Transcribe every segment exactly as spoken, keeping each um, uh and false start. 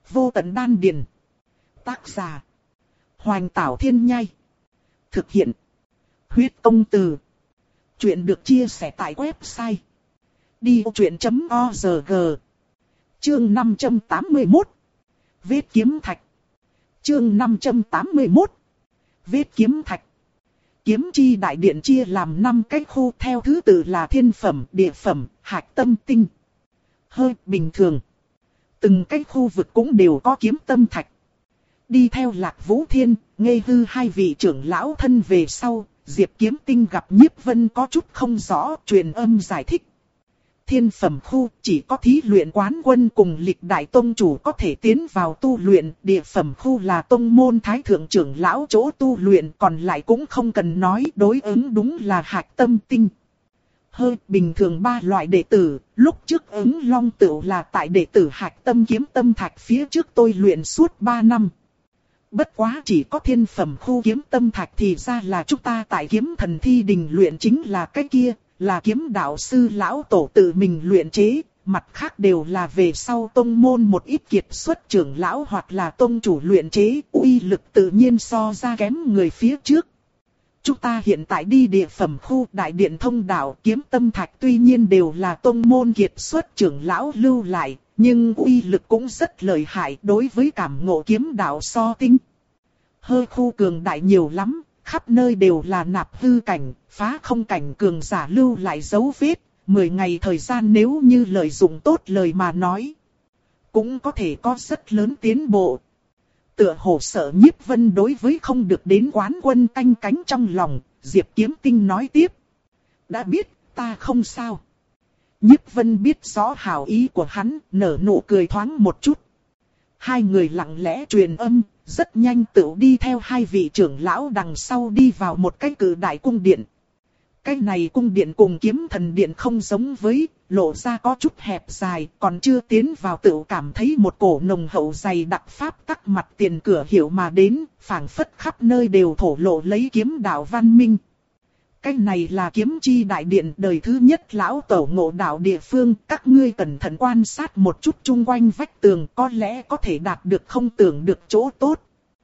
Vô tận đan điền. Tác giả. Hoành Tảo Thiên Nhai. Thực hiện. Huyết Công Từ. Chuyện được chia sẻ tại website đi vô chuyện chấm org. Chương năm trăm tám mươi mốt. Vết kiếm thạch. Chương năm trăm tám mươi mốt. Vết kiếm thạch. Kiếm chi đại điện chia làm năm cái khu theo thứ tự là thiên phẩm, địa phẩm, hạch tâm tinh. Hơi bình thường. Từng cái khu vực cũng đều có kiếm tâm thạch. Đi theo Lạc Vũ Thiên, Nghê Hư hai vị trưởng lão thân về sau, Diệp Kiếm Tinh gặp Nhiếp Vân có chút không rõ, truyền âm giải thích. Thiên phẩm khu chỉ có thí luyện quán quân cùng lịch đại tông chủ có thể tiến vào tu luyện, địa phẩm khu là tông môn thái thượng trưởng lão chỗ tu luyện, còn lại cũng không cần nói, đối ứng đúng là hạch tâm tinh. Hơi bình thường ba loại đệ tử, lúc trước ứng long tựu là tại đệ tử hạch tâm kiếm tâm thạch phía trước tôi luyện suốt ba năm. Bất quá chỉ có thiên phẩm khu kiếm tâm thạch thì ra là chúng ta tại kiếm thần thi đình luyện chính là cái kia, là kiếm đạo sư lão tổ tự mình luyện chế, mặt khác đều là về sau tông môn một ít kiệt xuất trưởng lão hoặc là tông chủ luyện chế, uy lực tự nhiên so ra kém người phía trước. Chúng ta hiện tại đi địa phẩm khu đại điện thông đạo kiếm tâm thạch tuy nhiên đều là tông môn kiệt xuất trưởng lão lưu lại, nhưng uy lực cũng rất lợi hại đối với cảm ngộ kiếm đạo so tinh. Hơi khu cường đại nhiều lắm, khắp nơi đều là nạp hư cảnh, phá không cảnh cường giả lưu lại dấu vết, mười ngày thời gian nếu như lợi dụng tốt lời mà nói, cũng có thể có rất lớn tiến bộ. Tựa hồ sợ Nhiếp Vân đối với không được đến quán quân canh cánh trong lòng, Diệp Kiếm Tinh nói tiếp. Đã biết, ta không sao. Nhiếp Vân biết rõ hảo ý của hắn, nở nụ cười thoáng một chút. Hai người lặng lẽ truyền âm, rất nhanh tự đi theo hai vị trưởng lão đằng sau đi vào một cái cử đại cung điện. Cái này cung điện cùng kiếm thần điện không giống với, lộ ra có chút hẹp dài, còn chưa tiến vào tự cảm thấy một cổ nồng hậu dày đặc pháp tắc mặt tiền cửa hiểu mà đến, phảng phất khắp nơi đều thổ lộ lấy kiếm đạo văn minh. Cái này là kiếm chi đại điện đời thứ nhất lão tổ ngộ đạo địa phương, các ngươi cẩn thận quan sát một chút chung quanh vách tường có lẽ có thể đạt được không tưởng được chỗ tốt.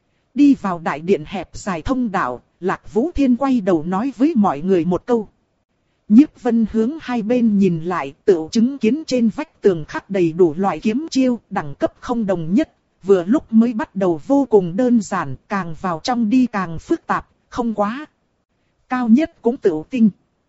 Đi vào đại điện hẹp dài thông đạo, Lạc Vũ Thiên quay đầu nói với mọi người một câu. Nhiếp Vân hướng hai bên nhìn lại, tự chứng kiến trên vách tường khắc đầy đủ loại kiếm chiêu, đẳng cấp không đồng nhất, vừa lúc mới bắt đầu vô cùng đơn giản, càng vào trong đi càng phức tạp, không quá. Cao nhất cũng tự tinh.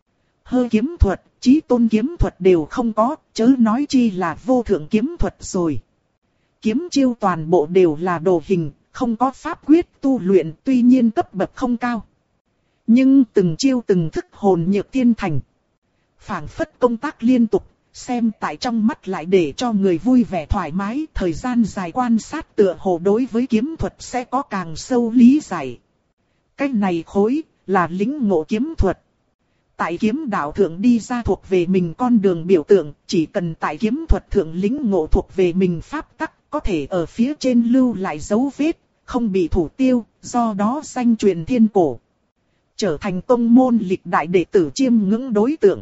Hơi kiếm thuật, chí tôn kiếm thuật đều không có, chớ nói chi là vô thượng kiếm thuật rồi. Kiếm chiêu toàn bộ đều là đồ hình, không có pháp quyết tu luyện, tuy nhiên cấp bậc không cao. Nhưng từng chiêu từng thức hồn nhược thiên thành. Phảng phất công tác liên tục, xem tại trong mắt lại để cho người vui vẻ thoải mái. Thời gian dài quan sát tựa hồ đối với kiếm thuật sẽ có càng sâu lý giải. Cái này khối là lĩnh ngộ kiếm thuật. Tại kiếm đạo thượng đi ra thuộc về mình con đường biểu tượng, chỉ cần tại kiếm thuật thượng lĩnh ngộ thuộc về mình pháp tắc, có thể ở phía trên lưu lại dấu vết, không bị thủ tiêu, do đó danh truyền thiên cổ. Trở thành tông môn lịch đại đệ tử chiêm ngưỡng đối tượng.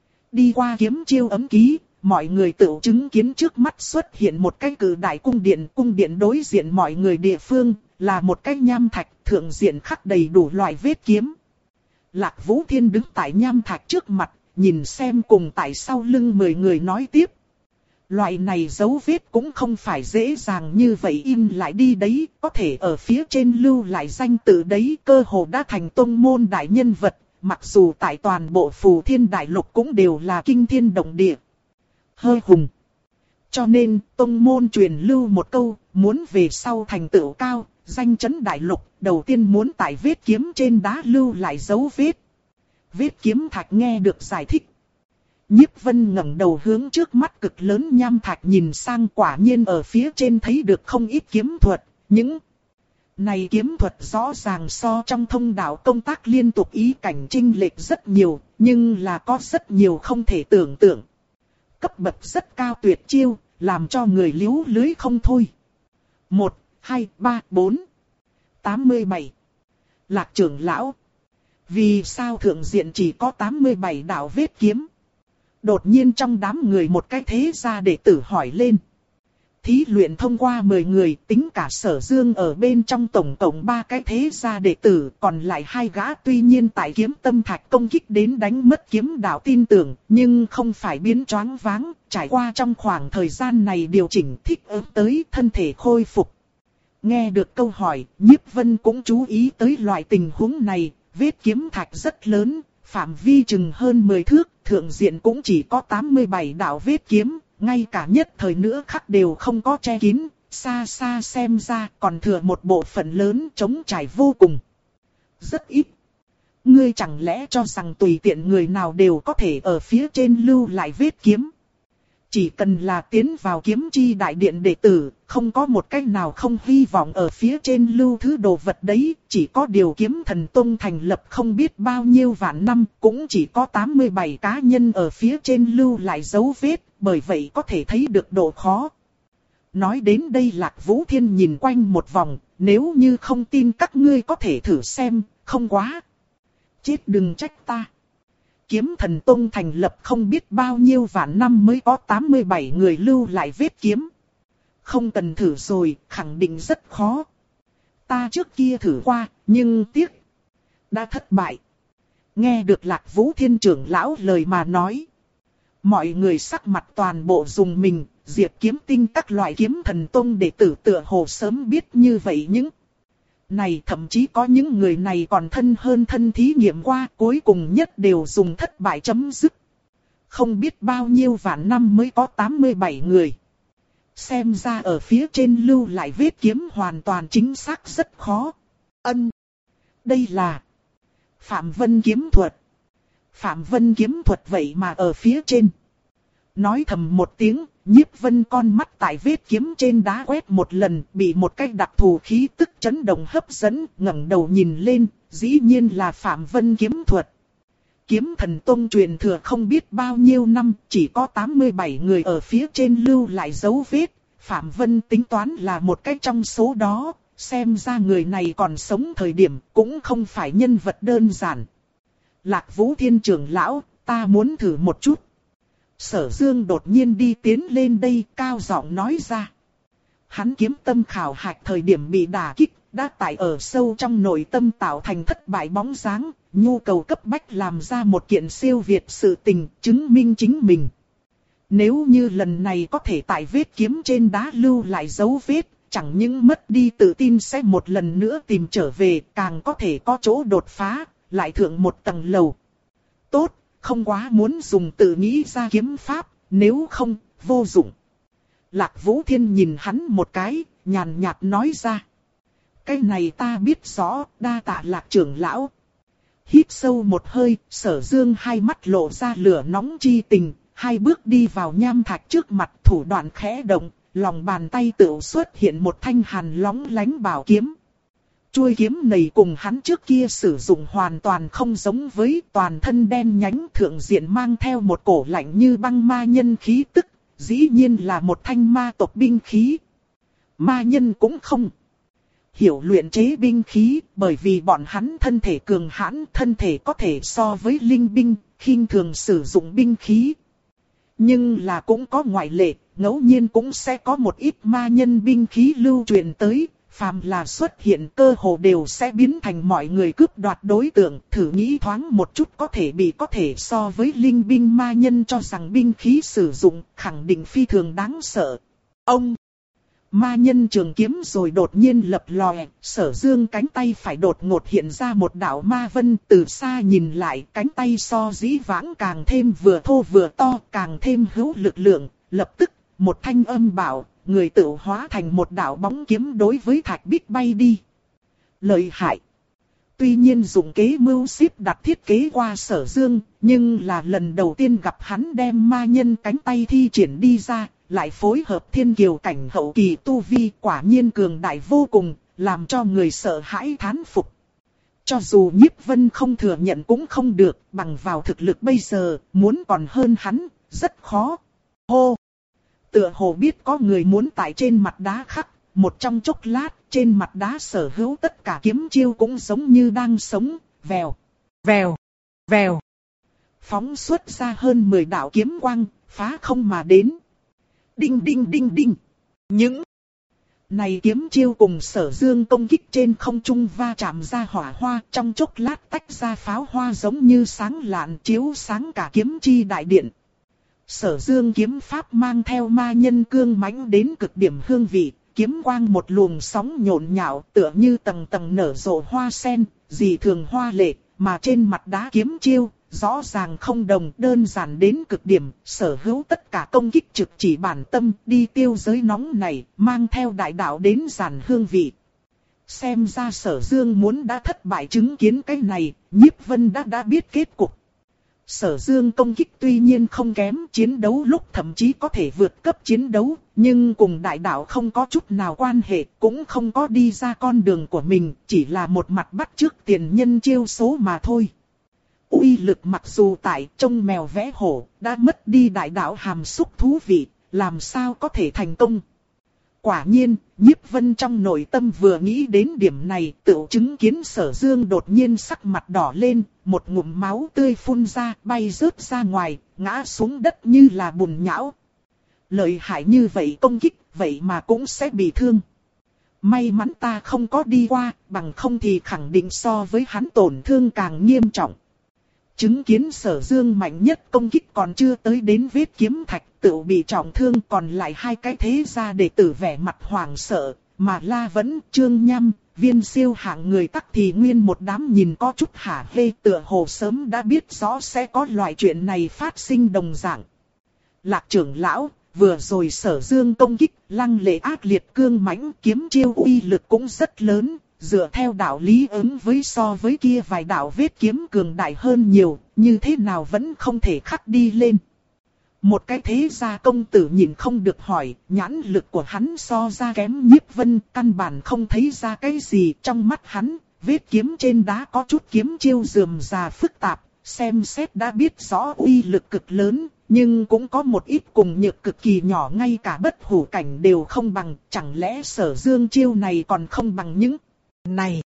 Đi qua kiếm chiêu ấm ký, mọi người tự chứng kiến trước mắt xuất hiện một cái cử đại cung điện. Cung điện đối diện mọi người địa phương, là một cái nham thạch thượng diện khắc đầy đủ loại vết kiếm. Lạc Vũ Thiên đứng tại nham thạch trước mặt, nhìn xem cùng tại sau lưng mười người nói tiếp. Loại này dấu vết cũng không phải dễ dàng như vậy in lại đi đấy, có thể ở phía trên lưu lại danh tự đấy, cơ hồ đã thành tông môn đại nhân vật, mặc dù tại toàn bộ Phù Thiên Đại Lục cũng đều là kinh thiên động địa. Hơi hùng. Cho nên, tông môn truyền lưu một câu, muốn về sau thành tựu cao, danh chấn đại lục, đầu tiên muốn tại vết kiếm trên đá lưu lại dấu vết. Vết kiếm thạch nghe được giải thích. Nhiếp Vân ngẩng đầu hướng trước mắt cực lớn nham thạch nhìn sang, quả nhiên ở phía trên thấy được không ít kiếm thuật. Những này kiếm thuật rõ ràng so trong thông đạo công tác liên tục ý cảnh chênh lệch rất nhiều, nhưng là có rất nhiều không thể tưởng tượng. Cấp bậc rất cao tuyệt chiêu, làm cho người liếu lưới không thôi. Một, hai, ba, bốn, tám mươi bảy. Lạc trưởng lão. Vì sao thượng diện chỉ có tám mươi bảy đạo vết kiếm? Đột nhiên trong đám người một cái thế gia đệ tử hỏi lên. Thí luyện thông qua mười người, tính cả Sở Dương ở bên trong tổng cộng ba cái thế gia đệ tử, còn lại hai gã tuy nhiên tại kiếm tâm thạch công kích đến đánh mất kiếm đạo tin tưởng, nhưng không phải biến choáng váng, trải qua trong khoảng thời gian này điều chỉnh thích ứng tới thân thể khôi phục. Nghe được câu hỏi, Nhiếp Vân cũng chú ý tới loại tình huống này, vết kiếm thạch rất lớn, phạm vi chừng hơn mười thước, thượng diện cũng chỉ có tám mươi bảy đạo vết kiếm. Ngay cả nhất thời nữa khắc đều không có che kín, xa xa xem ra còn thừa một bộ phận lớn trống trải vô cùng. Rất ít. Ngươi chẳng lẽ cho rằng tùy tiện người nào đều có thể ở phía trên lưu lại vết kiếm? Chỉ cần là tiến vào kiếm chi đại điện đệ tử, không có một cách nào không hy vọng ở phía trên lưu thứ đồ vật đấy, chỉ có điều kiếm thần tông thành lập không biết bao nhiêu vạn năm, cũng chỉ có tám mươi bảy cá nhân ở phía trên lưu lại dấu vết, bởi vậy có thể thấy được độ khó. Nói đến đây Lạc Vũ Thiên nhìn quanh một vòng, nếu như không tin các ngươi có thể thử xem, không quá. Chết đừng trách ta. Kiếm thần tông thành lập không biết bao nhiêu vạn năm mới có tám mươi bảy người lưu lại vết kiếm. Không cần thử rồi, khẳng định rất khó. Ta trước kia thử qua, nhưng tiếc. Đã thất bại. Nghe được Lạc Vũ Thiên trưởng lão lời mà nói. Mọi người sắc mặt toàn bộ dùng mình, Diệp Kiếm Tinh các loại kiếm thần tông đệ tử tựa hồ sớm biết như vậy những. Này thậm chí có những người này còn thân hơn thân thí nghiệm qua, cuối cùng nhất đều dùng thất bại chấm dứt. Không biết bao nhiêu vạn năm mới có tám mươi bảy người. Xem ra ở phía trên lưu lại vết kiếm hoàn toàn chính xác rất khó. Ân. Đây là Phạm Vân kiếm thuật. Phạm Vân kiếm thuật vậy mà ở phía trên. Nói thầm một tiếng, Nhiếp Vân con mắt tại vết kiếm trên đá quét một lần, bị một cái đặc thù khí tức chấn động hấp dẫn, ngẩng đầu nhìn lên, dĩ nhiên là Phạm Vân kiếm thuật. Kiếm thần tông truyền thừa không biết bao nhiêu năm, chỉ có tám mươi bảy người ở phía trên lưu lại dấu vết, Phạm Vân tính toán là một cái trong số đó, xem ra người này còn sống thời điểm, cũng không phải nhân vật đơn giản. Lạc Vũ Thiên trưởng lão, ta muốn thử một chút. Sở Dương đột nhiên đi tiến lên đây, cao giọng nói ra. Hắn kiếm tâm khảo hạch thời điểm bị đả kích, đã tại ở sâu trong nội tâm tạo thành thất bại bóng dáng, nhu cầu cấp bách làm ra một kiện siêu việt sự tình, chứng minh chính mình. Nếu như lần này có thể tại vết kiếm trên đá lưu lại dấu vết, chẳng những mất đi tự tin sẽ một lần nữa tìm trở về, càng có thể có chỗ đột phá, lại thượng một tầng lầu. Tốt, không quá muốn dùng tự nghĩ ra kiếm pháp, nếu không, vô dụng. Lạc Vũ Thiên nhìn hắn một cái, nhàn nhạt nói ra. Cái này ta biết rõ, đa tạ Lạc trưởng lão. Hít sâu một hơi, Sở Dương hai mắt lộ ra lửa nóng chi tình, hai bước đi vào nham thạch trước mặt, thủ đoạn khẽ động, lòng bàn tay tựu xuất hiện một thanh hàn lóng lánh bảo kiếm. Chuôi kiếm này cùng hắn trước kia sử dụng hoàn toàn không giống với, toàn thân đen nhánh, thượng diện mang theo một cổ lạnh như băng ma nhân khí tức, dĩ nhiên là một thanh ma tộc binh khí. Ma nhân cũng không hiểu luyện chế binh khí, bởi vì bọn hắn thân thể cường hãn, thân thể có thể so với linh binh, khinh thường sử dụng binh khí. Nhưng là cũng có ngoại lệ, ngẫu nhiên cũng sẽ có một ít ma nhân binh khí lưu truyền tới. Phàm là xuất hiện cơ hồ đều sẽ biến thành mọi người cướp đoạt đối tượng, thử nghĩ thoáng một chút có thể bị có thể so với linh binh ma nhân cho rằng binh khí sử dụng, khẳng định phi thường đáng sợ. Ông! Ma nhân trường kiếm rồi đột nhiên lập lòe, Sở Dương cánh tay phải đột ngột hiện ra một đạo ma vân, từ xa nhìn lại cánh tay so dĩ vãng càng thêm vừa thô vừa to, càng thêm hữu lực lượng, lập tức một thanh âm bảo. Người tự hóa thành một đạo bóng kiếm đối với thạch bích bay đi. Lợi hại. Tuy nhiên dùng kế mưu xếp đặt thiết kế qua Sở Dương, nhưng là lần đầu tiên gặp hắn đem ma nhân cánh tay thi triển đi ra, lại phối hợp thiên kiều cảnh hậu kỳ tu vi, quả nhiên cường đại vô cùng, làm cho người sợ hãi thán phục. Cho dù Nhiếp Vân không thừa nhận cũng không được, bằng vào thực lực bây giờ, muốn còn hơn hắn, rất khó. Hô! Tựa hồ biết có người muốn tại trên mặt đá khắc, một trong chốc lát, trên mặt đá sở hữu tất cả kiếm chiêu cũng giống như đang sống, vèo, vèo, vèo. Phóng xuất ra hơn mười đạo kiếm quang, phá không mà đến. Đinh đinh đinh đinh. Những này kiếm chiêu cùng Sở Dương công kích trên không trung va chạm ra hỏa hoa, trong chốc lát tách ra pháo hoa giống như sáng lạn chiếu sáng cả kiếm chi đại điện. Sở Dương kiếm pháp mang theo ma nhân cương mãnh đến cực điểm hương vị, kiếm quang một luồng sóng nhộn nhạo tựa như tầng tầng nở rộ hoa sen, dị thường hoa lệ, mà trên mặt đá kiếm chiêu, rõ ràng không đồng, đơn giản đến cực điểm, sở hữu tất cả công kích trực chỉ bản tâm, đi tiêu giới nóng này, mang theo đại đạo đến giản hương vị. Xem ra Sở Dương muốn đã thất bại chứng kiến cái này, Nhiếp Vân đã đã biết kết cục. Sở Dương công kích tuy nhiên không kém, chiến đấu lúc thậm chí có thể vượt cấp chiến đấu, nhưng cùng đại đạo không có chút nào quan hệ, cũng không có đi ra con đường của mình, chỉ là một mặt bắt chước tiền nhân chiêu số mà thôi. Uy lực mặc dù tại trông mèo vẽ hổ, đã mất đi đại đạo hàm xúc thú vị, làm sao có thể thành công. Quả nhiên, Nhiếp Vân trong nội tâm vừa nghĩ đến điểm này, tự chứng kiến Sở Dương đột nhiên sắc mặt đỏ lên, một ngụm máu tươi phun ra, bay rớt ra ngoài, ngã xuống đất như là bùn nhão. Lợi hại như vậy công kích, vậy mà cũng sẽ bị thương. May mắn ta không có đi qua, bằng không thì khẳng định so với hắn tổn thương càng nghiêm trọng. Chứng kiến Sở Dương mạnh nhất công kích còn chưa tới đến vết kiếm thạch, tự bị trọng thương, còn lại hai cái thế gia đệ tử vẻ mặt hoảng sợ, mà La Vẫn, Trương Nham, Viên Siêu hạng người tắc thì nguyên một đám nhìn có chút hả hê, tựa hồ sớm đã biết rõ sẽ có loại chuyện này phát sinh đồng dạng. Lạc trưởng lão, vừa rồi Sở Dương công kích, lăng lệ ác liệt cương mãnh, kiếm chiêu uy lực cũng rất lớn. Dựa theo đạo lý ứng với so với kia vài đạo vết kiếm cường đại hơn nhiều, như thế nào vẫn không thể khắc đi lên. Một cái thế gia công tử nhìn không được hỏi, nhãn lực của hắn so ra kém Nhiếp Vân, căn bản không thấy ra cái gì trong mắt hắn, vết kiếm trên đá có chút kiếm chiêu rườm rà phức tạp, xem xét đã biết rõ uy lực cực lớn, nhưng cũng có một ít cùng nhược cực kỳ nhỏ, ngay cả bất hủ cảnh đều không bằng, chẳng lẽ Sở Dương chiêu này còn không bằng những này.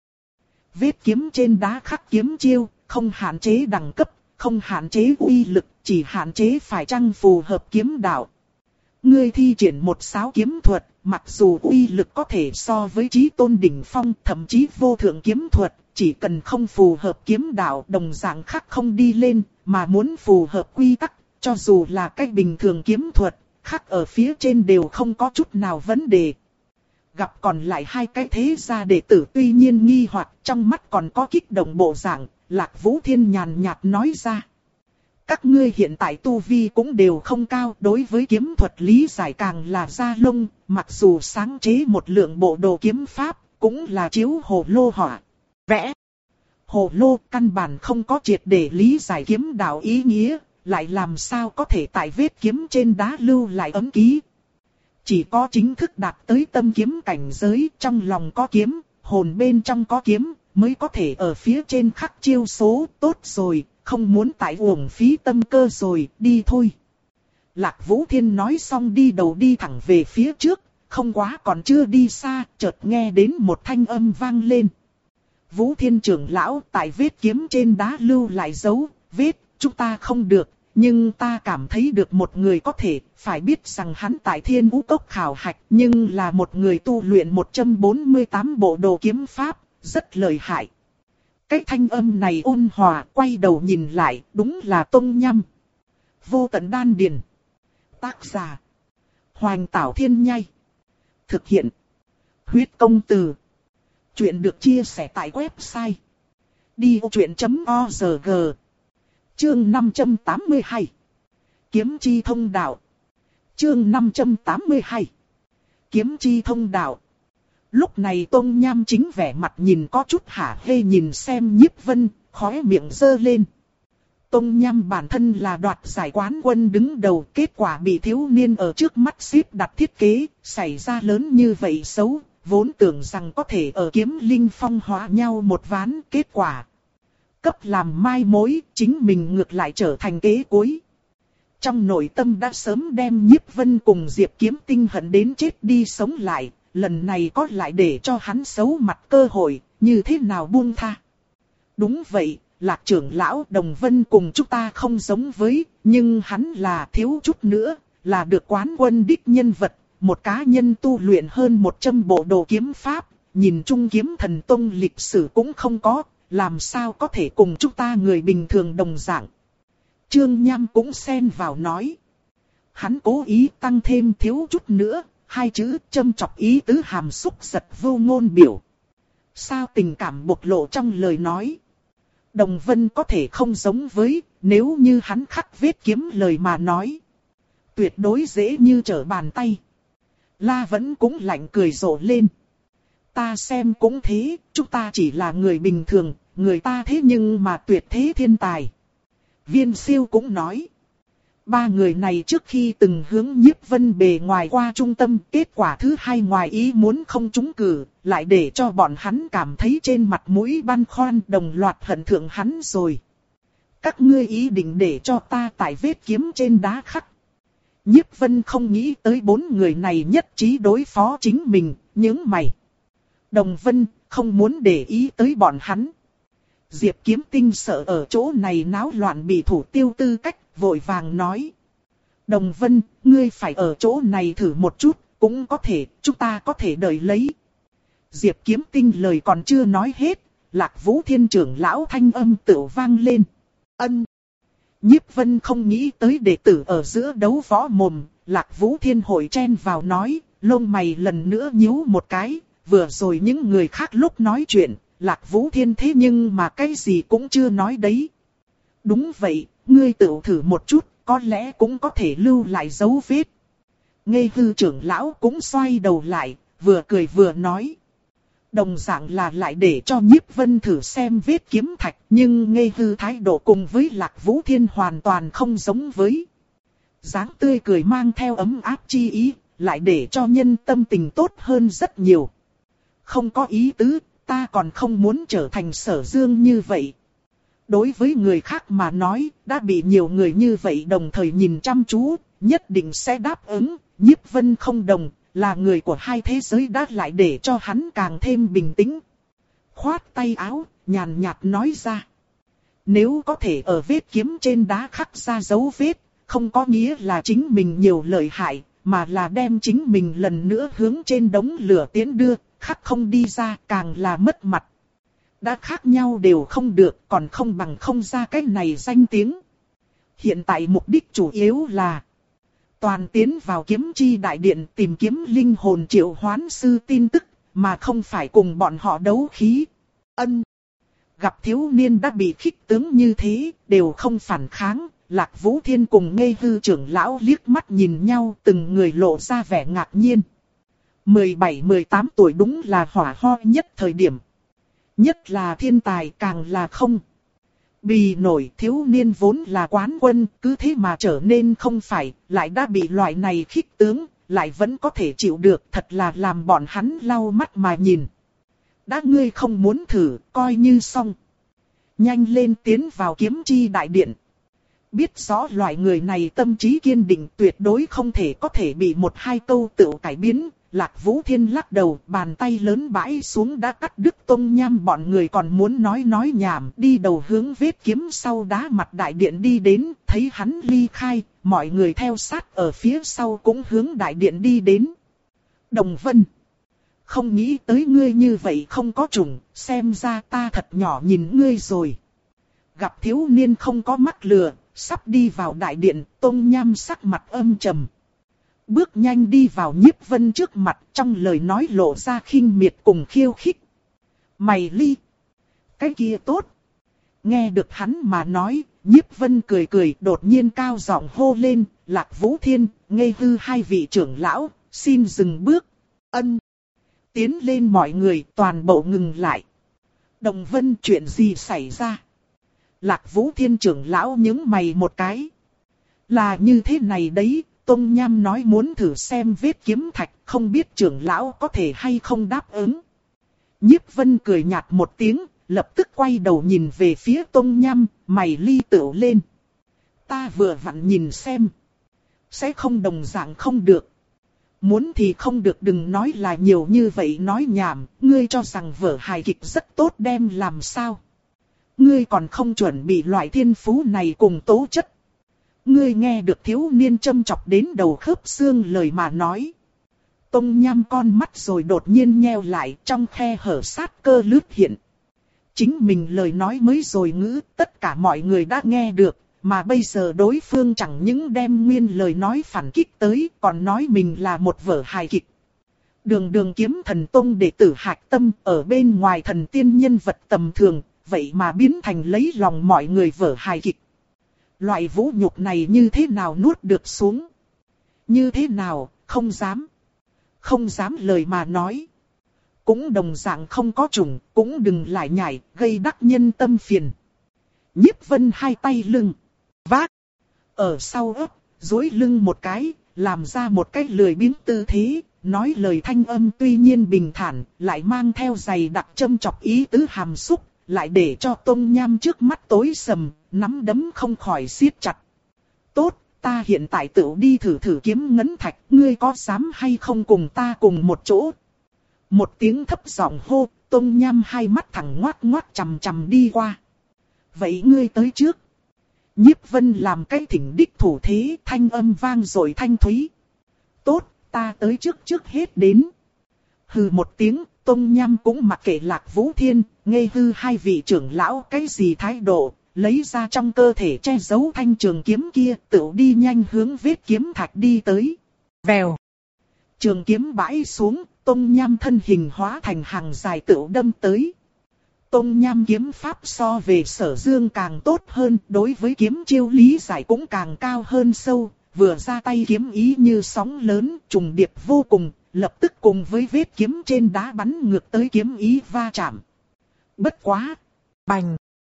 Vết kiếm trên đá khắc kiếm chiêu, không hạn chế đẳng cấp, không hạn chế uy lực, chỉ hạn chế phải chăng phù hợp kiếm đạo. Ngươi thi triển một sáo kiếm thuật, mặc dù uy lực có thể so với chí tôn đỉnh phong, thậm chí vô thượng kiếm thuật, chỉ cần không phù hợp kiếm đạo đồng dạng khắc không đi lên, mà muốn phù hợp quy tắc, cho dù là cách bình thường kiếm thuật, khắc ở phía trên đều không có chút nào vấn đề. Gặp còn lại hai cái thế gia đệ tử tuy nhiên nghi hoặc, trong mắt còn có kích động bộ dạng, Lạc Vũ Thiên nhàn nhạt nói ra. Các ngươi hiện tại tu vi cũng đều không cao, đối với kiếm thuật lý giải càng là da lông, mặc dù sáng chế một lượng bộ đồ kiếm pháp, cũng là chiếu hồ lô họa, vẽ. Hồ lô căn bản không có triệt để lý giải kiếm đạo ý nghĩa, lại làm sao có thể tại vết kiếm trên đá lưu lại ấm ký. Chỉ có chính thức đạt tới tâm kiếm cảnh giới, trong lòng có kiếm, hồn bên trong có kiếm, mới có thể ở phía trên khắc chiêu số. Tốt rồi, không muốn tại uổng phí tâm cơ rồi, đi thôi. Lạc Vũ Thiên nói xong đi đầu đi thẳng về phía trước, không quá còn chưa đi xa, chợt nghe đến một thanh âm vang lên. Vũ Thiên trưởng lão, tại vết kiếm trên đá lưu lại dấu vết, chúng ta không được. Nhưng ta cảm thấy được một người có thể, phải biết rằng hắn tại Thiên Vũ Cốc khảo hạch, nhưng là một người tu luyện một trăm bốn mươi tám bộ đồ kiếm pháp, rất lợi hại. Cái thanh âm này ôn hòa, quay đầu nhìn lại, đúng là Tông Nhâm. Vô Tận Đan Điền. Tác giả: Hoành Tảo Thiên Nhai. Thực hiện: Huyết Công Từ. Chuyện được chia sẻ tại website đi ô chuyện chấm org. Chương năm trăm tám mươi hai. Kiếm chi thông đạo. Chương năm trăm tám mươi hai. Kiếm chi thông đạo. Lúc này Tông Nham chính vẻ mặt nhìn có chút hả hê nhìn xem Nhiếp Vân, khóe miệng giơ lên. Tông Nham bản thân là đoạt giải quán quân đứng đầu, kết quả bị thiếu niên ở trước mắt xếp đặt thiết kế, xảy ra lớn như vậy xấu, vốn tưởng rằng có thể ở kiếm linh phong hóa nhau một ván, kết quả cấp làm mai mối, chính mình ngược lại trở thành kế cuối. Trong nội tâm đã sớm đem Nhiếp Vân cùng Diệp Kiếm Tinh hận đến chết đi sống lại, lần này có lại để cho hắn xấu mặt cơ hội, như thế nào buông tha. Đúng vậy, Lạc trưởng lão Đồng Vân cùng chúng ta không giống với, nhưng hắn là thiếu chút nữa, là được quán quân đích nhân vật, một cá nhân tu luyện hơn một trăm bộ đồ kiếm pháp, nhìn chung kiếm thần tông lịch sử cũng không có, làm sao có thể cùng chúng ta người bình thường đồng dạng. Trương Nham cũng xen vào nói. Hắn cố ý tăng thêm thiếu chút nữa, hai chữ châm chọc ý tứ hàm xúc giật vô ngôn biểu. Sao tình cảm bộc lộ trong lời nói. Đồng Vân có thể không giống với, nếu như hắn khắc vết kiếm lời mà nói. Tuyệt đối dễ như trở bàn tay. La Vẫn cũng lạnh cười rộ lên. Ta xem cũng thế, chúng ta chỉ là người bình thường, người ta thế nhưng mà tuyệt thế thiên tài. Viên Siêu cũng nói. Ba người này trước khi từng hướng Nhiếp Vân bề ngoài qua trung tâm, kết quả thứ hai ngoài ý muốn không trúng cử, lại để cho bọn hắn cảm thấy trên mặt mũi băn khoăn, đồng loạt hận thượng hắn rồi. Các ngươi ý định để cho ta tải vết kiếm trên đá khắc. Nhiếp Vân không nghĩ tới bốn người này nhất trí đối phó chính mình, những mày. Đồng Vân không muốn để ý tới bọn hắn. Diệp Kiếm Tinh sợ ở chỗ này náo loạn bị thủ tiêu tư cách, vội vàng nói. Đồng Vân, ngươi phải ở chỗ này thử một chút, cũng có thể, chúng ta có thể đợi lấy. Diệp Kiếm Tinh lời còn chưa nói hết, Lạc Vũ Thiên trưởng lão thanh âm tự vang lên. Ân. Nhiếp Vân không nghĩ tới đệ tử ở giữa đấu võ mồm, Lạc Vũ Thiên hội chen vào nói, lông mày lần nữa nhíu một cái, vừa rồi những người khác lúc nói chuyện, Lạc Vũ Thiên thế nhưng mà cái gì cũng chưa nói đấy. Đúng vậy, ngươi tự thử một chút, có lẽ cũng có thể lưu lại dấu vết. Ngây Hư trưởng lão cũng xoay đầu lại, vừa cười vừa nói. Đồng dạng là lại để cho Nhiếp Vân thử xem vết kiếm thạch, nhưng Ngây Hư thái độ cùng với Lạc Vũ Thiên hoàn toàn không giống với. Dáng tươi cười mang theo ấm áp chi ý, lại để cho nhân tâm tình tốt hơn rất nhiều. Không có ý tứ, ta còn không muốn trở thành Sở Dương như vậy. Đối với người khác mà nói, đã bị nhiều người như vậy đồng thời nhìn chăm chú, nhất định sẽ đáp ứng. Nhiếp Vân không đồng, là người của hai thế giới đã lại để cho hắn càng thêm bình tĩnh. Khoát tay áo, nhàn nhạt nói ra. Nếu có thể ở vết kiếm trên đá khắc ra dấu vết, không có nghĩa là chính mình nhiều lợi hại, mà là đem chính mình lần nữa hướng trên đống lửa tiến đưa, khắc không đi ra càng là mất mặt. Đã khác nhau đều không được, còn không bằng không ra cái này danh tiếng. Hiện tại mục đích chủ yếu là toàn tiến vào kiếm chi đại điện tìm kiếm linh hồn triệu hoán sư tin tức, mà không phải cùng bọn họ đấu khí. Ân. Gặp thiếu niên đã bị khích tướng như thế, đều không phản kháng. Lạc Vũ Thiên cùng Ngây Hư trưởng lão liếc mắt nhìn nhau, từng người lộ ra vẻ ngạc nhiên. mười bảy mười tám tuổi đúng là hỏa ho nhất thời điểm. Nhất là thiên tài càng là không bì nổi. Thiếu niên vốn là quán quân, cứ thế mà trở nên không phải, lại đã bị loại này khích tướng, lại vẫn có thể chịu được, thật là làm bọn hắn lau mắt mà nhìn. Đã ngươi không muốn thử, coi như xong. Nhanh lên tiến vào kiếm chi đại điện. Biết rõ loại người này tâm trí kiên định, tuyệt đối không thể có thể bị một hai câu tự cải biến. Lạc Vũ Thiên lắc đầu, bàn tay lớn bãi xuống đã cắt đứt Tông Nham bọn người còn muốn nói nói nhảm, đi đầu hướng vết kiếm sau đá mặt đại điện đi đến, thấy hắn ly khai, mọi người theo sát ở phía sau cũng hướng đại điện đi đến. Đồng Vân, không nghĩ tới ngươi như vậy không có trùng, xem ra ta thật nhỏ nhìn ngươi rồi. Gặp thiếu niên không có mắc lừa, sắp đi vào đại điện, Tông Nham sắc mặt âm trầm. Bước nhanh đi vào Nhiếp Vân trước mặt, trong lời nói lộ ra khinh miệt cùng khiêu khích. Mày ly. Cái kia tốt. Nghe được hắn mà nói, Nhiếp Vân cười cười, đột nhiên cao giọng hô lên, Lạc Vũ Thiên, Ngây Hư hai vị trưởng lão, xin dừng bước. Ân. Tiến lên mọi người, toàn bộ ngừng lại. Đồng Vân, chuyện gì xảy ra? Lạc Vũ Thiên trưởng lão nhướng mày một cái. Là như thế này đấy. Tông Nham nói muốn thử xem vết kiếm thạch, không biết trưởng lão có thể hay không đáp ứng. Nhiếp Vân cười nhạt một tiếng, lập tức quay đầu nhìn về phía Tông Nham, mày ly tửu lên. Ta vừa vặn nhìn xem. Sẽ không đồng dạng không được. Muốn thì không được, đừng nói là nhiều như vậy nói nhảm, ngươi cho rằng vở hài kịch rất tốt đem làm sao. Ngươi còn không chuẩn bị loại thiên phú này cùng tố chất. Ngươi nghe được thiếu niên châm chọc đến đầu khớp xương lời mà nói. Tông Nham con mắt rồi đột nhiên nheo lại, trong khe hở sát cơ lướt hiện. Chính mình lời nói mới rồi ngữ, tất cả mọi người đã nghe được, mà bây giờ đối phương chẳng những đem nguyên lời nói phản kích tới, còn nói mình là một vở hài kịch. Đường đường kiếm thần tông đệ tử Hạc Tâm ở bên ngoài thần tiên nhân vật tầm thường, vậy mà biến thành lấy lòng mọi người vở hài kịch. Loại vũ nhục này như thế nào nuốt được xuống? Như thế nào, không dám. Không dám lời mà nói. Cũng đồng dạng không có trùng, cũng đừng lại nhảy, gây đắc nhân tâm phiền. Nhiếp Vân hai tay lưng, vác, ở sau ấp, duỗi lưng một cái, làm ra một cái lười biếng tư thế, nói lời thanh âm tuy nhiên bình thản, lại mang theo dày đặc châm chọc ý tứ hàm xúc, lại để cho Tông Nham trước mắt tối sầm, nắm đấm không khỏi siết chặt. Tốt, ta hiện tại tự đi thử thử kiếm ngấn thạch, ngươi có dám hay không cùng ta cùng một chỗ? Một tiếng thấp giọng hô, Tông Nham hai mắt thẳng ngoác ngoác chằm chằm đi qua. Vậy ngươi tới trước. Nhiếp Vân làm cái thỉnh đích thủ thế, thanh âm vang rồi thanh thúy. Tốt, ta tới trước trước hết đến. Hừ một tiếng, Tông Nham cũng mặc kệ Lạc Vũ Thiên, ngây hư hai vị trưởng lão cái gì thái độ, lấy ra trong cơ thể che giấu thanh trường kiếm kia, tự đi nhanh hướng vết kiếm thạch đi tới. Vèo. Trường kiếm bãi xuống, Tông Nham thân hình hóa thành hàng dài tự đâm tới. Tông Nham kiếm pháp so về Sở Dương càng tốt hơn, đối với kiếm chiêu lý giải cũng càng cao hơn sâu, vừa ra tay kiếm ý như sóng lớn, trùng điệp vô cùng, lập tức cùng với vết kiếm trên đá bắn ngược tới kiếm ý va chạm. Bất quá! Bành!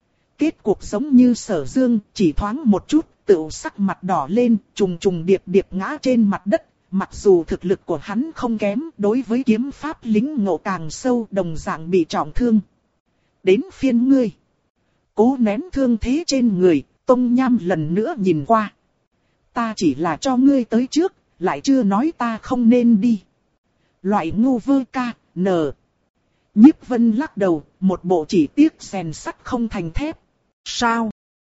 Kết cục giống như Sở Dương, chỉ thoáng một chút, tựu sắc mặt đỏ lên, trùng trùng điệp điệp ngã trên mặt đất. Mặc dù thực lực của hắn không kém, đối với kiếm pháp lính ngộ càng sâu, đồng dạng bị trọng thương. Đến phiên ngươi. Cố nén thương thế trên người, Tông Nham lần nữa nhìn qua. Ta chỉ là cho ngươi tới trước, lại chưa nói ta không nên đi. Loại ngu vơ ca, nờ. Nhiếp Vân lắc đầu, một bộ chỉ tiếc rèn sắt không thành thép. Sao?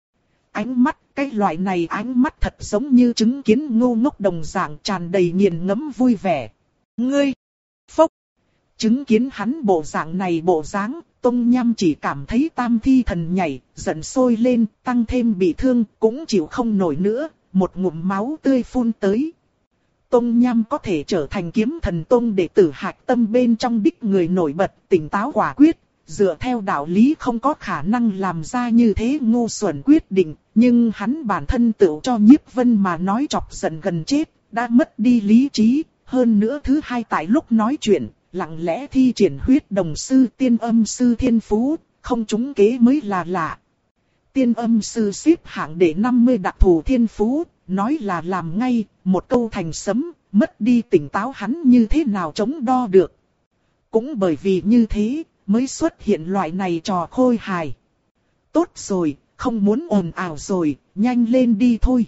Ánh mắt, cái loại này ánh mắt thật giống như chứng kiến ngu ngốc đồng dạng, tràn đầy nghiền ngẫm vui vẻ. Ngươi! Phốc! Chứng kiến hắn bộ dạng này bộ dáng, Tông Nham chỉ cảm thấy tam thi thần nhảy, giận sôi lên, tăng thêm bị thương, cũng chịu không nổi nữa, một ngụm máu tươi phun tới. Tông Nham có thể trở thành kiếm thần tông đệ tử Hạc Tâm bên trong đích người nổi bật, tỉnh táo quả quyết, dựa theo đạo lý không có khả năng làm ra như thế ngu xuẩn quyết định, nhưng hắn bản thân tự cho Nhiếp Vân mà nói chọc giận gần chết, đã mất đi lý trí, hơn nữa thứ hai tại lúc nói chuyện, lặng lẽ thi triển huyết đồng sư tiên âm sư thiên phú, không trúng kế mới là lạ. Tiên âm sư xếp hạng đệ năm mươi đặc thù thiên phú, nói là làm ngay, một câu thành sấm, mất đi tỉnh táo hắn như thế nào chống đo được. Cũng bởi vì như thế, mới xuất hiện loại này trò khôi hài. Tốt rồi, không muốn ồn ào rồi, nhanh lên đi thôi.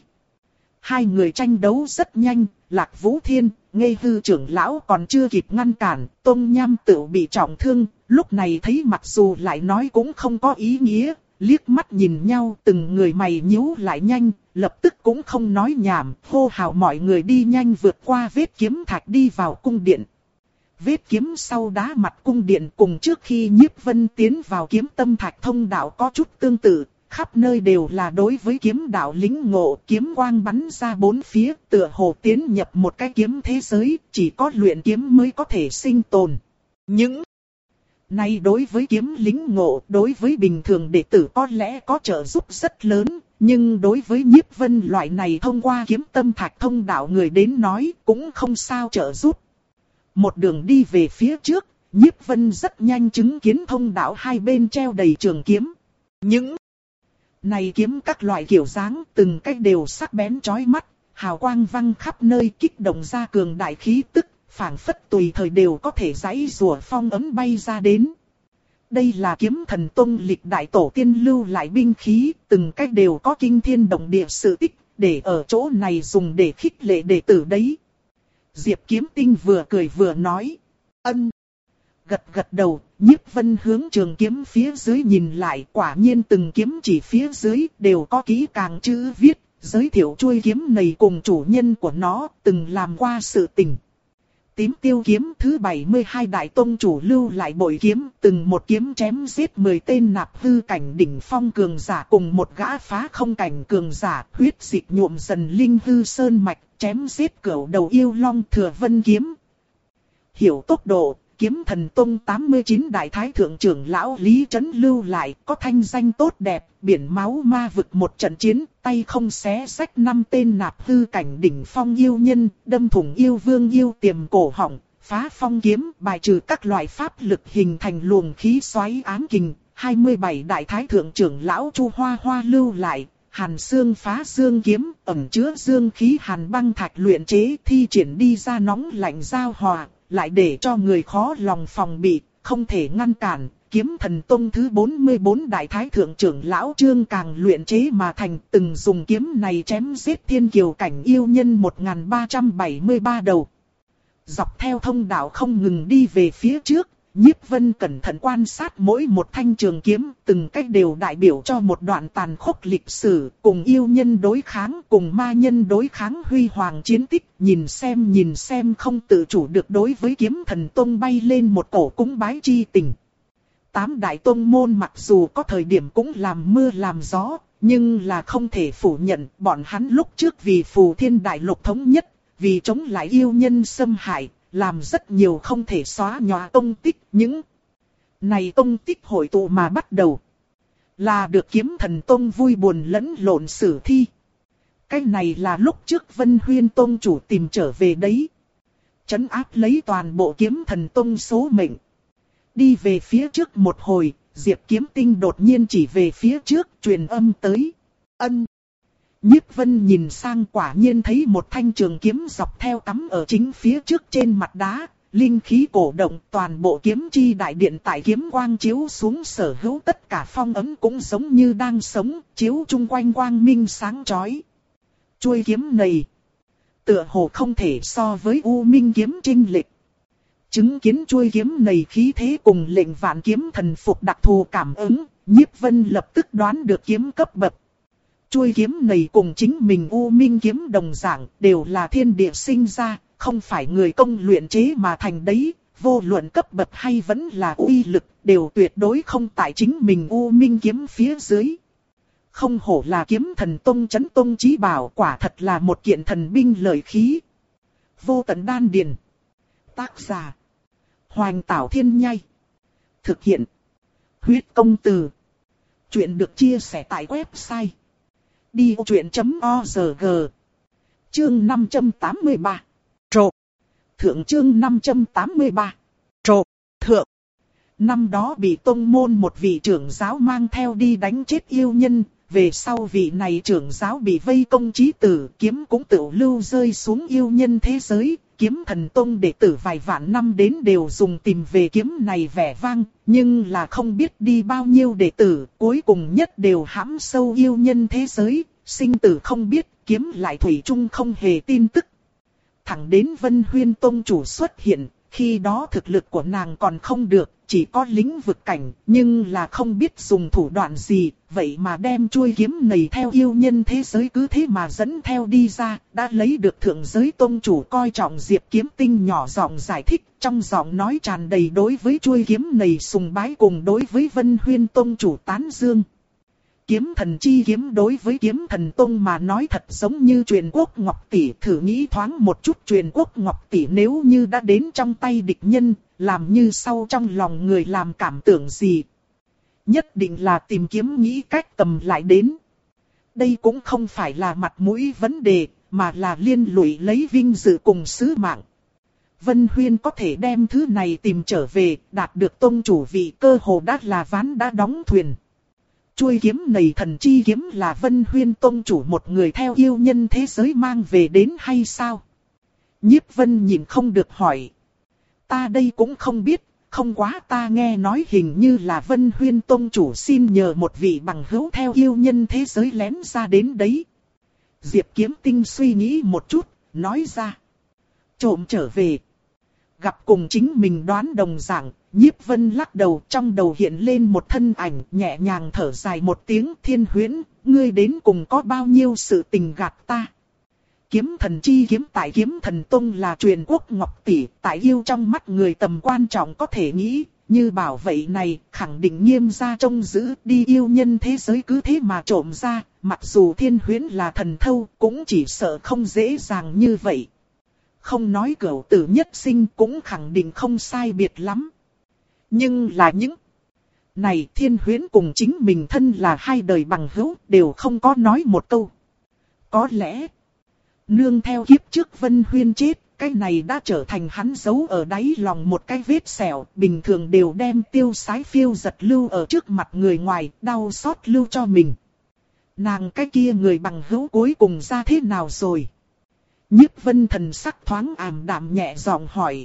Hai người tranh đấu rất nhanh, Lạc Vũ Thiên, ngây hư trưởng lão còn chưa kịp ngăn cản, Tông Nham tự bị trọng thương, lúc này thấy mặc dù lại nói cũng không có ý nghĩa, liếc mắt nhìn nhau từng người mày nhíu lại nhanh, lập tức cũng không nói nhảm, hô hào mọi người đi nhanh vượt qua vết kiếm thạch đi vào cung điện. Vết kiếm sau đá mặt cung điện cùng trước khi Nhiếp Vân tiến vào kiếm tâm thạch thông đạo có chút tương tự, khắp nơi đều là đối với kiếm đạo lĩnh ngộ, kiếm quang bắn ra bốn phía, tựa hồ tiến nhập một cái kiếm thế giới, chỉ có luyện kiếm mới có thể sinh tồn. Những này đối với kiếm lĩnh ngộ, đối với bình thường đệ tử có lẽ có trợ giúp rất lớn, nhưng đối với Nhiếp Vân loại này thông qua kiếm tâm thạch thông đạo người đến nói cũng không sao trợ giúp. Một đường đi về phía trước, Nhiếp Vân rất nhanh chứng kiến thông đạo hai bên treo đầy trường kiếm. Những này kiếm các loại kiểu dáng từng cách đều sắc bén chói mắt, hào quang văng khắp nơi kích động ra cường đại khí tức, phảng phất tùy thời đều có thể giãy giụa phong ấm bay ra đến. Đây là kiếm thần tông lịch đại tổ tiên lưu lại binh khí, từng cách đều có kinh thiên động địa sự tích, để ở chỗ này dùng để khích lệ đệ tử đấy. Diệp Kiếm Tinh vừa cười vừa nói. Ân. Gật gật đầu, Nhiếp Vân hướng trường kiếm phía dưới nhìn lại, quả nhiên từng kiếm chỉ phía dưới đều có kỹ càng chữ viết, giới thiệu chuôi kiếm này cùng chủ nhân của nó từng làm qua sự tình. tím tiêu kiếm. Thứ bảy mươi hai đại tông chủ lưu lại bội kiếm, từng một kiếm chém giết mười tên nạp hư cảnh đỉnh phong cường giả cùng một gã phá không cảnh cường giả, huyết dịch nhuộm dần linh hư sơn mạch, chém giết cửu đầu yêu long Thừa Vân kiếm. Hiểu tốc độ, Kiếm Thần Tông tám mươi chín đại thái thượng trưởng lão Lý Trấn lưu lại, có thanh danh tốt đẹp, biển máu ma vực một trận chiến, tay không xé rách năm tên nạp hư cảnh đỉnh phong yêu nhân, đâm thủng yêu vương yêu tiềm cổ họng, phá phong kiếm, bài trừ các loại pháp lực hình thành luồng khí xoáy ám kình. hai mươi bảy đại thái thượng trưởng lão Chu Hoa Hoa lưu lại, Hàn Xương phá xương kiếm, ẩn chứa dương khí hàn băng thạch luyện chế, thi triển đi ra nóng lạnh giao hòa, lại để cho người khó lòng phòng bị, không thể ngăn cản. Kiếm Thần Tông thứ bốn mươi bốn đại thái thượng trưởng lão Trương Càng luyện chế mà thành, từng dùng kiếm này chém giết thiên kiều cảnh yêu nhân một nghìn ba trăm bảy mươi ba đầu. Dọc theo thông đạo không ngừng đi về phía trước, Nhiếp Vân cẩn thận quan sát mỗi một thanh trường kiếm, từng cách đều đại biểu cho một đoạn tàn khốc lịch sử, cùng yêu nhân đối kháng, cùng ma nhân đối kháng huy hoàng chiến tích, nhìn xem nhìn xem không tự chủ được đối với Kiếm Thần Tông bay lên một cổ cúng bái chi tình. Tám đại tông môn mặc dù có thời điểm cũng làm mưa làm gió, nhưng là không thể phủ nhận, bọn hắn lúc trước vì Phù Thiên Đại Lục thống nhất, vì chống lại yêu nhân xâm hại, làm rất nhiều không thể xóa nhòa công tích. Những này công tích hội tụ mà bắt đầu là được Kiếm Thần Tông vui buồn lẫn lộn sử thi. Cái này là lúc trước Vân Huyên Tông chủ tìm trở về đấy, trấn áp lấy toàn bộ Kiếm Thần Tông số mệnh. Đi về phía trước một hồi, Diệp Kiếm Tinh đột nhiên chỉ về phía trước, truyền âm tới. Ân. Nhiếp Vân nhìn sang, quả nhiên thấy một thanh trường kiếm dọc theo cắm ở chính phía trước trên mặt đá, linh khí cổ động, toàn bộ kiếm chi đại điện tại kiếm quang chiếu xuống, sở hữu tất cả phong ấm cũng giống như đang sống, chiếu chung quanh quang minh sáng chói. Chuôi kiếm này, tựa hồ không thể so với U Minh kiếm trinh lệch. Chứng kiến chuôi kiếm này khí thế cùng lệnh vạn kiếm thần phục đặc thù cảm ứng, Nhiếp Vân lập tức đoán được kiếm cấp bậc. Chuôi kiếm này cùng chính mình U Minh kiếm đồng dạng, đều là thiên địa sinh ra, không phải người công luyện chế mà thành đấy, vô luận cấp bậc hay vẫn là uy lực, đều tuyệt đối không tại chính mình U Minh kiếm phía dưới. Không hổ là Kiếm Thần Tông chấn tông chí bảo, quả thật là một kiện thần binh lợi khí. Vô tận đan điền. Tác giả Hoành Tảo Thiên Nhai. Thực hiện Huyết Công Từ. Chuyện được chia sẻ tại website đi ô chuyện chấm org. Chương năm trăm tám mươi ba. Trộm. Thượng chương năm trăm tám mươi ba. Trộm. Thượng. Năm đó bị tông môn một vị trưởng giáo mang theo đi đánh chết yêu nhân, về sau vị này trưởng giáo bị vây công chí tử, kiếm cũng tự lưu rơi xuống yêu nhân thế giới. Kiếm Thần Tông đệ tử vài vạn năm đến đều dùng tìm về kiếm này vẻ vang, nhưng là không biết đi bao nhiêu đệ tử, cuối cùng nhất đều hãm sâu yêu nhân thế giới, sinh tử không biết, kiếm lại thủy chung không hề tin tức. Thẳng đến Vân Huyên Tông chủ xuất hiện, khi đó thực lực của nàng còn không được, chỉ có lĩnh vực cảnh, nhưng là không biết dùng thủ đoạn gì, vậy mà đem chuôi kiếm này theo yêu nhân thế giới cứ thế mà dẫn theo đi ra, đã lấy được thượng giới tông chủ coi trọng. Diệp Kiếm Tinh nhỏ giọng giải thích, trong giọng nói tràn đầy đối với chuôi kiếm này sùng bái cùng đối với Vân Huyên Tông chủ tán dương. Kiếm thần chi kiếm đối với Kiếm Thần Tông mà nói thật giống như truyền quốc ngọc tỷ, thử nghĩ thoáng một chút, truyền quốc ngọc tỷ nếu như đã đến trong tay địch nhân, làm như sau trong lòng người làm cảm tưởng gì. Nhất định là tìm kiếm nghĩ cách cầm lại đến. Đây cũng không phải là mặt mũi vấn đề, mà là liên lụy lấy vinh dự cùng sứ mạng. Vân Huyên có thể đem thứ này tìm trở về, đạt được tông chủ vị, cơ hồ đã là ván đã đóng thuyền. Chuôi kiếm này thần chi kiếm là Vân Huyên Tông chủ một người theo yêu nhân thế giới mang về đến hay sao? Nhiếp Vân nhìn không được hỏi. Ta đây cũng không biết, không quá ta nghe nói hình như là Vân Huyên Tông chủ xin nhờ một vị bằng hữu theo yêu nhân thế giới lén ra đến đấy. Diệp Kiếm Tinh suy nghĩ một chút, nói ra. Trộm trở về. Gặp cùng chính mình đoán đồng dạng, Nhiếp Vân lắc đầu, trong đầu hiện lên một thân ảnh, nhẹ nhàng thở dài một tiếng. Thiên Huyễn, ngươi đến cùng có bao nhiêu sự tình gạt ta? Kiếm thần chi kiếm tại Kiếm Thần Tông là truyền quốc ngọc tỷ, tại yêu trong mắt người tầm quan trọng có thể nghĩ, như bảo vậy này, khẳng định nghiêm gia trông giữ, đi yêu nhân thế giới cứ thế mà trộm ra, mặc dù Thiên Huyễn là thần thâu, cũng chỉ sợ không dễ dàng như vậy. Không nói cửu tử nhất sinh cũng khẳng định không sai biệt lắm. Nhưng là những này Thiên Huyễn cùng chính mình thân là hai đời bằng hữu, đều không có nói một câu. Có lẽ, nương theo kiếp trước Vân Huyên chết, cái này đã trở thành hắn giấu ở đáy lòng một cái vết sẹo, bình thường đều đem tiêu sái phiêu giật lưu ở trước mặt người ngoài, đau xót lưu cho mình. Nàng cái kia người bằng hữu cuối cùng ra thế nào rồi? Nhiếp Vân thần sắc thoáng ảm đạm nhẹ giọng hỏi.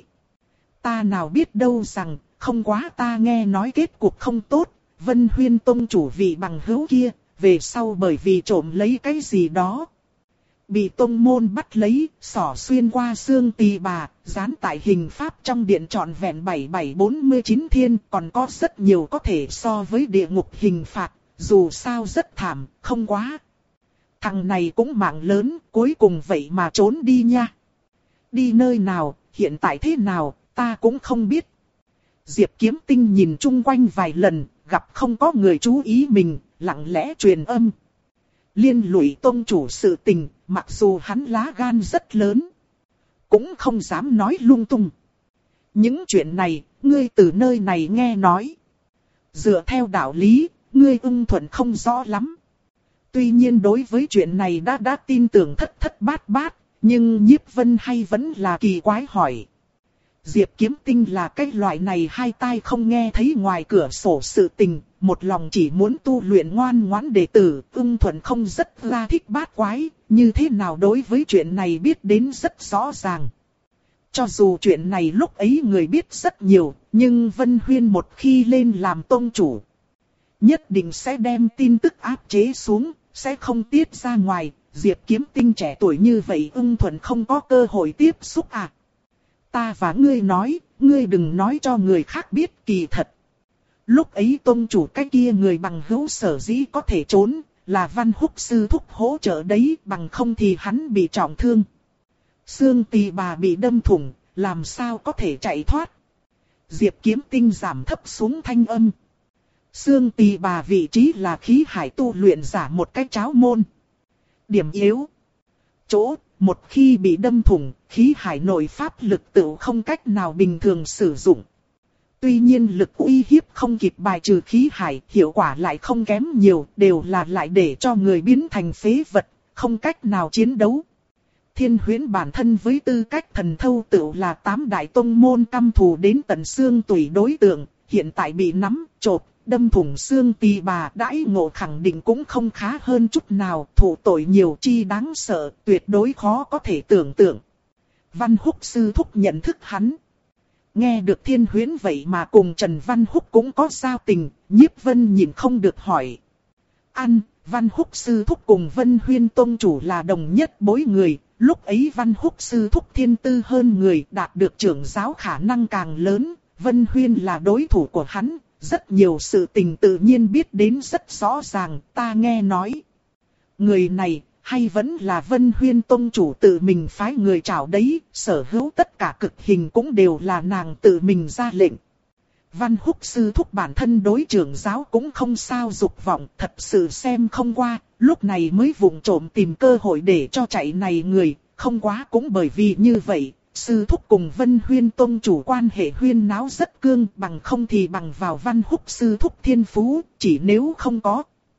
Ta nào biết đâu rằng, không quá ta nghe nói kết cục không tốt, Vân Huyên tông chủ vị bằng hữu kia, về sau bởi vì trộm lấy cái gì đó. Bị tông môn bắt lấy, xỏ xuyên qua xương tỳ bà, dán tại hình pháp trong điện trọn vẹn bảy bảy bốn mươi chín thiên, còn có rất nhiều có thể so với địa ngục hình phạt, dù sao rất thảm, không quá. Thằng này cũng mạng lớn, cuối cùng vậy mà trốn đi nha. Đi nơi nào, hiện tại thế nào, ta cũng không biết. Diệp Kiếm Tinh nhìn chung quanh vài lần, gặp không có người chú ý mình, lặng lẽ truyền âm. Liên lụy tông chủ sự tình, mặc dù hắn lá gan rất lớn, cũng không dám nói lung tung. Những chuyện này, ngươi từ nơi này nghe nói. Dựa theo đạo lý, ngươi ưng thuận không rõ lắm. Tuy nhiên đối với chuyện này đã đã tin tưởng thất thất bát bát, nhưng Nhiếp Vân hay vẫn là kỳ quái hỏi. Diệp Kiếm Tinh là cái loại này hai tai không nghe thấy ngoài cửa sổ sự tình, một lòng chỉ muốn tu luyện ngoan ngoãn đệ tử, ưng thuận không rất ra thích bát quái, như thế nào đối với chuyện này biết đến rất rõ ràng. Cho dù chuyện này lúc ấy người biết rất nhiều, nhưng Vân Huyên một khi lên làm tông chủ, nhất định sẽ đem tin tức áp chế xuống, sẽ không tiết ra ngoài. Diệp Kiếm Tinh trẻ tuổi như vậy ưng thuận không có cơ hội tiếp xúc à. Ta và ngươi nói, ngươi đừng nói cho người khác biết, kỳ thật. Lúc ấy tông chủ cái kia người bằng hữu sở dĩ có thể trốn, là Văn Húc sư thúc hỗ trợ đấy, bằng không thì hắn bị trọng thương. Xương tỳ bà bị đâm thủng, làm sao có thể chạy thoát. Diệp Kiếm Tinh giảm thấp xuống thanh âm. Xương tỳ bà vị trí là khí hải tu luyện giả một cái cháo môn. Điểm yếu chỗ, một khi bị đâm thủng, khí hải nội pháp lực tự không cách nào bình thường sử dụng. Tuy nhiên lực uy hiếp không kịp bài trừ khí hải, hiệu quả lại không kém nhiều, đều là lại để cho người biến thành phế vật, không cách nào chiến đấu. Thiên Huyễn bản thân với tư cách thần thâu tự là tám đại tông môn căm thù đến tận xương tủy đối tượng, hiện tại bị nắm, chộp, đâm thủng xương tỳ bà, đãi ngộ khẳng định cũng không khá hơn chút nào, thụ tội nhiều chi đáng sợ, tuyệt đối khó có thể tưởng tượng. Văn Húc sư thúc nhận thức hắn. Nghe được Thiên Huyễn vậy mà cùng Trần Văn Húc cũng có giao tình, Nhiếp Vân nhìn không được hỏi. Ăn, Văn Húc sư thúc cùng Vân Huyên tông chủ là đồng nhất bối người, lúc ấy Văn Húc sư thúc thiên tư hơn người, đạt được trưởng giáo khả năng càng lớn, Vân Huyên là đối thủ của hắn. Rất nhiều sự tình tự nhiên biết đến rất rõ ràng, ta nghe nói. Người này, hay vẫn là Vân Huyên tông chủ tự mình phái người trảo đấy, sở hữu tất cả cực hình cũng đều là nàng tự mình ra lệnh. Văn Húc sư thúc bản thân đối trưởng giáo cũng không sao dục vọng, thật sự xem không qua, lúc này mới vụng trộm tìm cơ hội để cho chạy này người, không quá cũng bởi vì như vậy. Sư thúc cùng Vân Huyên tông chủ quan hệ huyên náo rất cương, bằng không thì bằng vào Văn Húc sư thúc thiên phú, chỉ nếu không có.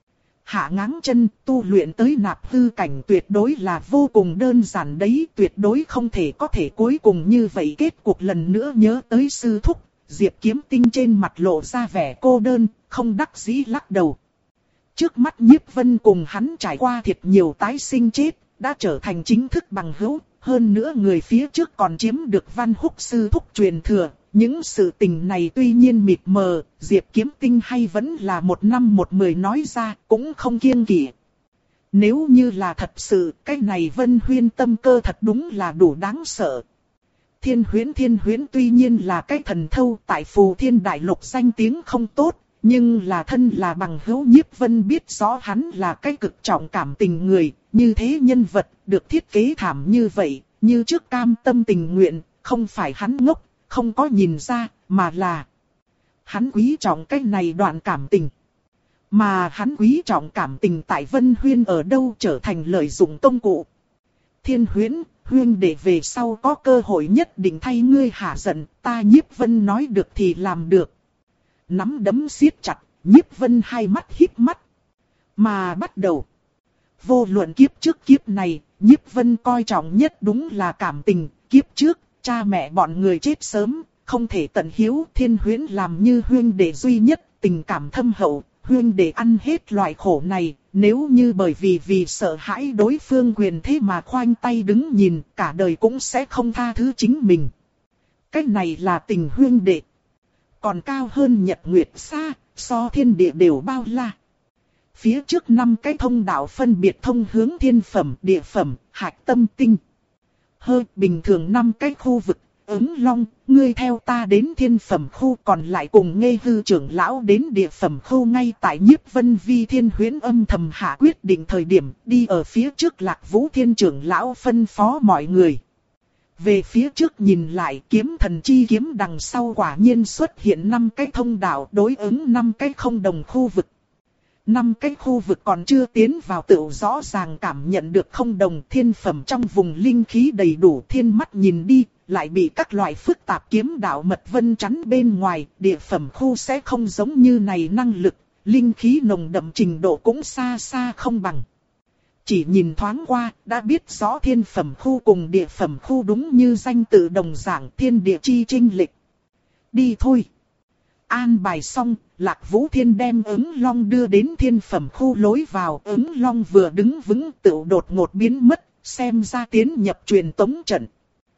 Hạ ngáng chân, tu luyện tới nạp hư cảnh tuyệt đối là vô cùng đơn giản đấy, tuyệt đối không thể có thể cuối cùng như vậy kết cục lần nữa nhớ tới sư thúc. Diệp Kiếm Tinh trên mặt lộ ra vẻ cô đơn, không đắc dĩ lắc đầu. Trước mắt Nhiếp Vân cùng hắn trải qua thiệt nhiều tái sinh chết, đã trở thành chính thức bằng hữu. Hơn nữa người phía trước còn chiếm được Văn Húc sư thúc truyền thừa, những sự tình này tuy nhiên mịt mờ, Diệp Kiếm Tinh hay vẫn là một năm một mười nói ra, cũng không kiêng kỵ. Nếu như là thật sự, cái này Vân Huyên tâm cơ thật đúng là đủ đáng sợ. Thiên Huyễn Thiên Huyễn tuy nhiên là cái thần thâu tại Phù Thiên Đại Lục danh tiếng không tốt, nhưng là thân là bằng hữu Nhiếp Vân biết rõ hắn là cái cực trọng cảm tình người. như thế nhân vật được thiết kế thảm như vậy, như trước cam tâm tình nguyện, không phải hắn ngốc, không có nhìn ra, mà là hắn quý trọng cái này đoạn cảm tình. Mà hắn quý trọng cảm tình tại Vân Huyên ở đâu trở thành lợi dụng công cụ. Thiên Huyễn, Huyên để về sau có cơ hội nhất định thay ngươi hạ giận, ta Nhiếp Vân nói được thì làm được. Nắm đấm siết chặt, Nhiếp Vân hai mắt híp mắt. Mà bắt đầu. Vô luận kiếp trước kiếp này, Nhiếp Vân coi trọng nhất đúng là cảm tình. Kiếp trước, cha mẹ bọn người chết sớm, không thể tận hiếu. Thiên Huyễn làm như Huyên đệ duy nhất, tình cảm thâm hậu. Huyên đệ ăn hết loại khổ này, nếu như bởi vì vì sợ hãi đối phương quyền thế mà khoanh tay đứng nhìn, cả đời cũng sẽ không tha thứ chính mình. Cái này là tình huyên đệ. Còn cao hơn nhật nguyệt xa, so thiên địa đều bao la. Phía trước năm cái thông đạo phân biệt thông hướng thiên phẩm, địa phẩm, hạch tâm tinh. Hơi bình thường năm cái khu vực. Ứng Long, ngươi theo ta đến thiên phẩm khu, còn lại cùng Nghê Hư trưởng lão đến địa phẩm khu. Ngay tại Nhiếp Vân Vi Thiên Huyễn âm thầm hạ quyết định thời điểm, đi ở phía trước Lạc Vũ Thiên trưởng lão phân phó mọi người. Về phía trước nhìn lại, kiếm thần chi kiếm đằng sau quả nhiên xuất hiện năm cái thông đạo đối ứng năm cái không đồng khu vực. Năm cái khu vực còn chưa tiến vào tự rõ ràng cảm nhận được không đồng. Thiên phẩm trong vùng linh khí đầy đủ, thiên mắt nhìn đi, lại bị các loại phức tạp kiếm đạo mật vân chắn bên ngoài. Địa phẩm khu sẽ không giống như này, năng lực, linh khí nồng đậm trình độ cũng xa xa không bằng. Chỉ nhìn thoáng qua, đã biết rõ thiên phẩm khu cùng địa phẩm khu đúng như danh tự đồng dạng, thiên địa chi chênh lệch. Đi thôi. An bài xong, Lạc Vũ Thiên đem Ứng Long đưa đến thiên phẩm khu lối vào. Ứng Long vừa đứng vững tự đột ngột biến mất, xem ra tiến nhập truyền tống trận.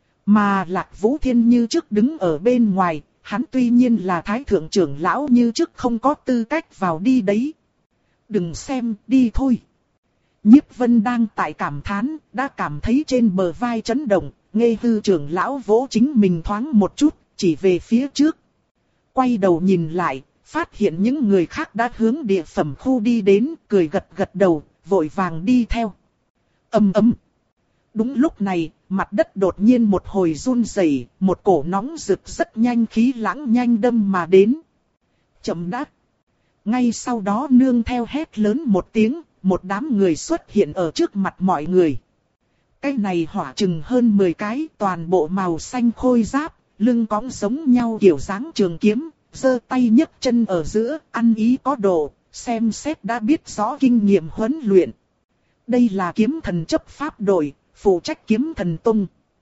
Mà Lạc Vũ Thiên như trước đứng ở bên ngoài, hắn tuy nhiên là thái thượng trưởng lão như trước không có tư cách vào đi đấy. Đừng xem, đi thôi. Nhiếp Vân đang tại cảm thán, đã cảm thấy trên bờ vai chấn động. Nghê Hư trưởng lão vỗ chính mình thoáng một chút, chỉ về phía trước. Quay đầu nhìn lại, phát hiện những người khác đã hướng địa phẩm khu đi đến, cười gật gật đầu, vội vàng đi theo. Ầm ầm. Đúng lúc này, mặt đất đột nhiên một hồi run rẩy, một cổ nóng rực rất nhanh khí lãng nhanh đâm mà đến. Chậm đã. Ngay sau đó nương theo hét lớn một tiếng, một đám người xuất hiện ở trước mặt mọi người. Cái này hỏa chừng hơn mười cái, toàn bộ màu xanh khôi giáp, lưng cõng giống nhau kiểu dáng trường kiếm, giơ tay nhấc chân ở giữa, ăn ý có độ, xem xét đã biết rõ kinh nghiệm huấn luyện. Đây là kiếm thần chấp pháp đội, phụ trách kiếm thần tung.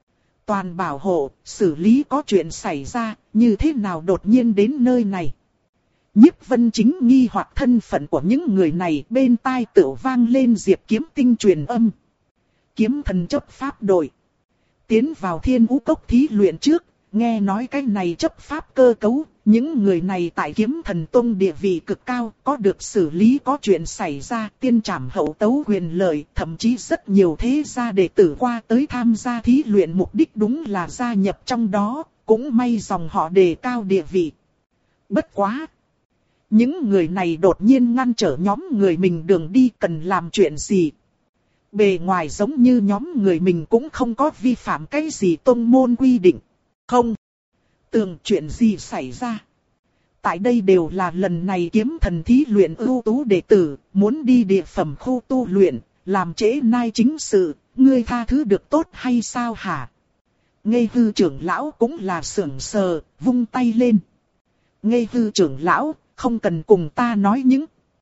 Toàn bảo hộ, xử lý có chuyện xảy ra, như thế nào đột nhiên đến nơi này. Nhiếp Vân chính nghi hoặc thân phận của những người này, bên tai tựu vang lên Diệp Kiếm Tinh truyền âm. Kiếm thần chấp pháp đội. Tiến vào Thiên Vũ Cốc thí luyện trước, nghe nói cái này chấp pháp cơ cấu, những người này tại kiếm thần tông địa vị cực cao, có được xử lý có chuyện xảy ra, tiên trảm hậu tấu quyền lợi, thậm chí rất nhiều thế gia đệ tử qua tới tham gia thí luyện mục đích đúng là gia nhập trong đó, cũng may dòng họ đề cao địa vị. Bất quá! Những người này đột nhiên ngăn trở nhóm người mình đường đi, cần làm chuyện gì? Bề ngoài giống như nhóm người mình cũng không có vi phạm cái gì tông môn quy định. Không. Tưởng chuyện gì xảy ra? Tại đây đều là lần này kiếm thần thí luyện ưu tú đệ tử, muốn đi địa phẩm khu tu luyện, làm trễ nai chính sự, ngươi tha thứ được tốt hay sao hả? Nghê Hư trưởng lão cũng là sưởng sờ, vung tay lên. Nghê Hư trưởng lão, không cần cùng ta nói những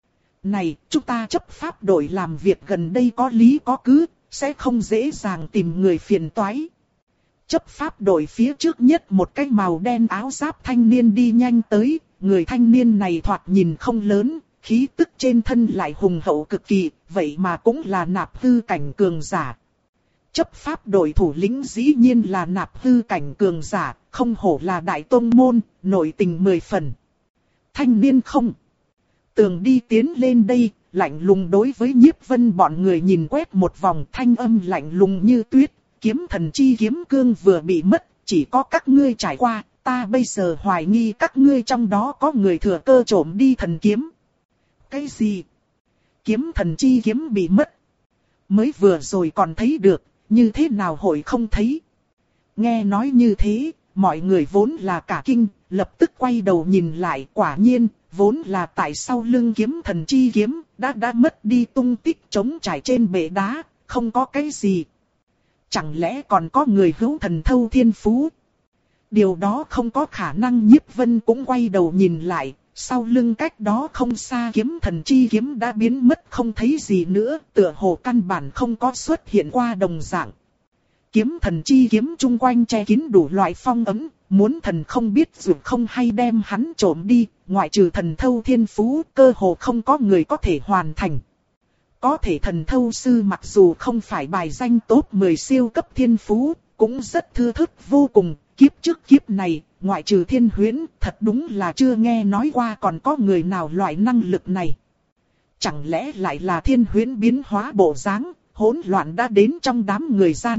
này, chúng ta chấp pháp đội làm việc gần đây có lý có cứ, sẽ không dễ dàng tìm người phiền toái. Chấp pháp đội phía trước nhất một cái màu đen áo giáp thanh niên đi nhanh tới, người thanh niên này thoạt nhìn không lớn, khí tức trên thân lại hùng hậu cực kỳ, vậy mà cũng là nạp hư cảnh cường giả. Chấp pháp đội thủ lĩnh dĩ nhiên là nạp hư cảnh cường giả, không hổ là đại tông môn, nội tình mười phần. Thanh niên không. Tường đi tiến lên đây, lạnh lùng đối với Nhiếp Vân bọn người nhìn quét một vòng, thanh âm lạnh lùng như tuyết. Kiếm thần chi kiếm cương vừa bị mất, chỉ có các ngươi trải qua, ta bây giờ hoài nghi các ngươi trong đó có người thừa cơ trộm đi thần kiếm. Cái gì? Kiếm thần chi kiếm bị mất. mới vừa rồi còn thấy được, như thế nào hội không thấy. Nghe nói như thế, mọi người vốn là cả kinh, lập tức quay đầu nhìn lại, quả nhiên, vốn là tại sau lưng kiếm thần chi kiếm, đã đã mất đi tung tích trống trải trên bệ đá, không có cái gì. Chẳng lẽ còn có người hữu thần thâu thiên phú? Điều đó không có khả năng. Nhiếp Vân cũng quay đầu nhìn lại, sau lưng cách đó không xa kiếm thần chi kiếm đã biến mất không thấy gì nữa, tựa hồ căn bản không có xuất hiện qua đồng dạng. Kiếm thần chi kiếm chung quanh che kín đủ loại phong ấn, muốn thần không biết dù không hay đem hắn trộm đi, ngoại trừ thần thâu thiên phú, cơ hồ không có người có thể hoàn thành. Có thể thần thâu sư mặc dù không phải bài danh top mười siêu cấp thiên phú, cũng rất thưa thớt vô cùng, kiếp trước kiếp này, ngoại trừ Thiên Huyễn, thật đúng là chưa nghe nói qua còn có người nào loại năng lực này. Chẳng lẽ lại là Thiên Huyễn biến hóa bộ dáng, hỗn loạn đã đến trong đám người gian.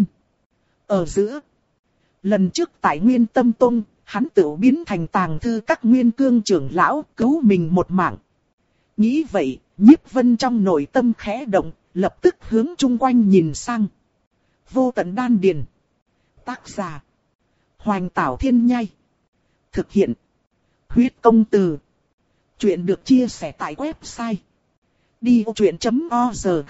Ở giữa, lần trước tại Nguyên Tâm Tông, hắn tự biến thành tàng thư các Nguyên Cương trưởng lão, cứu mình một mạng. Nghĩ vậy, Nhiếp Vân trong nội tâm khẽ động, lập tức hướng chung quanh nhìn sang. Vô tận đan điền. Tác giả: Hoành Tảo Thiên Nhai. Thực hiện: Huyết Công Từ. Chuyện được chia sẻ tại website đi vô chuyện chấm org.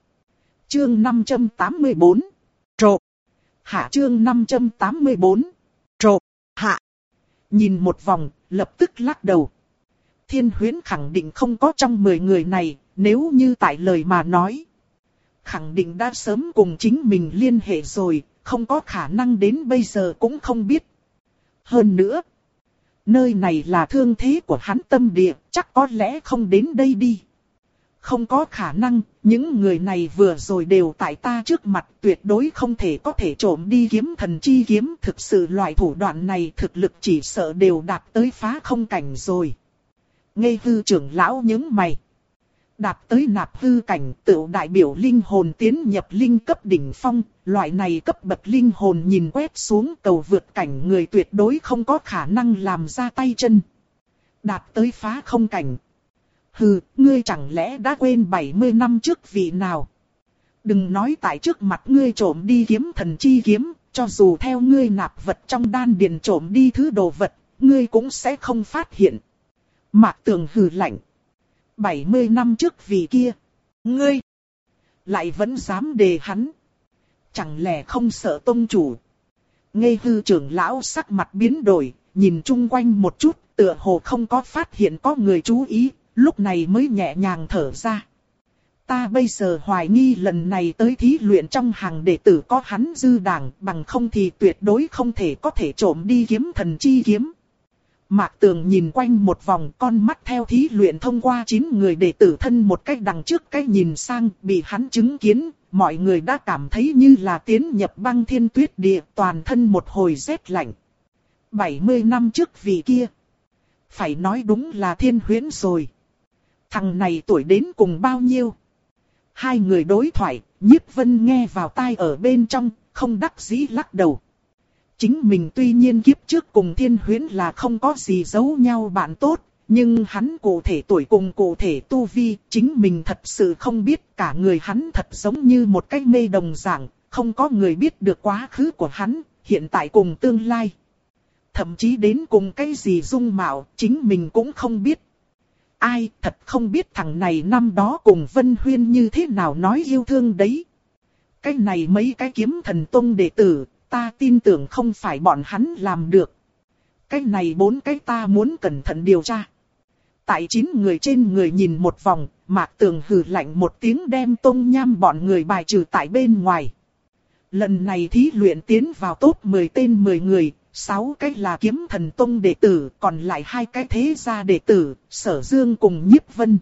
Chương năm trăm tám mươi tư. Trộm. Hạ. Chương năm trăm tám mươi tư. Trộm. Hạ. Nhìn một vòng, lập tức lắc đầu. Thiên Huyễn khẳng định không có trong mười người này, nếu như tại lời mà nói, khẳng định đã sớm cùng chính mình liên hệ rồi, không có khả năng đến bây giờ cũng không biết. Hơn nữa, nơi này là thương thế của hắn tâm địa, chắc có lẽ không đến đây đi. Không có khả năng, những người này vừa rồi đều tại ta trước mặt, tuyệt đối không thể có thể trộm đi kiếm thần chi kiếm. Thực sự loại thủ đoạn này thực lực chỉ sợ đều đạt tới phá không cảnh rồi. Ngây hư trưởng lão nhướng mày. Đạt tới nạp hư cảnh tự đại biểu linh hồn tiến nhập linh cấp đỉnh phong, loại này cấp bậc linh hồn nhìn quét xuống cầu vượt cảnh người tuyệt đối không có khả năng làm ra tay chân. Đạt tới phá không cảnh. Hừ, ngươi chẳng lẽ đã quên bảy mươi năm trước vị nào? Đừng nói tại trước mặt ngươi trộm đi kiếm thần chi kiếm, cho dù theo ngươi nạp vật trong đan điền trộm đi thứ đồ vật, ngươi cũng sẽ không phát hiện. Mạc Tường hừ lạnh. bảy mươi năm trước vị kia, ngươi lại vẫn dám đề hắn. Chẳng lẽ không sợ tông chủ? Ngây hư trưởng lão sắc mặt biến đổi, nhìn chung quanh một chút, tựa hồ không có phát hiện có người chú ý, lúc này mới nhẹ nhàng thở ra. Ta bây giờ hoài nghi lần này tới thí luyện trong hàng đệ tử có hắn dư đảng, bằng không thì tuyệt đối không thể có thể trộm đi kiếm thần chi kiếm. Mạc Tường nhìn quanh một vòng, con mắt theo thí luyện thông qua chín người đệ tử thân một cách đằng trước cách nhìn sang, bị hắn chứng kiến, mọi người đã cảm thấy như là tiến nhập băng thiên tuyết địa, toàn thân một hồi rét lạnh. bảy mươi năm trước vị kia, phải nói đúng là Thiên Huyễn rồi. Thằng này tuổi đến cùng bao nhiêu? Hai người đối thoại, Nhiếp Vân nghe vào tai ở bên trong, không đắc dĩ lắc đầu. Chính mình tuy nhiên kiếp trước cùng Thiên Huyễn là không có gì giấu nhau bạn tốt, nhưng hắn cụ thể tuổi cùng cụ thể tu vi, chính mình thật sự không biết. Cả người hắn thật giống như một cái mê đồng dạng, không có người biết được quá khứ của hắn, hiện tại cùng tương lai. Thậm chí đến cùng cái gì dung mạo, chính mình cũng không biết. Ai thật không biết thằng này năm đó cùng Vân Huyên như thế nào nói yêu thương đấy. Cái này mấy cái kiếm thần tông đệ tử, ta tin tưởng không phải bọn hắn làm được. Cái này bốn cái ta muốn cẩn thận điều tra. Tại chín người trên người nhìn một vòng, Mạc Tường hừ lạnh một tiếng đem Tông Nham bọn người bài trừ tại bên ngoài. Lần này thí luyện tiến vào top mười tên mười người, sáu cái là kiếm thần tông đệ tử, còn lại hai cái thế gia đệ tử, Sở Dương cùng Nhiếp Vân.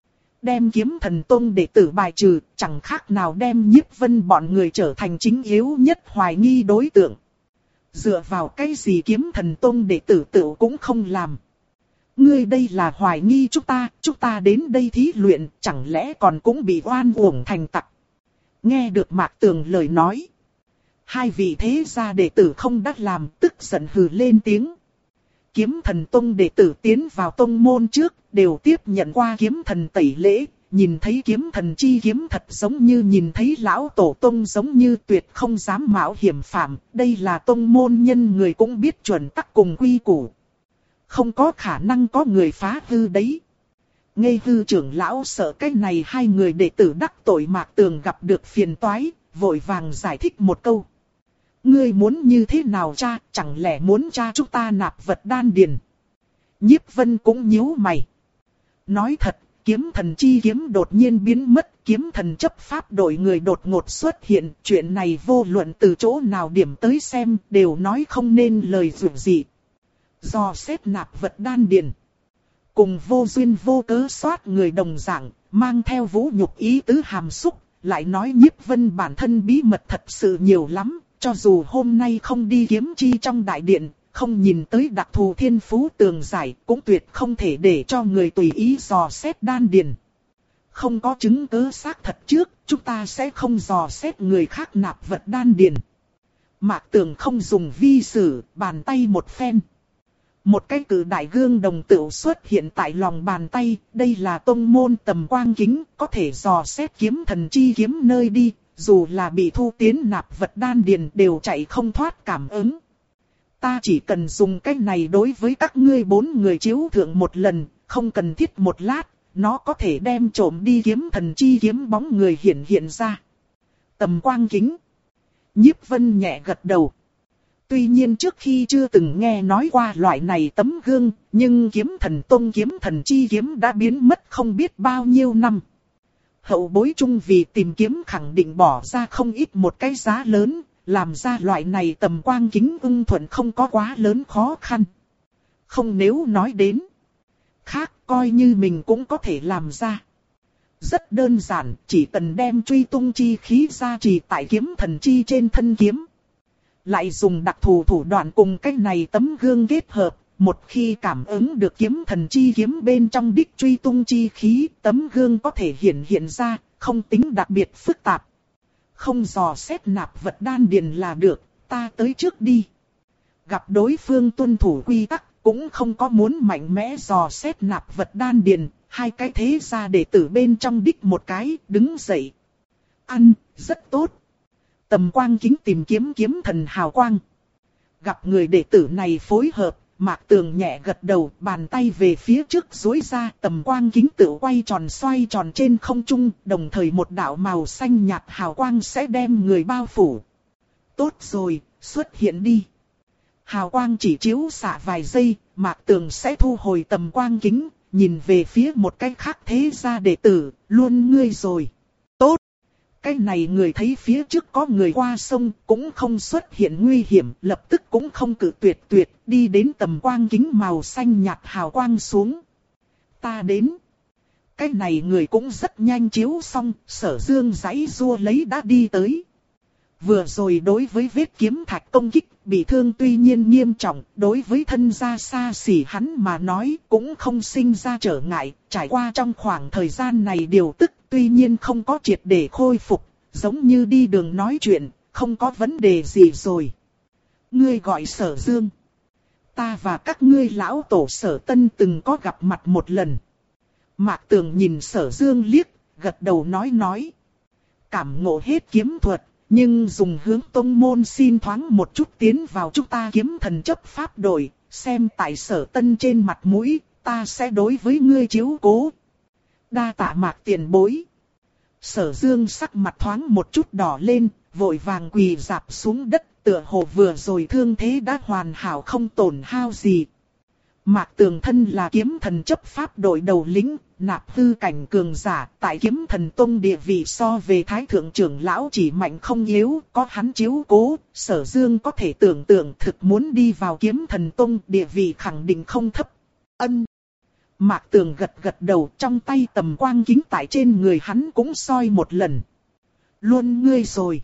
Đem kiếm thần tông đệ tử bài trừ, chẳng khác nào đem Nhiếp Vân bọn người trở thành chính yếu nhất hoài nghi đối tượng. Dựa vào cái gì kiếm thần tông đệ tử tự cũng không làm. Ngươi đây là hoài nghi chúng ta, chúng ta đến đây thí luyện, chẳng lẽ còn cũng bị oan uổng thành tặc. Nghe được Mạc Tường lời nói. Hai vị thế gia đệ tử không đắc làm, tức giận hừ lên tiếng. Kiếm thần tông đệ tử tiến vào tông môn trước, đều tiếp nhận qua kiếm thần tẩy lễ, nhìn thấy kiếm thần chi kiếm thật giống như nhìn thấy lão tổ tông, giống như tuyệt không dám mạo hiểm phạm. Đây là tông môn nhân người cũng biết chuẩn tắc cùng quy củ. Không có khả năng có người phá hư đấy. Ngây hư trưởng lão sợ cái này hai người đệ tử đắc tội Mạc Tường gặp được phiền toái, vội vàng giải thích một câu. Ngươi muốn như thế nào cha, chẳng lẽ muốn cha chúng ta nạp vật đan điền? Nhiếp Vân cũng nhíu mày. Nói thật, kiếm thần chi kiếm đột nhiên biến mất, kiếm thần chấp pháp đội người đột ngột xuất hiện, chuyện này vô luận từ chỗ nào điểm tới xem, đều nói không nên lời dù gì. Do xét nạp vật đan điền, cùng vô duyên vô cớ soát người đồng dạng, mang theo vũ nhục ý tứ hàm xúc, lại nói Nhiếp Vân bản thân bí mật thật sự nhiều lắm, cho dù hôm nay không đi kiếm chi trong đại điện, không nhìn tới đặc thù thiên phú tường giải, cũng tuyệt không thể để cho người tùy ý dò xét đan điền. Không có chứng cứ xác thật trước, chúng ta sẽ không dò xét người khác nạp vật đan điền. Mạc Tường không dùng vi sử, bàn tay một phen. Một cái cử đại gương đồng tựu xuất hiện tại lòng bàn tay, đây là tông môn tầm quang kính, có thể dò xét kiếm thần chi kiếm nơi đi, dù là bị thu tiến nạp vật đan điền đều chạy không thoát cảm ứng. Ta chỉ cần dùng cái này đối với các ngươi bốn người chiếu thượng một lần, không cần thiết một lát, nó có thể đem trộm đi kiếm thần chi kiếm bóng người hiện hiện ra. Tầm quang kính. Nhiếp Vân nhẹ gật đầu. Tuy nhiên trước khi chưa từng nghe nói qua loại này tấm gương, nhưng kiếm thần tông kiếm thần chi kiếm đã biến mất không biết bao nhiêu năm. Hậu bối chung vì tìm kiếm khẳng định bỏ ra không ít một cái giá lớn, làm ra loại này tầm quang kính ưng thuận không có quá lớn khó khăn. Không nếu nói đến khác, coi như mình cũng có thể làm ra. Rất đơn giản, chỉ cần đem truy tung chi khí ra trì tại kiếm thần chi trên thân kiếm. Lại dùng đặc thù thủ đoạn cùng cái này tấm gương kết hợp, một khi cảm ứng được kiếm thần chi kiếm bên trong đích truy tung chi khí, tấm gương có thể hiện hiện ra, không tính đặc biệt phức tạp. Không dò xét nạp vật đan điền là được, ta tới trước đi. Gặp đối phương tuân thủ quy tắc, cũng không có muốn mạnh mẽ dò xét nạp vật đan điền, hai cái thế ra đệ tử bên trong đích một cái, đứng dậy. Ăn, rất tốt. Tầm quang kính tìm kiếm kiếm thần hào quang. Gặp người đệ tử này phối hợp, Mạc Tường nhẹ gật đầu, bàn tay về phía trước duỗi ra, tầm quang kính tự quay tròn xoay tròn trên không trung, đồng thời một đạo màu xanh nhạt hào quang sẽ đem người bao phủ. Tốt rồi, xuất hiện đi. Hào quang chỉ chiếu xạ vài giây, Mạc Tường sẽ thu hồi tầm quang kính, nhìn về phía một cái khác thế gia đệ tử, luôn ngươi rồi. Tốt. Cái này người thấy phía trước có người qua sông, cũng không xuất hiện nguy hiểm, lập tức cũng không cự tuyệt tuyệt, đi đến tầm quang kính màu xanh nhạt hào quang xuống. Ta đến. Cái này người cũng rất nhanh chiếu xong, Sở Dương giãy giụa lấy đã đi tới. Vừa rồi đối với vết kiếm thạch công kích, bị thương tuy nhiên nghiêm trọng, đối với thân gia xa xỉ hắn mà nói cũng không sinh ra trở ngại, trải qua trong khoảng thời gian này điều tức, tuy nhiên không có triệt để khôi phục, giống như đi đường nói chuyện, không có vấn đề gì rồi. Ngươi gọi Sở Dương. Ta và các ngươi lão tổ Sở Tân từng có gặp mặt một lần. Mạc Tường nhìn Sở Dương liếc, gật đầu nói nói. Cảm ngộ hết kiếm thuật. Nhưng dùng hướng tông môn xin thoáng một chút tiến vào chúng ta kiếm thần chấp pháp đội, xem tại Sở Tân trên mặt mũi, ta sẽ đối với ngươi chiếu cố. Đa tạ Mạc tiền bối. Sở Dương sắc mặt thoáng một chút đỏ lên, vội vàng quỳ rạp xuống đất, tựa hồ vừa rồi thương thế đã hoàn hảo không tổn hao gì. Mạc Tường thân là kiếm thần chấp pháp đội đầu lĩnh, nạp hư cảnh cường giả, tại kiếm thần tông địa vị so về thái thượng trưởng lão chỉ mạnh không yếu, có hắn chiếu cố, Sở Dương có thể tưởng tượng thực muốn đi vào kiếm thần tông địa vị khẳng định không thấp. Ân. Mạc Tường gật gật đầu, trong tay tầm quang kính tại trên người hắn cũng soi một lần. Luôn ngươi rồi.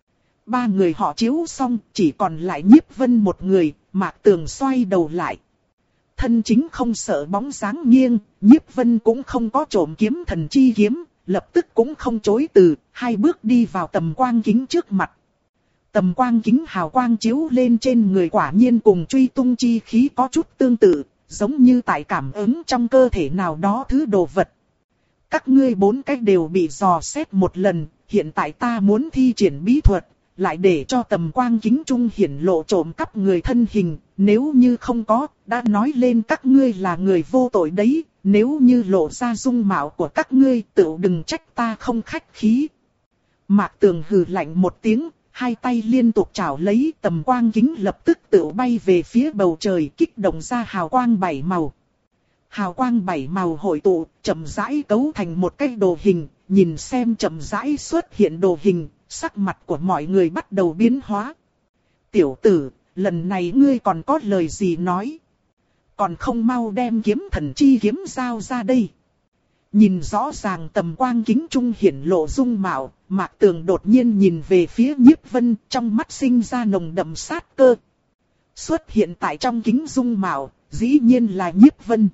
Ba người họ chiếu xong, chỉ còn lại Nhiếp Vân một người, Mạc Tường xoay đầu lại. Thân chính không sợ bóng dáng nghiêng, Nhiếp Vân cũng không có trộm kiếm thần chi kiếm, lập tức cũng không chối từ, hai bước đi vào tầm quang kính trước mặt. Tầm quang kính hào quang chiếu lên trên người quả nhiên cùng truy tung chi khí có chút tương tự, giống như tại cảm ứng trong cơ thể nào đó thứ đồ vật. các ngươi bốn cách đều bị dò xét một lần, hiện tại ta muốn thi triển bí thuật, lại để cho tầm quang kính trung hiển lộ trộm cắp người thân hình, nếu như không có, đã nói lên các ngươi là người vô tội đấy, nếu như lộ ra dung mạo của các ngươi tự đừng trách ta không khách khí. Mạc Tường hừ lạnh một tiếng, hai tay liên tục chảo lấy, tầm quang kính lập tức tự bay về phía bầu trời, kích động ra hào quang bảy màu. Hào quang bảy màu hội tụ, chậm rãi cấu thành một cái đồ hình, nhìn xem chậm rãi xuất hiện đồ hình, sắc mặt của mọi người bắt đầu biến hóa. Tiểu tử, lần này ngươi còn có lời gì nói? Còn không mau đem kiếm thần chi kiếm giao ra đây. Nhìn rõ ràng tầm quang kính trung hiển lộ dung mạo, Mạc Tường đột nhiên nhìn về phía Nhiếp Vân, trong mắt sinh ra nồng đậm sát cơ. Xuất hiện tại trong kính dung mạo, dĩ nhiên là Nhiếp Vân.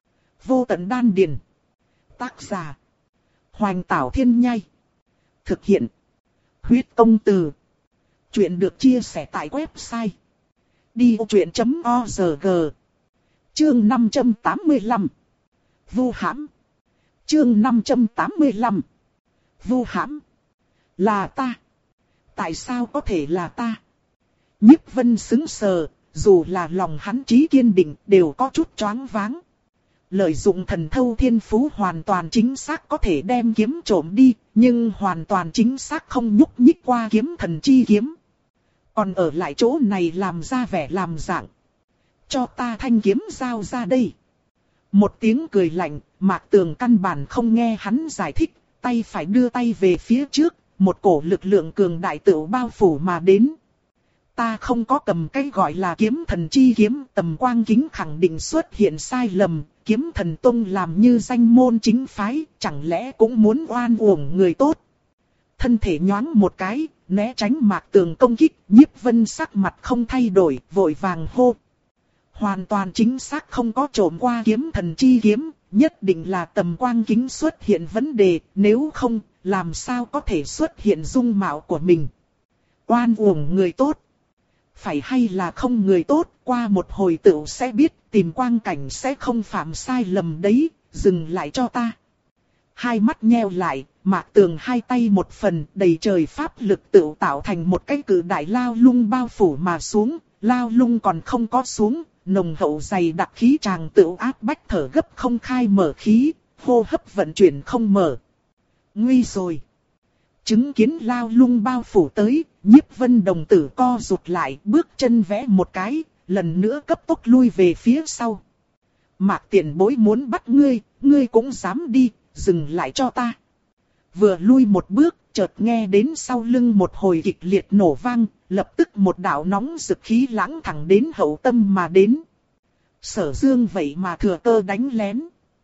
Vô tận đan điền. Tác giả: Hoành Tảo Thiên Nhai. Thực hiện: Huyết Công Từ. Chuyện được chia sẻ tại website đi ô chuyện chấm org. Chương năm trăm tám mươi lăm. Vu hãm. Chương năm trăm tám mươi lăm. Vu hãm. Là ta. Tại sao có thể là ta? Nhiếp Vân sững sờ, dù là lòng hắn trí kiên định đều có chút choáng váng. Lợi dụng thần thâu thiên phú hoàn toàn chính xác có thể đem kiếm trộm đi, nhưng hoàn toàn chính xác không nhúc nhích qua kiếm thần chi kiếm. Còn ở lại chỗ này làm ra vẻ làm dạng. Cho ta thanh kiếm giao ra đây. Một tiếng cười lạnh, Mạc Tường căn bản không nghe hắn giải thích, tay phải đưa tay về phía trước, một cổ lực lượng cường đại tự bao phủ mà đến. Ta không có cầm cái gọi là kiếm thần chi kiếm, tầm quang kính khẳng định xuất hiện sai lầm, kiếm thần tông làm như danh môn chính phái, chẳng lẽ cũng muốn oan uổng người tốt. Thân thể nhoáng một cái, né tránh Mạc Tường công kích, Nhiếp Vân sắc mặt không thay đổi, vội vàng hô. Hoàn toàn chính xác không có trộm qua kiếm thần chi kiếm, nhất định là tầm quang kính xuất hiện vấn đề, nếu không, làm sao có thể xuất hiện dung mạo của mình. Oan uổng người tốt. Phải hay là không người tốt, qua một hồi tựu sẽ biết, tìm quang cảnh sẽ không phạm sai lầm đấy, dừng lại cho ta. Hai mắt nheo lại, Mạc Tường hai tay một phần, đầy trời pháp lực tựu tạo thành một cái cự đại lao lung bao phủ mà xuống, lao lung còn không có xuống, nồng hậu dày đặc khí tràng tựu áp bách thở gấp không khai mở khí, hô hấp vận chuyển không mở. Nguy rồi. Chứng kiến lao lung bao phủ tới, Nhiếp Vân đồng tử co rụt lại, bước chân vẽ một cái, lần nữa cấp tốc lui về phía sau. Mạc Tiền Bối muốn bắt ngươi, ngươi cũng dám đi, dừng lại cho ta. Vừa lui một bước, chợt nghe đến sau lưng một hồi kịch liệt nổ vang, lập tức một đạo nóng rực khí lãng thẳng đến hậu tâm mà đến. Sở Dương vậy mà thừa cơ đánh lén.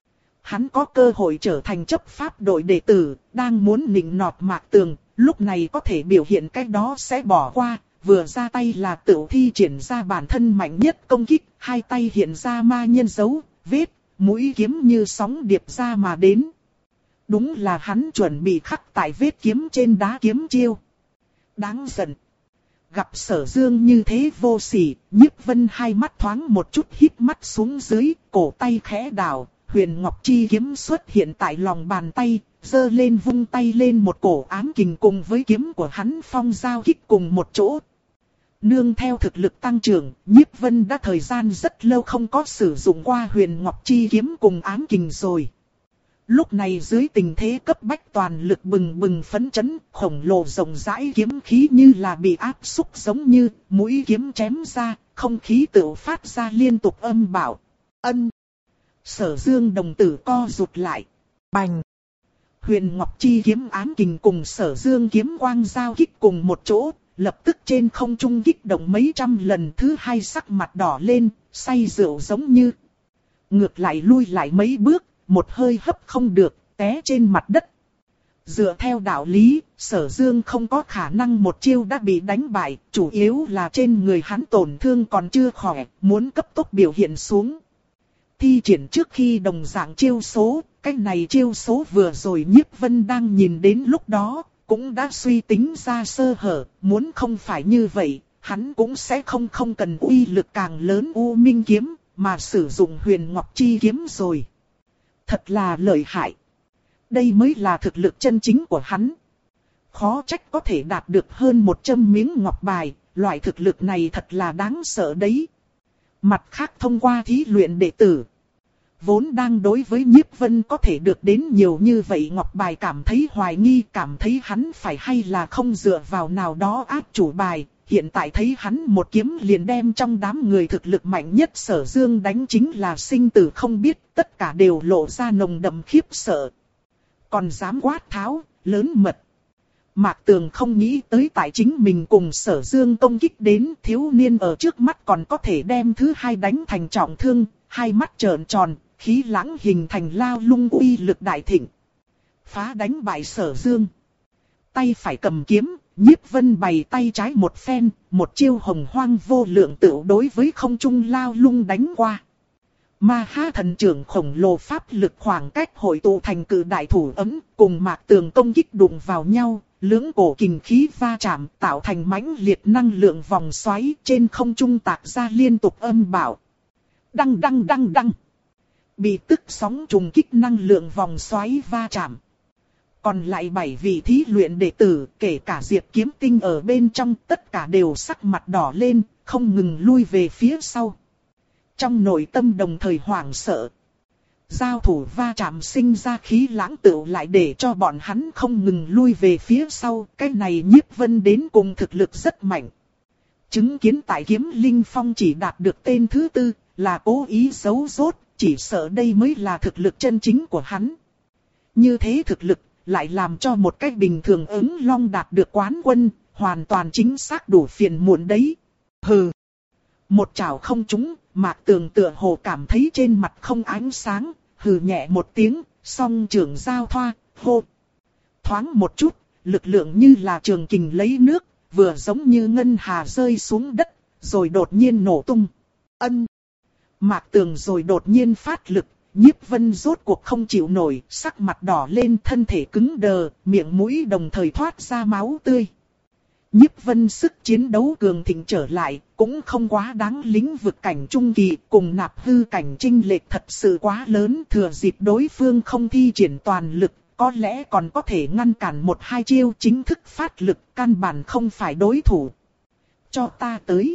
Hắn có cơ hội trở thành chấp pháp đội đệ tử, đang muốn nịnh nọt Mạc Tường, lúc này có thể biểu hiện cách đó sẽ bỏ qua, vừa ra tay là tự thi triển ra bản thân mạnh nhất công kích, hai tay hiện ra ma nhân dấu, vết, mũi kiếm như sóng điệp ra mà đến. Đúng là hắn chuẩn bị khắc tại vết kiếm trên đá kiếm chiêu. Đáng giận. Gặp Sở Dương như thế vô sỉ, Nhiếp Vân hai mắt thoáng một chút hít mắt xuống dưới, cổ tay khẽ đảo, Huyền Ngọc Chi kiếm xuất hiện tại lòng bàn tay, giơ lên vung tay lên một cổ ám kình cùng với kiếm của hắn phong giao kích cùng một chỗ. Nương theo thực lực tăng trưởng, Nhiếp Vân đã thời gian rất lâu không có sử dụng qua Huyền Ngọc Chi kiếm cùng ám kình rồi. Lúc này dưới tình thế cấp bách toàn lực bừng bừng phấn chấn, khổng lồ rộng rãi kiếm khí như là bị áp xúc giống như mũi kiếm chém ra, không khí tự phát ra liên tục âm bảo. Ân. Sở Dương đồng tử co rụt lại. Bành. Huyền Ngọc Chi kiếm ám kình cùng Sở Dương kiếm quang giao kích cùng một chỗ, lập tức trên không trung kích động mấy trăm lần, thứ hai sắc mặt đỏ lên, say rượu giống như. Ngược lại lui lại mấy bước, một hơi hấp không được, té trên mặt đất. Dựa theo đạo lý, Sở Dương không có khả năng một chiêu đã bị đánh bại, chủ yếu là trên người hắn tổn thương còn chưa khỏe, muốn cấp tốc biểu hiện xuống. Thi triển trước khi đồng dạng chiêu số, cái này chiêu số vừa rồi Nhiếp Vân đang nhìn đến lúc đó, cũng đã suy tính ra sơ hở, muốn không phải như vậy, hắn cũng sẽ không không cần uy lực càng lớn U Minh kiếm, mà sử dụng Huyền Ngọc Chi kiếm rồi. Thật là lợi hại. Đây mới là thực lực chân chính của hắn. Khó trách có thể đạt được hơn một trăm miếng ngọc bài, loại thực lực này thật là đáng sợ đấy. Mặt khác thông qua thí luyện đệ tử, vốn đang đối với Nhiếp Vân có thể được đến nhiều như vậy ngọc bài cảm thấy hoài nghi, cảm thấy hắn phải hay là không dựa vào nào đó áp chủ bài. Hiện tại thấy hắn một kiếm liền đem trong đám người thực lực mạnh nhất Sở Dương đánh chính là sinh tử không biết, tất cả đều lộ ra nồng đậm khiếp sợ. Còn dám quát tháo, lớn mật. Mạc Tường không nghĩ tới tại chính mình cùng Sở Dương công kích đến, thiếu niên ở trước mắt còn có thể đem thứ hai đánh thành trọng thương, hai mắt trợn tròn, khí lãng hình thành lao lung uy lực đại thịnh. Phá đánh bại Sở Dương. Tay phải cầm kiếm, Nhiếp Vân bày tay trái một phen, một chiêu hồng hoang vô lượng tựu đối với không trung lao lung đánh qua. Ma Ha thần trưởng khổng lồ pháp lực khoảng cách hội tụ thành cự đại thủ ấm, cùng Mạc Tường công kích đụng vào nhau, lưỡng cổ kình khí va chạm tạo thành mãnh liệt năng lượng vòng xoáy trên không trung tạc ra liên tục âm bạo. Đăng đăng đăng đăng. Bị tức sóng trùng kích năng lượng vòng xoáy va chạm. Còn lại bảy vị thí luyện đệ tử, kể cả Diệp Kiếm Tinh ở bên trong, tất cả đều sắc mặt đỏ lên, không ngừng lui về phía sau. Trong nội tâm đồng thời hoảng sợ. Giao thủ va chạm sinh ra khí lãng tựu lại để cho bọn hắn không ngừng lui về phía sau. Cái này Nhiếp Vân đến cùng thực lực rất mạnh. Chứng kiến tại Kiếm Linh Phong chỉ đạt được tên thứ tư, là cố ý giấu rốt, chỉ sợ đây mới là thực lực chân chính của hắn. Như thế thực lực lại làm cho một cách bình thường ứng long đạt được quán quân, hoàn toàn chính xác đủ phiền muộn đấy. Hừ. Một chảo không trúng, Mạc Tường tựa hồ cảm thấy trên mặt không ánh sáng, hừ nhẹ một tiếng, song trường giao thoa, hô. Thoáng một chút, lực lượng như là trường kình lấy nước, vừa giống như ngân hà rơi xuống đất, rồi đột nhiên nổ tung. Ân. Mạc Tường rồi đột nhiên phát lực. Nhiếp Vân rốt cuộc không chịu nổi, sắc mặt đỏ lên, thân thể cứng đờ, miệng mũi đồng thời thoát ra máu tươi. Nhiếp Vân sức chiến đấu cường thịnh trở lại, cũng không quá đáng lĩnh vực cảnh trung kỳ, cùng nạp hư cảnh chênh lệch thật sự quá lớn, thừa dịp đối phương không thi triển toàn lực, có lẽ còn có thể ngăn cản một hai chiêu chính thức phát lực, căn bản không phải đối thủ. Cho ta tới.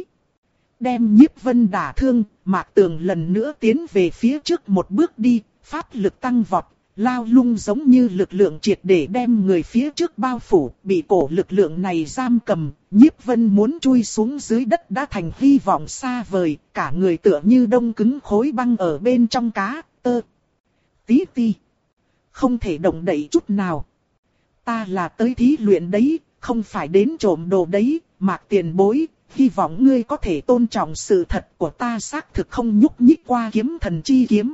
Đem Nhiếp Vân đả thương, Mạc Tường lần nữa tiến về phía trước một bước đi, pháp lực tăng vọt, lao lung giống như lực lượng triệt để đem người phía trước bao phủ, bị cổ lực lượng này giam cầm, Nhiếp Vân muốn chui xuống dưới đất đã thành hy vọng xa vời, cả người tựa như đông cứng khối băng ở bên trong cá, tơ, tí ti, không thể động đậy chút nào. Ta là tới thí luyện đấy, không phải đến trộm đồ đấy, Mạc tiền bối. Hy vọng ngươi có thể tôn trọng sự thật của ta, xác thực không nhúc nhích qua kiếm thần chi kiếm.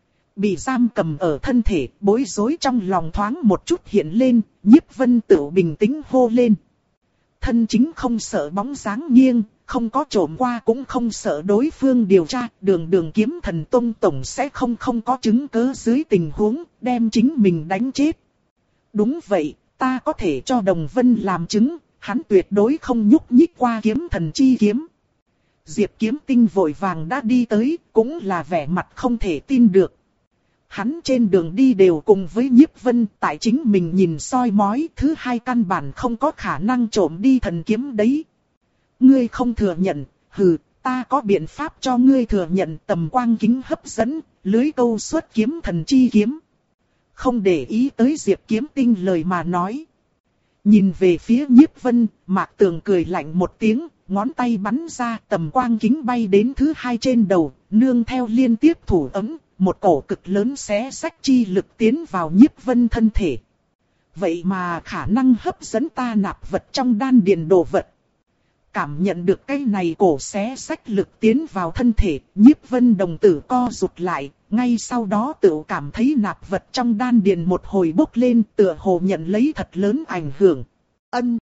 Bị giam cầm ở thân thể, bối rối trong lòng thoáng một chút hiện lên, Nhiếp Vân tự bình tĩnh hô lên. Thân chính không sợ bóng dáng nghiêng, không có trộm qua cũng không sợ đối phương điều tra, đường đường kiếm thần tông tổng sẽ không không có chứng cứ dưới tình huống, đem chính mình đánh chết. Đúng vậy, ta có thể cho Đồng Vân làm chứng. Hắn tuyệt đối không nhúc nhích qua kiếm thần chi kiếm. Diệp Kiếm Tinh vội vàng đã đi tới, cũng là vẻ mặt không thể tin được. Hắn trên đường đi đều cùng với Nhiếp Vân, tại chính mình nhìn soi mói, thứ hai căn bản không có khả năng trộm đi thần kiếm đấy. Ngươi không thừa nhận, hừ, ta có biện pháp cho ngươi thừa nhận. Tầm quang kính hấp dẫn, lưới câu xuất kiếm thần chi kiếm. Không để ý tới Diệp Kiếm Tinh lời mà nói. Nhìn về phía Nhiếp Vân, Mạc Tường cười lạnh một tiếng, ngón tay bắn ra, tầm quang kính bay đến thứ hai trên đầu, nương theo liên tiếp thủ ấm, một cổ cực lớn xé rách chi lực tiến vào Nhiếp Vân thân thể. Vậy mà khả năng hấp dẫn ta nạp vật trong đan điền đồ vật. Cảm nhận được cái này cổ xé rách lực tiến vào thân thể, Nhiếp Vân đồng tử co rụt lại, ngay sau đó tự cảm thấy nạp vật trong đan điền một hồi bốc lên, tựa hồ nhận lấy thật lớn ảnh hưởng. Ân,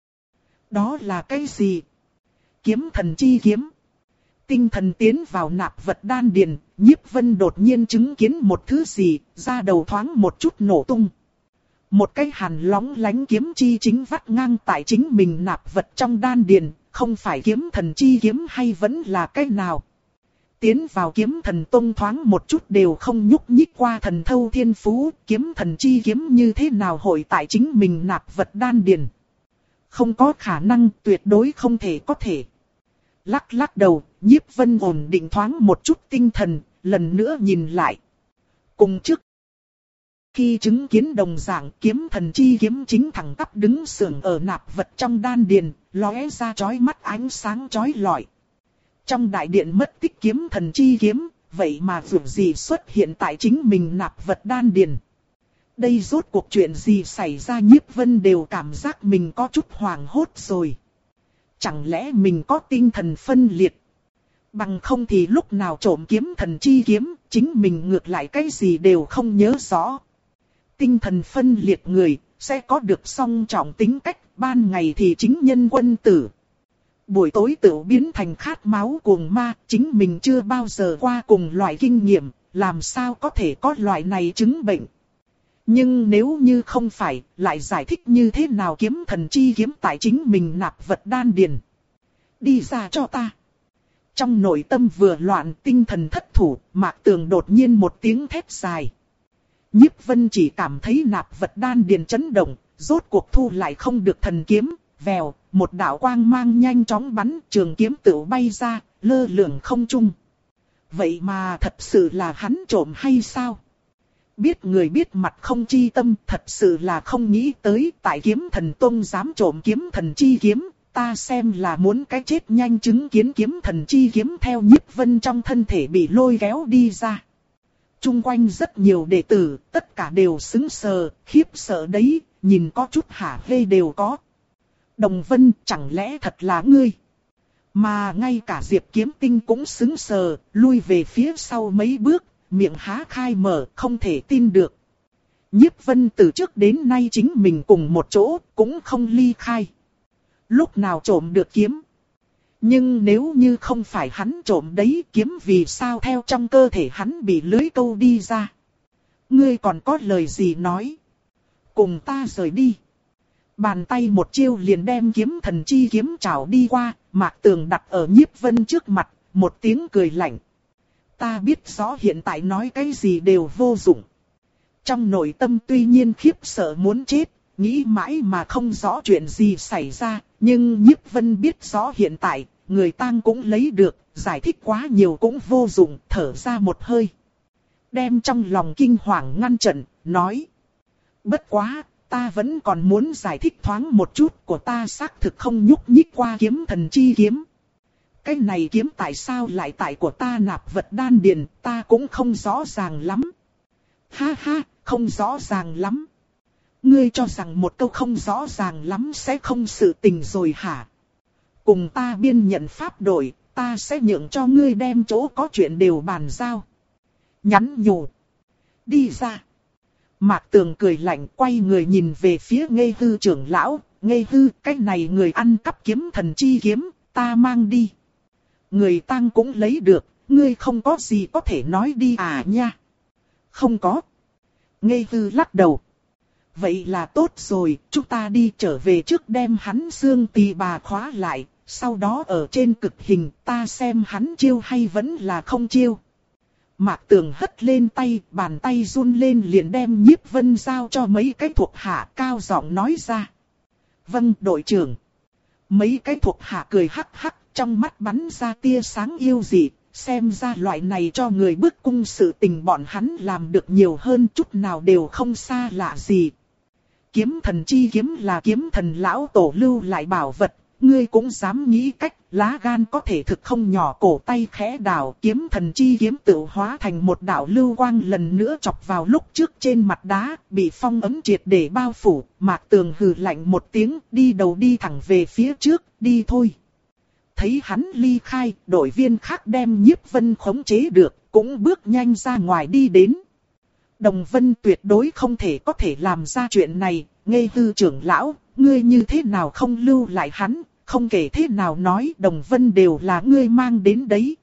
đó là cái gì? Kiếm thần chi kiếm. Tinh thần tiến vào nạp vật đan điền, Nhiếp Vân đột nhiên chứng kiến một thứ gì, da đầu thoáng một chút nổ tung. Một cái hàn lóng lánh kiếm chi chính vắt ngang tại chính mình nạp vật trong đan điền, không phải kiếm thần chi kiếm hay vẫn là cái nào. Tiến vào kiếm thần tông thoáng một chút đều không nhúc nhích qua thần thâu thiên phú, kiếm thần chi kiếm như thế nào hội tại chính mình nạp vật đan điền. Không có khả năng, tuyệt đối không thể có thể. Lắc lắc đầu, Nhiếp Vân ổn định thoáng một chút tinh thần, lần nữa nhìn lại. Cùng trước, khi chứng kiến đồng dạng kiếm thần chi kiếm chính thẳng tắp đứng sưởng ở nạp vật trong đan điền, lóe ra chói mắt ánh sáng chói lọi. Trong đại điện mất tích kiếm thần chi kiếm, vậy mà việc gì xuất hiện tại chính mình nạp vật đan điền. Đây rốt cuộc chuyện gì xảy ra, Nhiếp Vân đều cảm giác mình có chút hoảng hốt rồi. Chẳng lẽ mình có tinh thần phân liệt? Bằng không thì lúc nào trộm kiếm thần chi kiếm, chính mình ngược lại cái gì đều không nhớ rõ. Tinh thần phân liệt người, sẽ có được song trọng tính cách, ban ngày thì chính nhân quân tử. Buổi tối tự biến thành khát máu cuồng ma, chính mình chưa bao giờ qua cùng loại kinh nghiệm, làm sao có thể có loại này chứng bệnh. Nhưng nếu như không phải, lại giải thích như thế nào kiếm thần chi kiếm tại chính mình nạp vật đan điền. Đi ra cho ta. Trong nội tâm vừa loạn tinh thần thất thủ, Mạc Tường đột nhiên một tiếng thét dài. Nhiếp Vân chỉ cảm thấy nạp vật đan điền chấn động, rốt cuộc thu lại không được thần kiếm, vèo, một đạo quang mang nhanh chóng bắn, trường kiếm tựu bay ra, lơ lửng không trung. Vậy mà thật sự là hắn trộm hay sao? Biết người biết mặt không chi tâm, thật sự là không nghĩ tới tại kiếm thần tông dám trộm kiếm thần chi kiếm, ta xem là muốn cái chết nhanh chứng kiến kiếm thần chi kiếm theo Nhiếp Vân trong thân thể bị lôi kéo đi ra. Trung quanh rất nhiều đệ tử, tất cả đều sững sờ, khiếp sợ đấy, nhìn có chút hả hê đều có. Đồng Vân, chẳng lẽ thật là ngươi? Mà ngay cả Diệp Kiếm Tinh cũng sững sờ, lui về phía sau mấy bước, miệng há khai mở, không thể tin được. Nhiếp Vân từ trước đến nay chính mình cùng một chỗ, cũng không ly khai. Lúc nào trộm được kiếm? Nhưng nếu như không phải hắn trộm đấy, kiếm vì sao theo trong cơ thể hắn bị lưới câu đi ra? Ngươi còn có lời gì nói? Cùng ta rời đi. Bàn tay một chiêu liền đem kiếm thần chi kiếm trảo đi qua, Mạc Tường đặt ở Nhiếp Vân trước mặt, một tiếng cười lạnh. Ta biết rõ hiện tại nói cái gì đều vô dụng. Trong nội tâm tuy nhiên khiếp sợ muốn chết, nghĩ mãi mà không rõ chuyện gì xảy ra, nhưng Nhiếp Vân biết rõ hiện tại, người tang cũng lấy được, giải thích quá nhiều cũng vô dụng, thở ra một hơi. Đem trong lòng kinh hoàng ngăn chặn, nói. Bất quá, ta vẫn còn muốn giải thích thoáng một chút, của ta xác thực không nhúc nhích qua kiếm thần chi kiếm. Cái này kiếm tại sao lại tại của ta nạp vật đan điền, ta cũng không rõ ràng lắm. Ha ha, không rõ ràng lắm. Ngươi cho rằng một câu không rõ ràng lắm sẽ không sự tình rồi hả? Cùng ta biên nhận pháp đổi, ta sẽ nhượng cho ngươi đem chỗ có chuyện đều bàn giao. Nhắn nhủ. Đi ra. Mạc Tường cười lạnh, quay người nhìn về phía Ngây Hư trưởng lão. Ngây Hư, cái này người ăn cắp kiếm thần chi kiếm, ta mang đi. Người tang cũng lấy được, ngươi không có gì có thể nói đi à nha. Không có. Ngây Hư lắc đầu. Vậy là tốt rồi, chúng ta đi trở về trước đem hắn xương tỳ bà khóa lại, sau đó ở trên cực hình ta xem hắn chiêu hay vẫn là không chiêu. Mạc Tường hất lên tay, bàn tay run lên liền đem Nhiếp Vân giao cho mấy cái thuộc hạ, cao giọng nói ra. Vâng, đội trưởng. Mấy cái thuộc hạ cười hắc hắc, trong mắt bắn ra tia sáng yêu dị, xem ra loại này cho người bước cung sự tình bọn hắn làm được nhiều hơn, chút nào đều không xa lạ gì. Kiếm thần chi kiếm là kiếm thần lão tổ lưu lại bảo vật, ngươi cũng dám nghĩ cách, lá gan có thể thực không nhỏ, cổ tay khẽ đảo, kiếm thần chi kiếm tự hóa thành một đạo lưu quang lần nữa chọc vào lúc trước trên mặt đá, bị phong ấm triệt để bao phủ. Mạc Tường hừ lạnh một tiếng, đi đầu đi thẳng về phía trước, đi thôi. Thấy hắn ly khai, đội viên khác đem Nhiếp Vân khống chế được, cũng bước nhanh ra ngoài đi đến. Đồng Vân tuyệt đối không thể có thể làm ra chuyện này, Ngây Hư trưởng lão, ngươi như thế nào không lưu lại hắn, không kể thế nào nói Đồng Vân đều là ngươi mang đến đấy.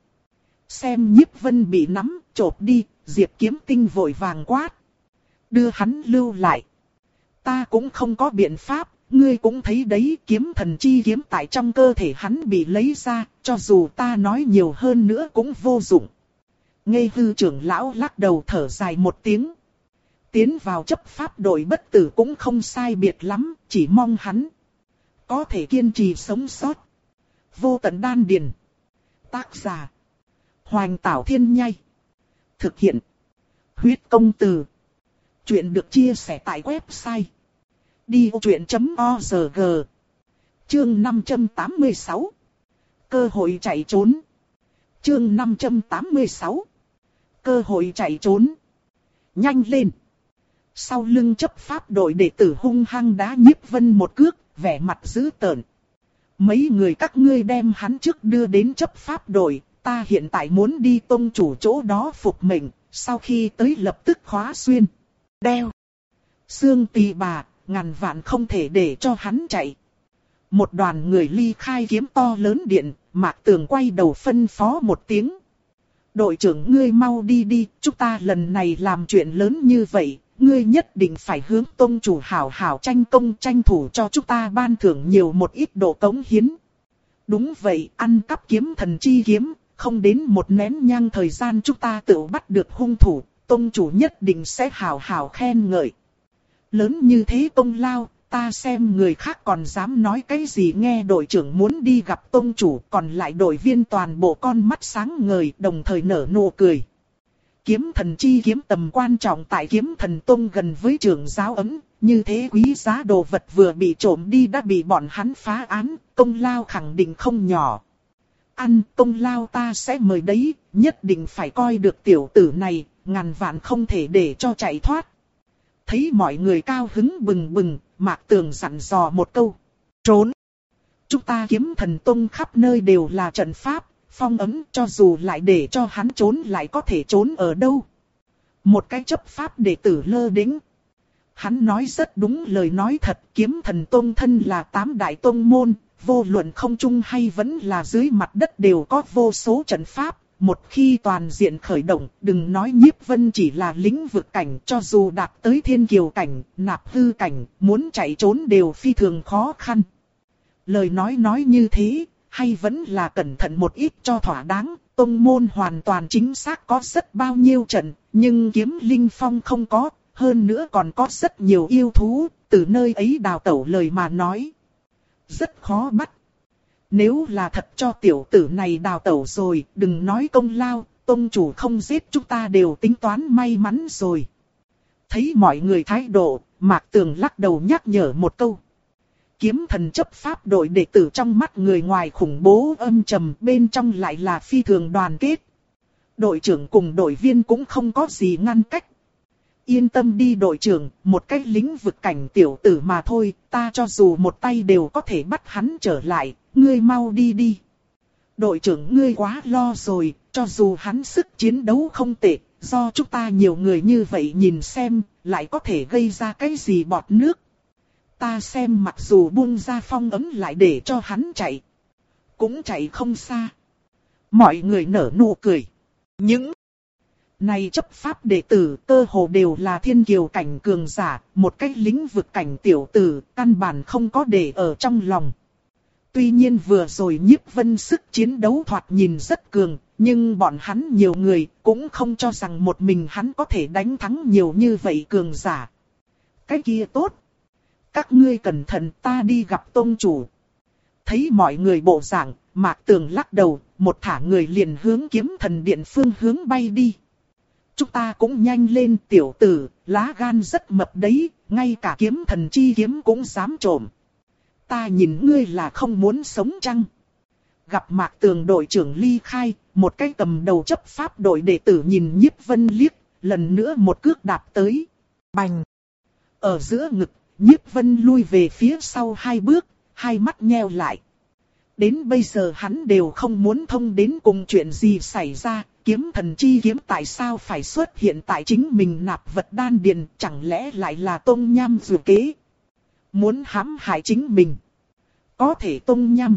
Xem Nhiếp Vân bị nắm, chộp đi, Diệp Kiếm Tinh vội vàng quát. Đưa hắn lưu lại. Ta cũng không có biện pháp, ngươi cũng thấy đấy, kiếm thần chi kiếm tại trong cơ thể hắn bị lấy ra, cho dù ta nói nhiều hơn nữa cũng vô dụng. Ngây hư trưởng lão lắc đầu thở dài một tiếng. Tiến vào chấp pháp đội bất tử cũng không sai biệt lắm, chỉ mong hắn có thể kiên trì sống sót. Vô tận đan điền. Tác giả: Hoành Tảo Thiên Nhai. Thực hiện: Huyết Công Từ. Chuyện được chia sẻ tại website đi vô chuyện chấm org. Chương năm trăm tám mươi sáu. Cơ hội chạy trốn. Chương năm trăm tám mươi sáu. Cơ hội chạy trốn. Nhanh lên. Sau lưng chấp pháp đội đệ tử hung hăng đá Nhiếp Vân một cước, vẻ mặt dữ tợn. Mấy người các ngươi đem hắn trước đưa đến chấp pháp đội, ta hiện tại muốn đi tông chủ chỗ đó phục mệnh, sau khi tới lập tức khóa xuyên. Đeo. Xương tỳ bà, ngàn vạn không thể để cho hắn chạy. Một đoàn người ly khai kiếm to lớn điện, Mạc Tường quay đầu phân phó một tiếng. Đội trưởng ngươi mau đi đi, chúng ta lần này làm chuyện lớn như vậy, ngươi nhất định phải hướng tông chủ hảo hảo tranh công tranh thủ cho chúng ta ban thưởng nhiều một ít độ cống hiến. Đúng vậy, ăn cắp kiếm thần chi kiếm, không đến một nén nhang thời gian chúng ta tự bắt được hung thủ, tông chủ nhất định sẽ hảo hảo khen ngợi. Lớn như thế công lao, ta xem người khác còn dám nói cái gì. Nghe đội trưởng muốn đi gặp tông chủ, còn lại đội viên toàn bộ con mắt sáng ngời, đồng thời nở nụ cười. Kiếm thần chi kiếm tầm quan trọng tại kiếm thần tông gần với trưởng giáo ấm, như thế quý giá đồ vật vừa bị trộm đi đã bị bọn hắn phá án, công lao khẳng định không nhỏ. Ăn công lao ta sẽ mời đấy, nhất định phải coi được tiểu tử này, ngàn vạn không thể để cho chạy thoát. Thấy mọi người cao hứng bừng bừng, Mạc Tường dặn dò một câu. Trốn. Chúng ta kiếm thần tông khắp nơi đều là trận pháp, phong ấm, cho dù lại để cho hắn trốn lại có thể trốn ở đâu. Một cái chấp pháp đệ tử lơ đễnh. Hắn nói rất đúng lời nói thật, kiếm thần tông thân là tám đại tông môn, vô luận không trung hay vẫn là dưới mặt đất đều có vô số trận pháp. Một khi toàn diện khởi động, đừng nói Nhiếp Vân chỉ là lĩnh vực cảnh, cho dù đạt tới thiên kiều cảnh, nạp hư cảnh, muốn chạy trốn đều phi thường khó khăn. Lời nói nói như thế, hay vẫn là cẩn thận một ít cho thỏa đáng, tông môn hoàn toàn chính xác có rất bao nhiêu trận, nhưng kiếm linh phong không có, hơn nữa còn có rất nhiều yêu thú, từ nơi ấy đào tẩu lời mà nói. Rất khó bắt. Nếu là thật cho tiểu tử này đào tẩu rồi, đừng nói công lao, tông chủ không giết chúng ta đều tính toán may mắn rồi. Thấy mọi người thái độ, Mạc Tường lắc đầu nhắc nhở một câu. Kiếm thần chấp pháp đội đệ tử trong mắt người ngoài khủng bố âm trầm, bên trong lại là phi thường đoàn kết. Đội trưởng cùng đội viên cũng không có gì ngăn cách. Yên tâm đi đội trưởng, một cái lĩnh vực cảnh tiểu tử mà thôi, ta cho dù một tay đều có thể bắt hắn trở lại, ngươi mau đi đi. Đội trưởng ngươi quá lo rồi, cho dù hắn sức chiến đấu không tệ, do chúng ta nhiều người như vậy nhìn xem, lại có thể gây ra cái gì bọt nước. Ta xem mặc dù buông ra phong ấm lại để cho hắn chạy, cũng chạy không xa. Mọi người nở nụ cười. Những này chấp pháp đệ tử cơ hồ đều là thiên kiều cảnh cường giả, một cái lĩnh vực cảnh tiểu tử, căn bản không có để ở trong lòng. Tuy nhiên vừa rồi Nhiếp Vân sức chiến đấu thoạt nhìn rất cường, nhưng bọn hắn nhiều người cũng không cho rằng một mình hắn có thể đánh thắng nhiều như vậy cường giả. Cái kia tốt. Các ngươi cẩn thận, ta đi gặp tông chủ. Thấy mọi người bộ dạng, Mạc Tường lắc đầu, một thả người liền hướng kiếm thần điện phương hướng bay đi. Chúng ta cũng nhanh lên tiểu tử, lá gan rất mập đấy, ngay cả kiếm thần chi kiếm cũng dám trộm. Ta nhìn ngươi là không muốn sống chăng? Gặp Mạc Tường đội trưởng ly khai, một cái cầm đầu chấp pháp đội đệ tử nhìn Nhiếp Vân liếc, lần nữa một cước đạp tới. Bành! Ở giữa ngực, Nhiếp Vân lui về phía sau hai bước, hai mắt nheo lại. Đến bây giờ hắn đều không muốn thông đến cùng chuyện gì xảy ra, kiếm thần chi kiếm tại sao phải xuất hiện tại chính mình nạp vật đan điền, chẳng lẽ lại là tông nham dự kế. Muốn hãm hại chính mình. Có thể tông nham.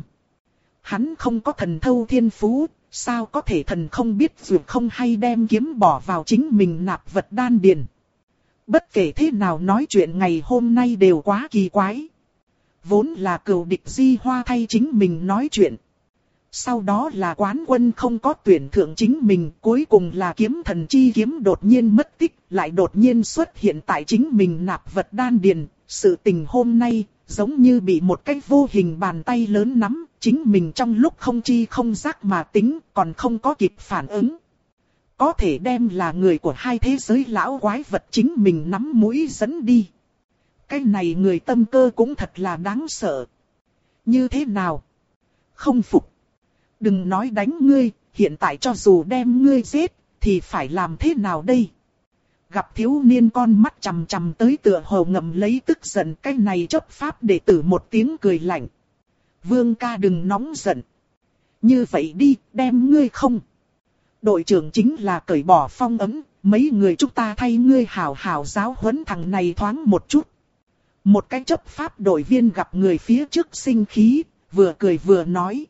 Hắn không có thần thâu thiên phú, sao có thể thần không biết dù không hay đem kiếm bỏ vào chính mình nạp vật đan điền. Bất kể thế nào nói chuyện ngày hôm nay đều quá kỳ quái. vốn là cừu địch Di Hoa thay chính mình nói chuyện. Sau đó là quán quân không có tuyển thượng chính mình, cuối cùng là kiếm thần chi kiếm đột nhiên mất tích, lại đột nhiên xuất hiện tại chính mình nạp vật đan điền. Sự tình hôm nay, giống như bị một cái vô hình bàn tay lớn nắm, chính mình trong lúc không chi không giác mà tính, còn không có kịp phản ứng. Có thể đem là người của hai thế giới lão quái vật chính mình nắm mũi dẫn đi. Cái này người tâm cơ cũng thật là đáng sợ. Như thế nào? Không phục. Đừng nói đánh ngươi, hiện tại cho dù đem ngươi giết, thì phải làm thế nào đây? Gặp thiếu niên con mắt chằm chằm tới tựa hồ ngầm lấy tức giận, cái này chấp pháp đệ tử một tiếng cười lạnh. Vương ca đừng nóng giận. Như vậy đi, đem ngươi không. Đội trưởng chính là cởi bỏ phong ấm, mấy người chúng ta thay ngươi hảo hảo giáo huấn thằng này thoáng một chút. Một cái chấp pháp đội viên gặp người phía trước sinh khí, vừa cười vừa nói.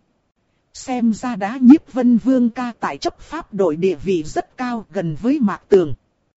Xem ra đã Nhiếp Vân Vương ca tại chấp pháp đội địa vị rất cao, gần với Mạc Tường.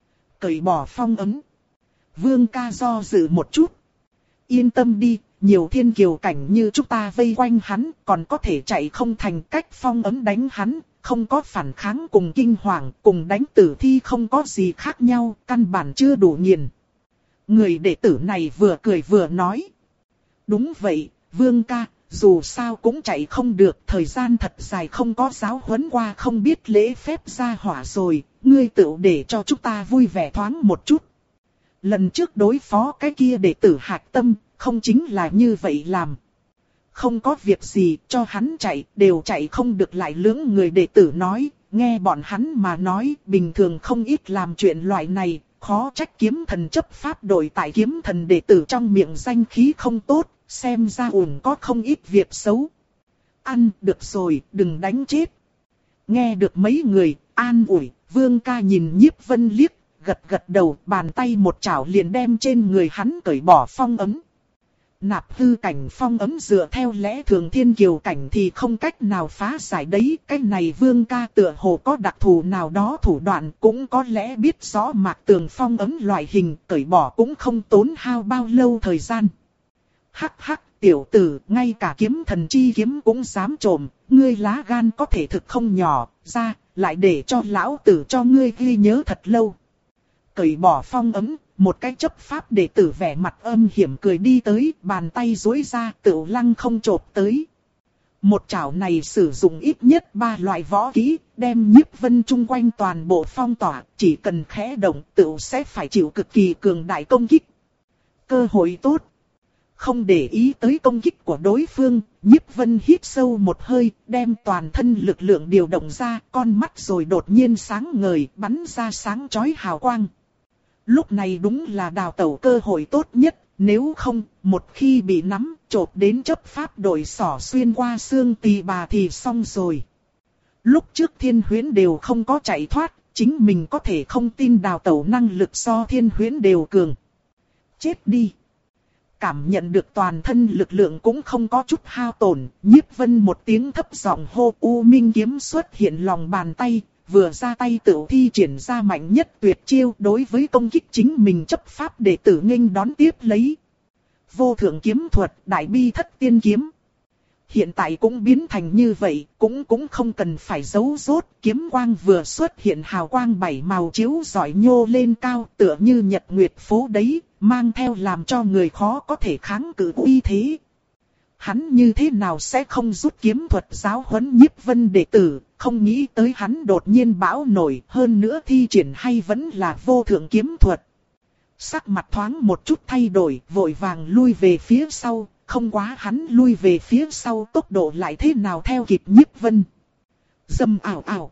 Cởi bỏ phong ấm. Vương ca do dự một chút. Yên tâm đi, nhiều thiên kiều cảnh như chúng ta vây quanh hắn, còn có thể chạy không thành, cách phong ấm đánh hắn, không có phản kháng cùng kinh hoàng, cùng đánh tử thi không có gì khác nhau, căn bản chưa đủ nghiền. Người đệ tử này vừa cười vừa nói. Đúng vậy, Vương ca, dù sao cũng chạy không được, thời gian thật dài không có giáo huấn qua, không biết lễ phép ra hỏa rồi, ngươi tự để cho chúng ta vui vẻ thoáng một chút. Lần trước đối phó cái kia đệ tử Hạc Tâm, không chính là như vậy làm. Không có việc gì, cho hắn chạy, đều chạy không được lại lưỡng người đệ tử nói, nghe bọn hắn mà nói, bình thường không ít làm chuyện loại này, khó trách kiếm thần chấp pháp đội tại kiếm thần đệ tử trong miệng danh khí không tốt, xem ra ổn có không ít việc xấu. Ăn, được rồi, đừng đánh chết. Nghe được mấy người, an ủi, Vương ca nhìn Nhiếp Vân liếc, gật gật đầu, bàn tay một chảo liền đem trên người hắn cởi bỏ phong ấm. Nạp hư cảnh phong ấm dựa theo lẽ thường thiên kiều cảnh thì không cách nào phá giải đấy. Cái này Vương ca tựa hồ có đặc thù nào đó thủ đoạn, cũng có lẽ biết rõ Mạc Tường phong ấm loại hình, cởi bỏ cũng không tốn hao bao lâu thời gian. Hắc hắc, tiểu tử, ngay cả kiếm thần chi kiếm cũng dám trộm, ngươi lá gan có thể thực không nhỏ, ra, lại để cho lão tử cho ngươi ghi nhớ thật lâu. Cởi bỏ phong ấm, một cái chấp pháp đệ tử vẻ mặt âm hiểm cười đi tới, bàn tay duỗi ra, tựu lăng không chộp tới. Một chảo này sử dụng ít nhất ba loại võ kỹ, đem Nhiếp Vân chung quanh toàn bộ phong tỏa, chỉ cần khẽ động tựu sẽ phải chịu cực kỳ cường đại công kích. Cơ hội tốt. Không để ý tới công kích của đối phương, Nhiếp Vân hít sâu một hơi, đem toàn thân lực lượng điều động ra, con mắt rồi đột nhiên sáng ngời, bắn ra sáng chói hào quang. Lúc này đúng là đào tẩu cơ hội tốt nhất, nếu không, một khi bị nắm, chộp đến chấp pháp đội xỏ xuyên qua xương tỳ bà thì xong rồi. Lúc trước Thiên Huyễn đều không có chạy thoát, chính mình có thể không tin đào tẩu năng lực so Thiên Huyễn đều cường. Chết đi! Cảm nhận được toàn thân lực lượng cũng không có chút hao tổn, Nhiếp Vân một tiếng thấp giọng hô, U Minh kiếm xuất hiện lòng bàn tay, vừa ra tay tự thi triển ra mạnh nhất tuyệt chiêu, đối với công kích chính mình chấp pháp đệ tử nghênh đón tiếp lấy. Vô thượng kiếm thuật, đại bi thất tiên kiếm. Hiện tại cũng biến thành như vậy, cũng cũng không cần phải giấu rốt, kiếm quang vừa xuất hiện hào quang bảy màu chiếu rọi nhô lên cao, tựa như nhật nguyệt phố đấy, mang theo làm cho người khó có thể kháng cự uy thế. Hắn như thế nào sẽ không rút kiếm thuật giáo huấn Nhiếp Vân đệ tử, không nghĩ tới hắn đột nhiên bão nổi, hơn nữa thi triển hay vẫn là vô thượng kiếm thuật. Sắc mặt thoáng một chút thay đổi, vội vàng lui về phía sau, không quá hắn lui về phía sau tốc độ lại thế nào theo kịp Nhiếp Vân. Dầm ảo ảo.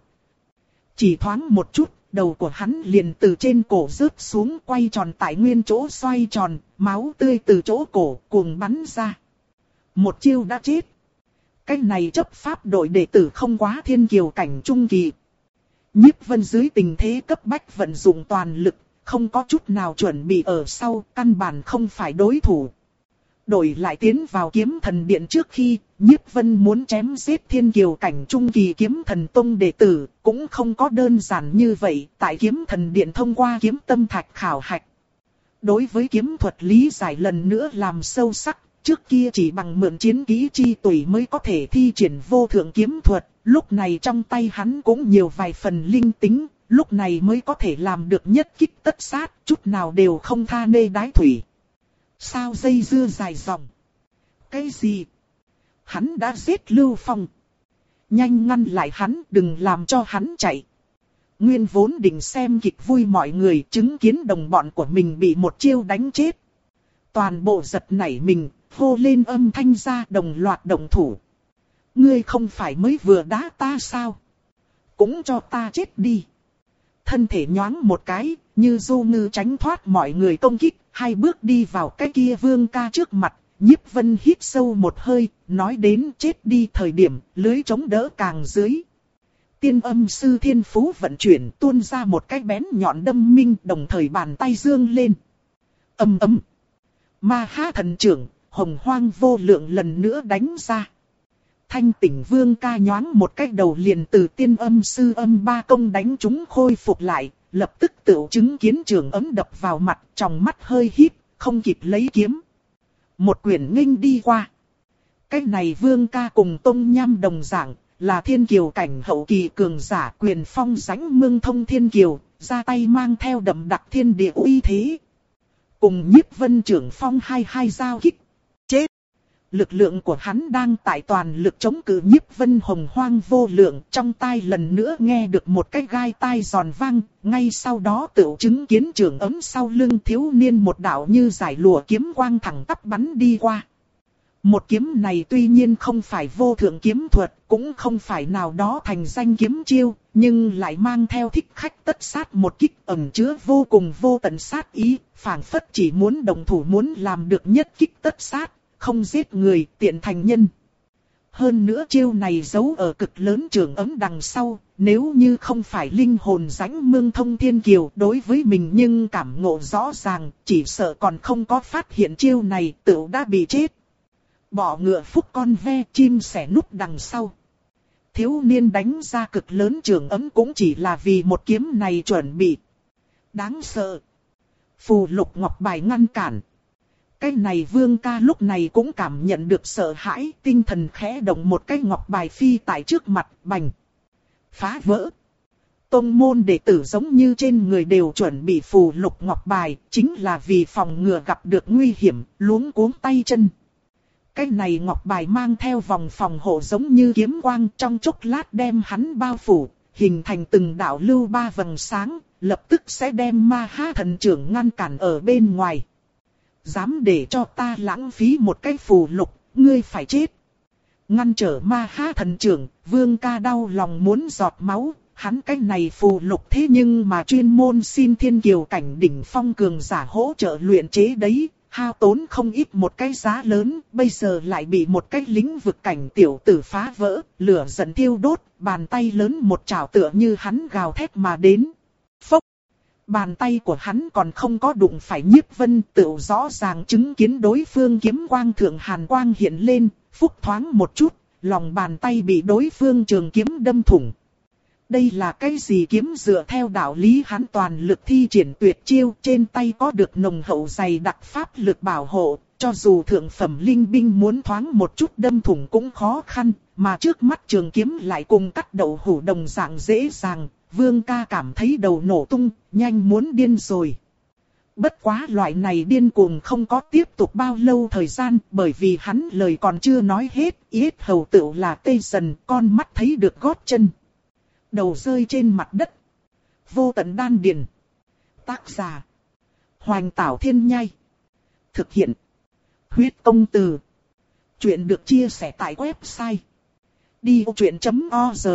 Chỉ thoáng một chút, đầu của hắn liền từ trên cổ rớt xuống, quay tròn tại nguyên chỗ xoay tròn, máu tươi từ chỗ cổ cuồng bắn ra. Một chiêu đã chết. Cái này chấp pháp đội đệ tử không quá thiên kiều cảnh trung kỳ. Nhiếp Vân dưới tình thế cấp bách vận dụng toàn lực, không có chút nào chuẩn bị ở sau, căn bản không phải đối thủ. Đổi lại tiến vào kiếm thần điện trước khi, Nhiếp Vân muốn chém giết thiên kiều cảnh trung kỳ kiếm thần tông đệ tử, cũng không có đơn giản như vậy, tại kiếm thần điện thông qua kiếm tâm thạch khảo hạch. Đối với kiếm thuật lý giải lần nữa làm sâu sắc, trước kia chỉ bằng mượn chiến kỹ chi tùy mới có thể thi triển vô thượng kiếm thuật, lúc này trong tay hắn cũng nhiều vài phần linh tính, lúc này mới có thể làm được nhất kích tất sát, chút nào đều không tha nê đái thủy. Sao dây dưa dài dòng? Cái gì? Hắn đã giết Lưu Phong. Nhanh ngăn lại hắn, đừng làm cho hắn chạy. Nguyên vốn định xem kịch vui mọi người chứng kiến đồng bọn của mình bị một chiêu đánh chết. Toàn bộ giật nảy mình, hô lên âm thanh ra đồng loạt động thủ. Ngươi không phải mới vừa đá ta sao? Cũng cho ta chết đi. Thân thể nhoáng một cái, như du ngư tránh thoát mọi người công kích, hai bước đi vào cái kia Vương ca trước mặt. Nhiếp Vân hít sâu một hơi, nói đến chết đi thời điểm, lưới chống đỡ càng dưới. Tiên âm sư thiên phú vận chuyển tuôn ra một cái bén nhọn đâm minh, đồng thời bàn tay dương lên. Âm ầm. Ma ha thần trưởng, hồng hoang vô lượng lần nữa đánh ra. Thanh tỉnh Vương ca nhoáng một cái đầu liền từ tiên âm sư âm ba công đánh chúng khôi phục lại, lập tức tự chứng kiến trường ấm đập vào mặt, trong mắt hơi híp, không kịp lấy kiếm. Một quyền nghênh đi qua. Cái này Vương ca cùng Tông Nham đồng dạng, là thiên kiều cảnh hậu kỳ cường giả, quyền phong dãnh mương thông thiên kiều, ra tay mang theo đậm đặc thiên địa uy thế. Cùng Nhiếp Vân trưởng phong hai hai giao kích. Chết! Lực lượng của hắn đang tại toàn lực chống cự Nhiếp Vân hồng hoang vô lượng, trong tai lần nữa nghe được một cái gai tai giòn vang, ngay sau đó tự chứng kiến trường ấm sau lưng thiếu niên một đạo như giải lụa kiếm quang thẳng tắp bắn đi qua. Một kiếm này tuy nhiên không phải vô thượng kiếm thuật, cũng không phải nào đó thành danh kiếm chiêu, nhưng lại mang theo thích khách tất sát một kích ẩn chứa vô cùng vô tận sát ý, phảng phất chỉ muốn đồng thủ muốn làm được nhất kích tất sát, không giết người tiện thành nhân. Hơn nữa chiêu này giấu ở cực lớn trường ấm đằng sau, nếu như không phải linh hồn dãnh mương thông thiên kiều đối với mình nhưng cảm ngộ rõ ràng, chỉ sợ còn không có phát hiện chiêu này tự đã bị chết. Bỏ ngựa phúc con ve chim sẻ núp đằng sau. Thiếu niên đánh ra cực lớn trường ấm cũng chỉ là vì một kiếm này chuẩn bị. Đáng sợ. Phù lục ngọc bài ngăn cản. Cái này Vương ca lúc này cũng cảm nhận được sợ hãi, tinh thần khẽ động một cái ngọc bài phi tại trước mặt, bành. Phá vỡ. Tông môn đệ tử giống như trên người đều chuẩn bị phù lục ngọc bài, chính là vì phòng ngừa gặp được nguy hiểm, luống cuống tay chân. Cái này ngọc bài mang theo vòng phòng hộ giống như kiếm quang, trong chốc lát đem hắn bao phủ, hình thành từng đạo lưu ba vầng sáng, lập tức sẽ đem ma ha thần trưởng ngăn cản ở bên ngoài. Dám để cho ta lãng phí một cái phù lục, ngươi phải chết. Ngăn trở ma ha thần trưởng, Vương ca đau lòng muốn giọt máu, hắn cái này phù lục thế nhưng mà chuyên môn xin thiên kiều cảnh đỉnh phong cường giả hỗ trợ luyện chế đấy. Hao tốn không ít một cái giá lớn, bây giờ lại bị một cái lĩnh vực cảnh tiểu tử phá vỡ, lửa giận thiêu đốt, bàn tay lớn một chảo tựa như hắn gào thét mà đến. Phốc! Bàn tay của hắn còn không có đụng phải Nhiếp Vân, tự rõ ràng chứng kiến đối phương kiếm quang thượng hàn quang hiện lên, phúc thoáng một chút, lòng bàn tay bị đối phương trường kiếm đâm thủng. Đây là cái gì kiếm dựa theo đạo lý hắn toàn lực thi triển tuyệt chiêu, trên tay có được nồng hậu dày đặc pháp lực bảo hộ, cho dù thượng phẩm linh binh muốn thoáng một chút đâm thủng cũng khó khăn, mà trước mắt trường kiếm lại cùng cắt đậu hũ đồng dạng dễ dàng, Vương ca cảm thấy đầu nổ tung, nhanh muốn điên rồi. Bất quá loại này điên cuồng không có tiếp tục bao lâu thời gian, bởi vì hắn lời còn chưa nói hết, yết hầu tựu là tê dần, con mắt thấy được gót chân. Đầu rơi trên mặt đất. Vô tận đan điền. Tác giả: Hoành Tảo Thiên Nhai. Thực hiện: Huyết Công Từ. Chuyện được chia sẻ tại website đi vô chuyện chấm org.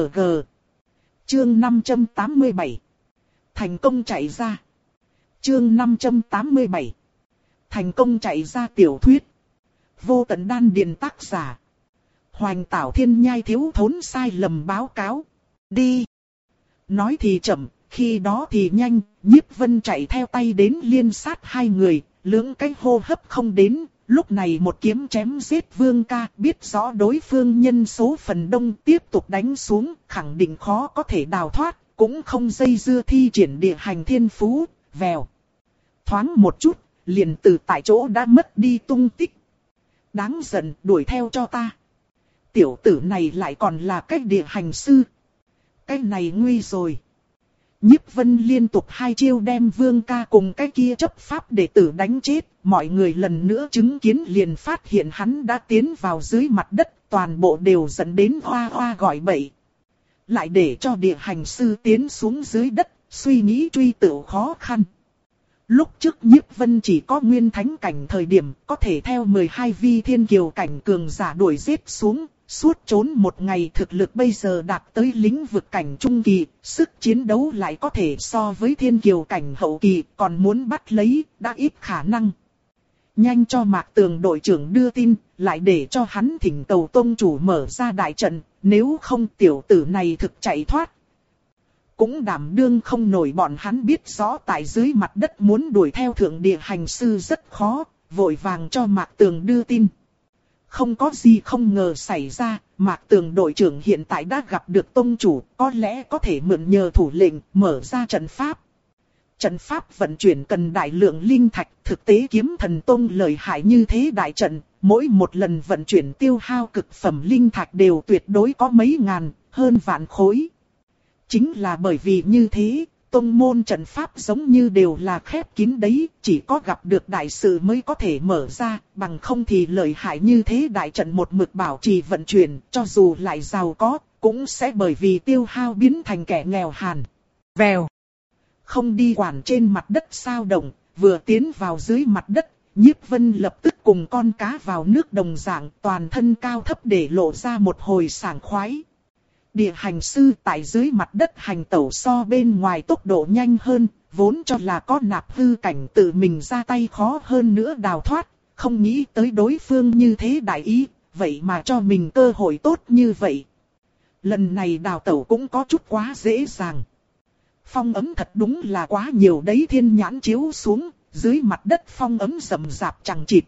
Chương năm trăm tám mươi bảy. Thành công chạy ra. Chương năm trăm tám mươi bảy. Thành công chạy ra tiểu thuyết. Vô tận đan điền, tác giả: Hoành Tảo Thiên Nhai. Thiếu thốn sai lầm báo cáo. Đi. Nói thì chậm, khi đó thì nhanh, Nhiếp Vân chạy theo tay đến liên sát hai người, lưỡng cái hô hấp không đến, lúc này một kiếm chém giết Vương ca, biết rõ đối phương nhân số phần đông tiếp tục đánh xuống, khẳng định khó có thể đào thoát, cũng không dây dưa thi triển địa hành thiên phú, vèo. Thoáng một chút, liền từ tại chỗ đã mất đi tung tích. Đáng giận, đuổi theo cho ta. Tiểu tử này lại còn là cái địa hành sư. Cái này nguy rồi. Nhiếp Vân liên tục hai chiêu đem Vương ca cùng cái kia chấp pháp đệ tử đánh chết. Mọi người lần nữa chứng kiến liền phát hiện hắn đã tiến vào dưới mặt đất. Toàn bộ đều dẫn đến hoa hoa gọi bậy. Lại để cho địa hành sư tiến xuống dưới đất, suy nghĩ truy tự khó khăn. Lúc trước Nhiếp Vân chỉ có nguyên thánh cảnh thời điểm, có thể theo mười hai vi thiên kiều cảnh cường giả đuổi giết xuống, suốt trốn một ngày thực lực bây giờ đạt tới lĩnh vực cảnh trung kỳ, sức chiến đấu lại có thể so với thiên kiều cảnh hậu kỳ, còn muốn bắt lấy, đã ít khả năng. Nhanh cho Mạc Tường đội trưởng đưa tin, lại để cho hắn thỉnh cầu tông chủ mở ra đại trận, nếu không tiểu tử này thực chạy thoát. Cũng đảm đương không nổi, bọn hắn biết rõ tại dưới mặt đất muốn đuổi theo thượng địa hành sư rất khó, vội vàng cho Mạc Tường đưa tin. Không có gì không ngờ xảy ra, Mạc Tường đội trưởng hiện tại đã gặp được tông chủ, có lẽ có thể mượn nhờ thủ lệnh mở ra trận pháp. Trận pháp vận chuyển cần đại lượng linh thạch, thực tế Kiếm Thần Tông lợi hại như thế đại trận, mỗi một lần vận chuyển tiêu hao cực phẩm linh thạch đều tuyệt đối có mấy ngàn, hơn vạn khối. Chính là bởi vì như thế, tông môn trận pháp giống như đều là khép kín đấy, chỉ có gặp được đại sự mới có thể mở ra, bằng không thì lợi hại như thế đại trận một mực bảo trì vận chuyển, cho dù lại giàu có, cũng sẽ bởi vì tiêu hao biến thành kẻ nghèo hàn. Vèo. Không đi quản trên mặt đất sao động, vừa tiến vào dưới mặt đất, Nhiếp Vân lập tức cùng con cá vào nước đồng dạng, toàn thân cao thấp để lộ ra một hồi sảng khoái. Địa hành sư tại dưới mặt đất hành tẩu so bên ngoài tốc độ nhanh hơn, vốn cho là có nạp hư cảnh tự mình ra tay khó hơn nữa đào thoát, không nghĩ tới đối phương như thế đại ý, vậy mà cho mình cơ hội tốt như vậy. Lần này đào tẩu cũng có chút quá dễ dàng. Phong ấm thật đúng là quá nhiều đấy, thiên nhãn chiếu xuống, dưới mặt đất phong ấm rậm rạp chằng chịt.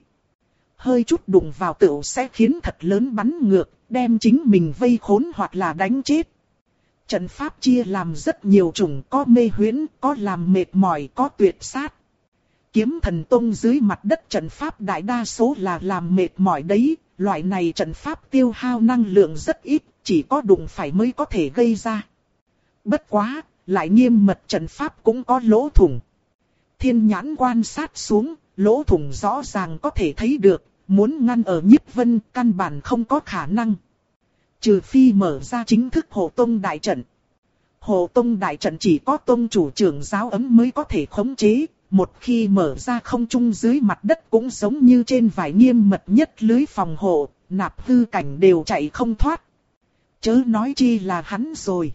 Hơi chút đụng vào tựu sẽ khiến thật lớn bắn ngược, đem chính mình vây khốn hoặc là đánh chết. Trận pháp chia làm rất nhiều chủng, có mê huyễn, có làm mệt mỏi, có tuyệt sát. Kiếm Thần Tông dưới mặt đất trận pháp đại đa số là làm mệt mỏi đấy, loại này trận pháp tiêu hao năng lượng rất ít, chỉ có đụng phải mới có thể gây ra. Bất quá, lại nghiêm mật trận pháp cũng có lỗ thủng. Thiên nhãn quan sát xuống, lỗ thủng rõ ràng có thể thấy được, muốn ngăn ở Nhiếp Vân căn bản không có khả năng. Trừ phi mở ra chính thức hộ tông đại trận. Hộ tông đại trận chỉ có tông chủ trưởng giáo ấm mới có thể khống chế, một khi mở ra không trung dưới mặt đất cũng giống như trên vải nghiêm mật nhất lưới phòng hộ, nạp hư cảnh đều chạy không thoát. Chớ nói chi là hắn rồi.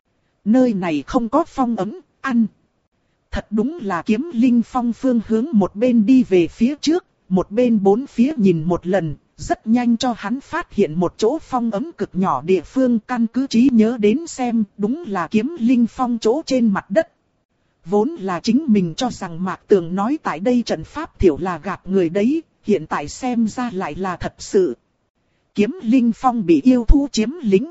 Nơi này không có phong ấm, ăn. Thật đúng là Kiếm Linh Phong phương hướng một bên đi về phía trước, một bên bốn phía nhìn một lần, rất nhanh cho hắn phát hiện một chỗ phong ấm cực nhỏ địa phương, căn cứ trí nhớ đến xem, đúng là Kiếm Linh Phong chỗ trên mặt đất. Vốn là chính mình cho rằng Mạc Tường nói tại đây trận pháp thiểu là gạt người đấy, hiện tại xem ra lại là thật sự. Kiếm Linh Phong bị yêu thú chiếm lĩnh.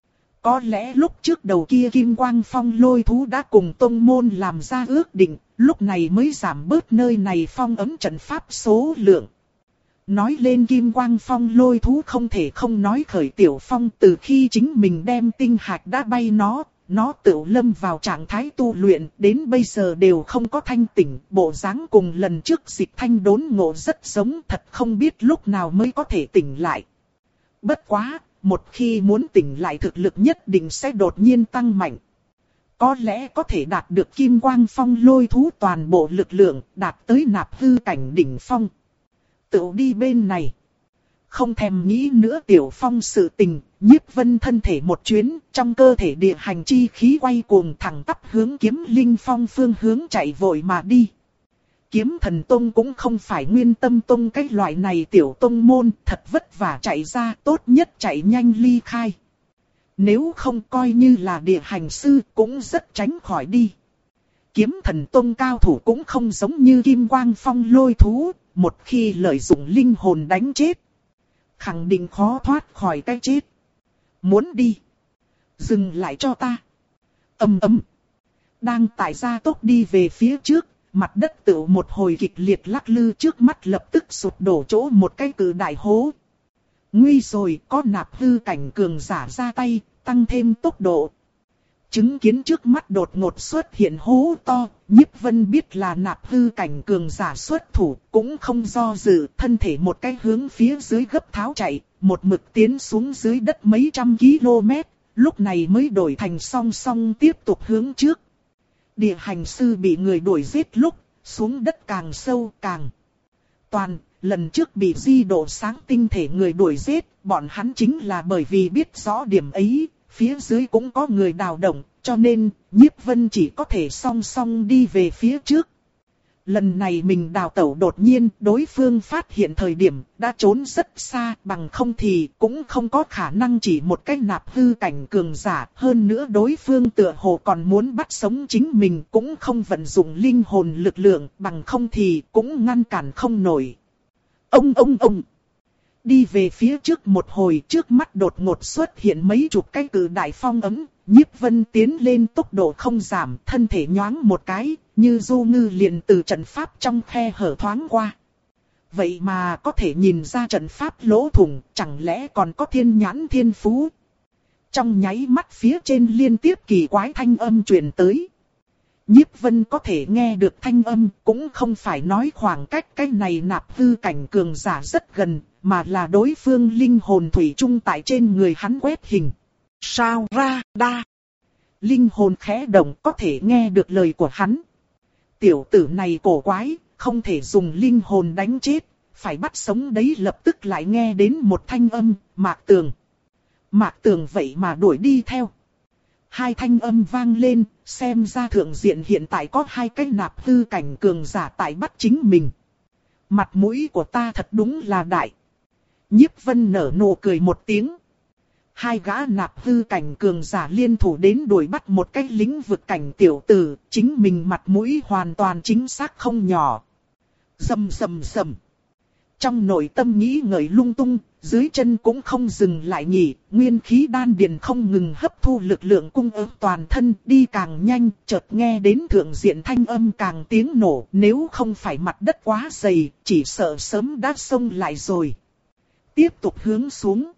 Có lẽ lúc trước đầu kia Kim Quang Phong lôi thú đã cùng tông môn làm ra ước định, lúc này mới giảm bớt nơi này phong ấm trận pháp số lượng. Nói lên Kim Quang Phong lôi thú không thể không nói khởi Tiểu Phong, từ khi chính mình đem tinh hạch đã bay nó, nó tự lâm vào trạng thái tu luyện, đến bây giờ đều không có thanh tỉnh, bộ dáng cùng lần trước Dịch Thanh đốn ngộ rất giống, thật không biết lúc nào mới có thể tỉnh lại. Bất quá, một khi muốn tỉnh lại thực lực nhất định sẽ đột nhiên tăng mạnh. Có lẽ có thể đạt được Kim Quang Phong lôi thú toàn bộ lực lượng, đạt tới nạp hư cảnh đỉnh phong. Tự đi bên này. Không thèm nghĩ nữa Tiểu Phong sự tình, Nhiếp Vân thân thể một chuyến, trong cơ thể địa hành chi khí quay cuồng thẳng tắp hướng Kiếm Linh Phong phương hướng chạy vội mà đi. Kiếm Thần Tông cũng không phải Nguyên Tâm Tông cái loại này tiểu tông môn, thật vất vả chạy ra, tốt nhất chạy nhanh ly khai. Nếu không coi như là địa hành sư cũng rất tránh khỏi đi. Kiếm Thần Tông cao thủ cũng không giống như Kim Quang Phong lôi thú, một khi lợi dụng linh hồn đánh chết, khẳng định khó thoát khỏi cái chết. Muốn đi, dừng lại cho ta. Ầm ầm. Đang tại gia tốc đi về phía trước, mặt đất tự một hồi kịch liệt lắc lư, trước mắt lập tức sụp đổ chỗ một cái cự đại hố. Nguy rồi, có nạp hư cảnh cường giả ra tay, tăng thêm tốc độ. Chứng kiến trước mắt đột ngột xuất hiện hố to, Nhiếp Vân biết là nạp hư cảnh cường giả xuất thủ, cũng không do dự, thân thể một cái hướng phía dưới gấp tháo chạy, một mực tiến xuống dưới đất mấy trăm km, lúc này mới đổi thành song song tiếp tục hướng trước. Địa hành sư bị người đuổi giết lúc, xuống đất càng sâu càng toàn, lần trước bị di độ sáng tinh thể người đuổi giết, bọn hắn chính là bởi vì biết rõ điểm ấy, phía dưới cũng có người đào động, cho nên Nhiếp Vân chỉ có thể song song đi về phía trước. Lần này mình đào tẩu đột nhiên, đối phương phát hiện thời điểm đã trốn rất xa, bằng không thì cũng không có khả năng chỉ một cái nạp hư cảnh cường giả. Hơn nữa đối phương tựa hồ còn muốn bắt sống chính mình, cũng không vận dụng linh hồn lực lượng, bằng không thì cũng ngăn cản không nổi. Ông ông ông! Đi về phía trước một hồi, trước mắt đột ngột xuất hiện mấy chục cái cự đại phong ấm. Nhiếp Vân tiến lên tốc độ không giảm, thân thể nhoáng một cái, như du ngư liền từ trận pháp trong khe hở thoáng qua. Vậy mà có thể nhìn ra trận pháp lỗ thủng, chẳng lẽ còn có thiên nhãn thiên phú? Trong nháy mắt phía trên liên tiếp kỳ quái thanh âm truyền tới. Nhiếp Vân có thể nghe được thanh âm, cũng không phải nói khoảng cách cái này nạp hư cảnh cường giả rất gần, mà là đối phương linh hồn thủy chung tại trên người hắn quét hình. Sao ra đa? Linh hồn khẽ động, có thể nghe được lời của hắn. Tiểu tử này cổ quái, không thể dùng linh hồn đánh chết, phải bắt sống đấy. Lập tức lại nghe đến một thanh âm, Mạc Tường. Mạc Tường vậy mà đuổi đi theo. Hai thanh âm vang lên, xem ra thượng diện hiện tại có hai cái nạp hư cảnh cường giả tại bắt chính mình. Mặt mũi của ta thật đúng là đại. Nhiếp Vân nở nụ cười một tiếng. Hai gã nạp hư cảnh cường giả liên thủ đến đuổi bắt một cái lĩnh vực cảnh tiểu tử, chính mình mặt mũi hoàn toàn chính xác không nhỏ. Rầm rầm rầm. Trong nội tâm nghĩ ngợi lung tung, dưới chân cũng không dừng lại nhỉ, nguyên khí đan điền không ngừng hấp thu lực lượng cung ứng toàn thân, đi càng nhanh, chợt nghe đến thượng diện thanh âm càng tiếng nổ, nếu không phải mặt đất quá dày, chỉ sợ sớm đã xông lại rồi. Tiếp tục hướng xuống.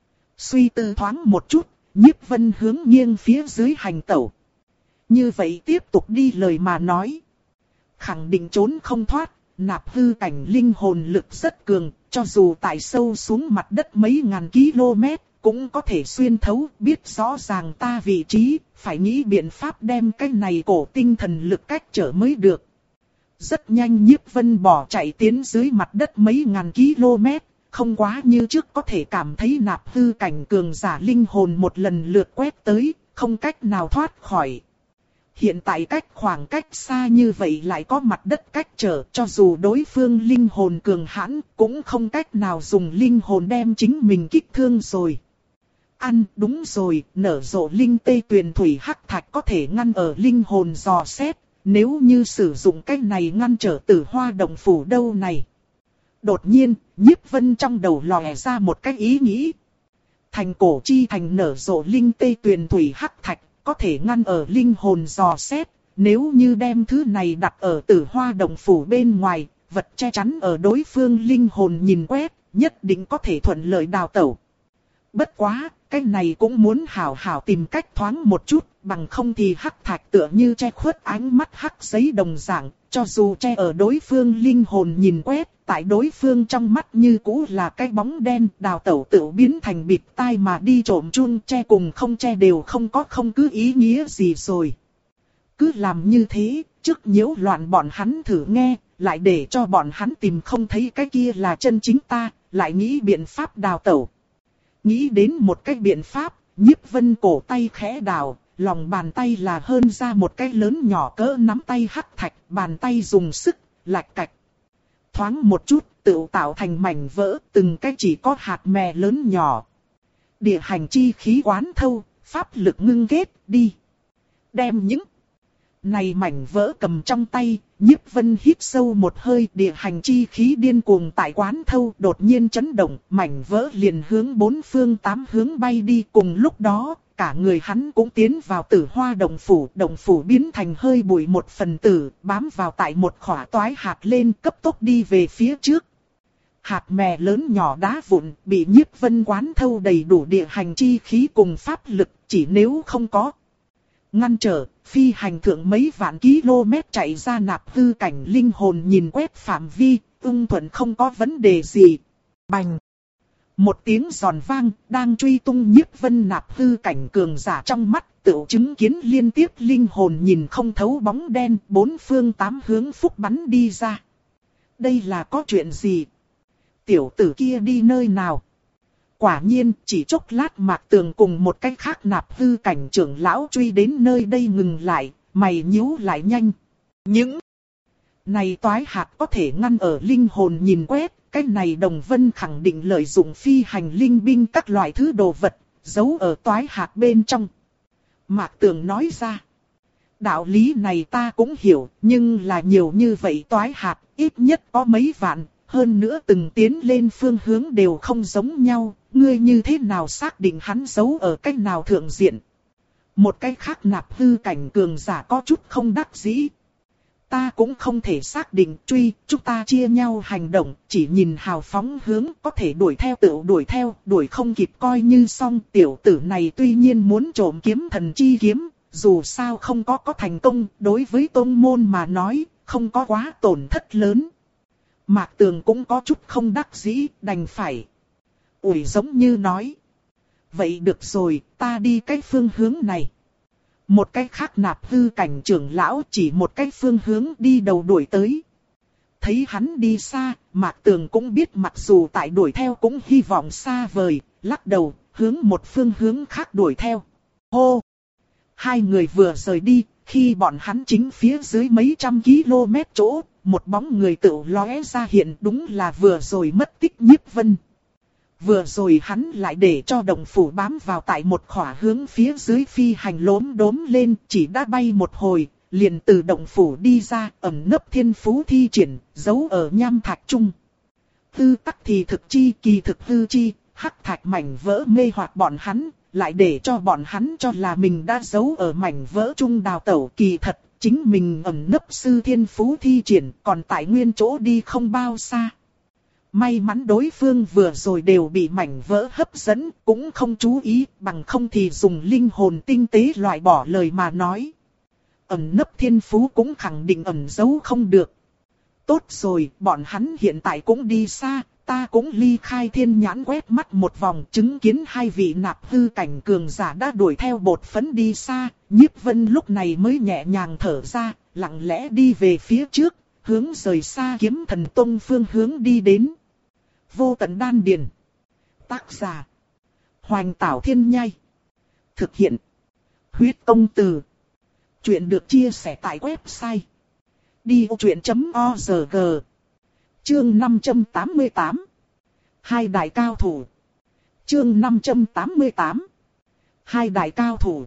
Suy tư thoáng một chút, Nhiếp Vân hướng nghiêng phía dưới hành tẩu. Như vậy tiếp tục đi lời mà nói. Khẳng định trốn không thoát, nạp hư cảnh linh hồn lực rất cường, cho dù tại sâu xuống mặt đất mấy ngàn km, cũng có thể xuyên thấu, biết rõ ràng ta vị trí, phải nghĩ biện pháp đem cái này cổ tinh thần lực cách trở mới được. Rất nhanh Nhiếp Vân bỏ chạy tiến dưới mặt đất mấy ngàn km. Không quá như trước có thể cảm thấy nạp hư cảnh cường giả linh hồn một lần lượt quét tới, không cách nào thoát khỏi. Hiện tại cách khoảng cách xa như vậy lại có mặt đất cách trở, cho dù đối phương linh hồn cường hãn, cũng không cách nào dùng linh hồn đem chính mình kích thương rồi. Ăn, đúng rồi, nở rộ linh tê tuyền thủy hắc thạch có thể ngăn ở linh hồn dò xét, nếu như sử dụng cách này ngăn trở Tử Hoa Động Phủ đâu này. Đột nhiên, Nhiếp Vân trong đầu lòe ra một cái ý nghĩ. Thành cổ chi thành nở rộ linh tê tuyền thủy hắc thạch, có thể ngăn ở linh hồn dò xét. Nếu như đem thứ này đặt ở Tử Hoa Động Phủ bên ngoài, vật che chắn ở đối phương linh hồn nhìn quét, nhất định có thể thuận lợi đào tẩu. Bất quá, cái này cũng muốn hảo hảo tìm cách thoáng một chút, bằng không thì hắc thạch tựa như che khuất ánh mắt hắc giấy đồng dạng, cho dù che ở đối phương linh hồn nhìn quét, tại đối phương trong mắt như cũ là cái bóng đen, đào tẩu tự biến thành bịt tai mà đi trộm chun, che cùng không che đều không có không cứ ý nghĩa gì rồi. Cứ làm như thế, trước nhiễu loạn bọn hắn thử nghe, lại để cho bọn hắn tìm không thấy cái kia là chân chính ta, lại nghĩ biện pháp đào tẩu. Nghĩ đến một cái biện pháp, Nhiếp Vân cổ tay khẽ đào, lòng bàn tay là hơn ra một cái lớn nhỏ cỡ nắm tay hắc thạch, bàn tay dùng sức, lạch cạch. Thoáng một chút, tự tạo thành mảnh vỡ, từng cái chỉ có hạt mè lớn nhỏ. Địa hành chi khí quán thâu, pháp lực ngưng kết, đi. Đem những này mảnh vỡ cầm trong tay, Nhiếp Vân hít sâu một hơi, địa hành chi khí điên cuồng tại quán thâu, đột nhiên chấn động, mảnh vỡ liền hướng bốn phương tám hướng bay đi. Cùng lúc đó, cả người hắn cũng tiến vào Tử Hoa động phủ, động phủ biến thành hơi bụi một phần tử, bám vào tại một khỏa toái hạt lên, cấp tốc đi về phía trước. Hạt mè lớn nhỏ đá vụn, bị Nhiếp Vân quán thâu đầy đủ địa hành chi khí cùng pháp lực, chỉ nếu không có ngăn trở, phi hành thượng mấy vạn km chạy ra nạp hư cảnh linh hồn nhìn quét phạm vi, ung thuận không có vấn đề gì. Bành! Một tiếng giòn vang, đang truy tung Nhiếp Vân nạp hư cảnh cường giả trong mắt, tựu chứng kiến liên tiếp linh hồn nhìn không thấu bóng đen, bốn phương tám hướng phúc bắn đi ra. Đây là có chuyện gì? Tiểu tử kia đi nơi nào? Quả nhiên, chỉ chốc lát Mạc Tường cùng một cái khác nạp hư cảnh trưởng lão truy đến nơi đây ngừng lại, mày nhíu lại nhanh. Những này toái hạt có thể ngăn ở linh hồn nhìn quét, cái này Đồng Vân khẳng định lợi dụng phi hành linh binh các loại thứ đồ vật, giấu ở toái hạt bên trong. Mạc Tường nói ra. Đạo lý này ta cũng hiểu, nhưng là nhiều như vậy toái hạt, ít nhất có mấy vạn, hơn nữa từng tiến lên phương hướng đều không giống nhau, ngươi như thế nào xác định hắn giấu ở cách nào thượng diện. Một cái khác nạp hư cảnh cường giả có chút không đắc dĩ. Ta cũng không thể xác định, truy, chúng ta chia nhau hành động, chỉ nhìn hào phóng hướng, có thể đuổi theo tự đuổi theo, đuổi không kịp coi như xong. Tiểu tử này tuy nhiên muốn trộm kiếm thần chi kiếm, dù sao không có có thành công, đối với tôn môn mà nói, không có quá tổn thất lớn. Mạc Tường cũng có chút không đắc dĩ, đành phải ủi giống như nói. Vậy được rồi, ta đi cái phương hướng này. Một cái khác nạp hư cảnh trưởng lão chỉ một cái phương hướng đi đầu đuổi tới. Thấy hắn đi xa, Mạc Tường cũng biết mặc dù tại đuổi theo cũng hy vọng xa vời, lắc đầu, hướng một phương hướng khác đuổi theo. Hô! Hai người vừa rời đi, khi bọn hắn chính phía dưới mấy trăm km chỗ, một bóng người tự lóe ra hiện, đúng là vừa rồi mất tích Nhiếp Vân. Vừa rồi hắn lại để cho động phủ bám vào tại một khỏa hướng phía dưới phi hành lốm đốm lên, chỉ đã bay một hồi, liền từ động phủ đi ra, ẩn nấp thiên phú thi triển, giấu ở nham thạch trung. Hư tắc thì thực chi, kỳ thực hư chi, hắc thạch mảnh vỡ mê hoặc bọn hắn, lại để cho bọn hắn cho là mình đã giấu ở mảnh vỡ trung đào tẩu, kỳ thật, chính mình ẩn nấp sư thiên phú thi triển, còn tại nguyên chỗ đi không bao xa. May mắn đối phương vừa rồi đều bị mảnh vỡ hấp dẫn, cũng không chú ý, bằng không thì dùng linh hồn tinh tế loại bỏ lời mà nói. Ẩn nấp thiên phú cũng khẳng định ẩn giấu không được. Tốt rồi, bọn hắn hiện tại cũng đi xa, ta cũng ly khai thiên nhãn quét mắt một vòng, chứng kiến hai vị nạp hư cảnh cường giả đã đuổi theo bột phấn đi xa. Nhiếp Vân lúc này mới nhẹ nhàng thở ra, lặng lẽ đi về phía trước, hướng rời xa Kiếm Thần Tông phương hướng đi đến. Vô Tận Đan Điền. Tác giả: Hoành Tảo Thiên Nhai. Thực hiện: Huyết Công Từ. Chuyện được chia sẻ tại website đi ô truyện chấm org. Chương năm trăm tám mươi tám. Hai đại cao thủ. Chương năm trăm tám mươi tám. Hai đại cao thủ.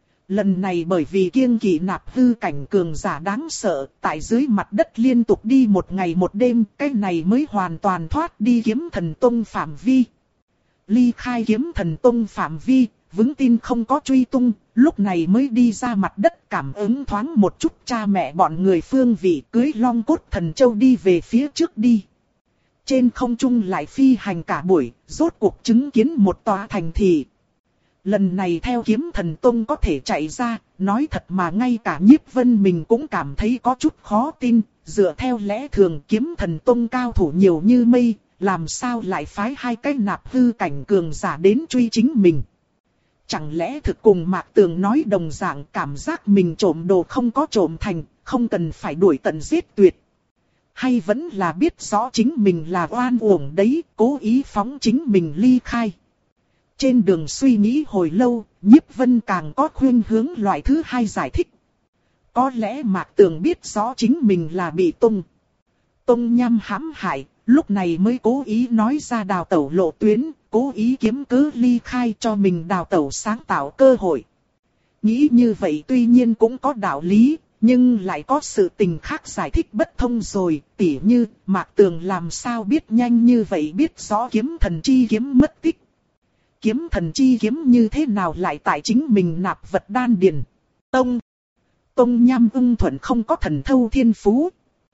Lần này bởi vì kiêng kỵ nạp hư cảnh cường giả đáng sợ, tại dưới mặt đất liên tục đi một ngày một đêm, cái này mới hoàn toàn thoát đi Kiếm Thần Tông phạm vi. Ly khai Kiếm Thần Tông phạm vi, vững tin không có truy tung, lúc này mới đi ra mặt đất cảm ứng thoáng một chút cha mẹ bọn người phương vị, cưới long cốt thần châu đi về phía trước đi. Trên không trung lại phi hành cả buổi, rốt cuộc chứng kiến một tòa thành thị. Lần này theo Kiếm Thần Tông có thể chạy ra, nói thật mà ngay cả Nhiếp Vân mình cũng cảm thấy có chút khó tin, dựa theo lẽ thường Kiếm Thần Tông cao thủ nhiều như mây, làm sao lại phái hai cái nạp hư cảnh cường giả đến truy chính mình. Chẳng lẽ thực cùng Mạc Tường nói đồng dạng cảm giác mình trộm đồ không có trộm thành, không cần phải đuổi tận giết tuyệt. Hay vẫn là biết rõ chính mình là oan uổng đấy, cố ý phóng chính mình ly khai. Trên đường suy nghĩ hồi lâu, Nhiếp Vân càng có khuynh hướng loại thứ hai giải thích. Có lẽ Mạc Tường biết rõ chính mình là bị Tông Tông nhăm hãm hại, lúc này mới cố ý nói ra đào tẩu lộ tuyến, cố ý kiếm cớ ly khai cho mình đào tẩu sáng tạo cơ hội. Nghĩ như vậy tuy nhiên cũng có đạo lý, nhưng lại có sự tình khác giải thích bất thông rồi, tỉ như Mạc Tường làm sao biết nhanh như vậy biết rõ kiếm thần chi kiếm mất tích. Kiếm thần chi kiếm như thế nào lại tại chính mình nạp vật đan điền? Tông. Tông Nham Ưng Thuận không có thần thâu thiên phú.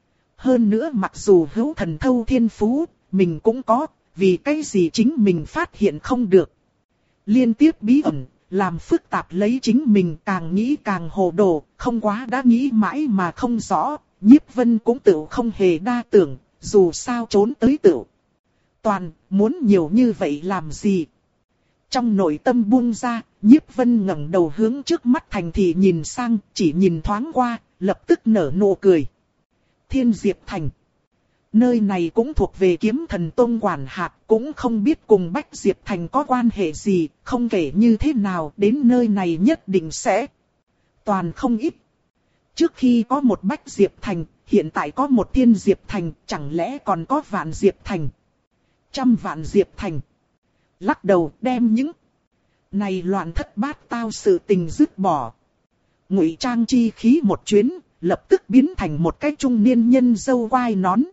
Hơn nữa mặc dù hữu thần thâu thiên phú, mình cũng có, vì cái gì chính mình phát hiện không được. Liên tiếp bí ẩn, làm phức tạp lấy chính mình càng nghĩ càng hồ đồ, không quá đã nghĩ mãi mà không rõ, Nhiếp Vân cũng tự không hề đa tưởng, dù sao trốn tới tự. Toàn, muốn nhiều như vậy làm gì? Trong nội tâm buông ra, Nhiếp Vân ngẩng đầu hướng trước mắt thành thị nhìn sang, chỉ nhìn thoáng qua, lập tức nở nụ cười. Thiên Diệp Thành. Nơi này cũng thuộc về Kiếm Thần Tông quản hạt, cũng không biết cùng Bách Diệp Thành có quan hệ gì, không kể như thế nào, đến nơi này nhất định sẽ toàn không ít. Trước khi có một Bách Diệp Thành, hiện tại có một Thiên Diệp Thành, chẳng lẽ còn có Vạn Diệp Thành, Trăm Vạn Diệp Thành. Lắc đầu đem những này loạn thất bát tao sự tình dứt bỏ. Ngụy trang chi khí một chuyến, lập tức biến thành một cái trung niên nhân râu quai nón.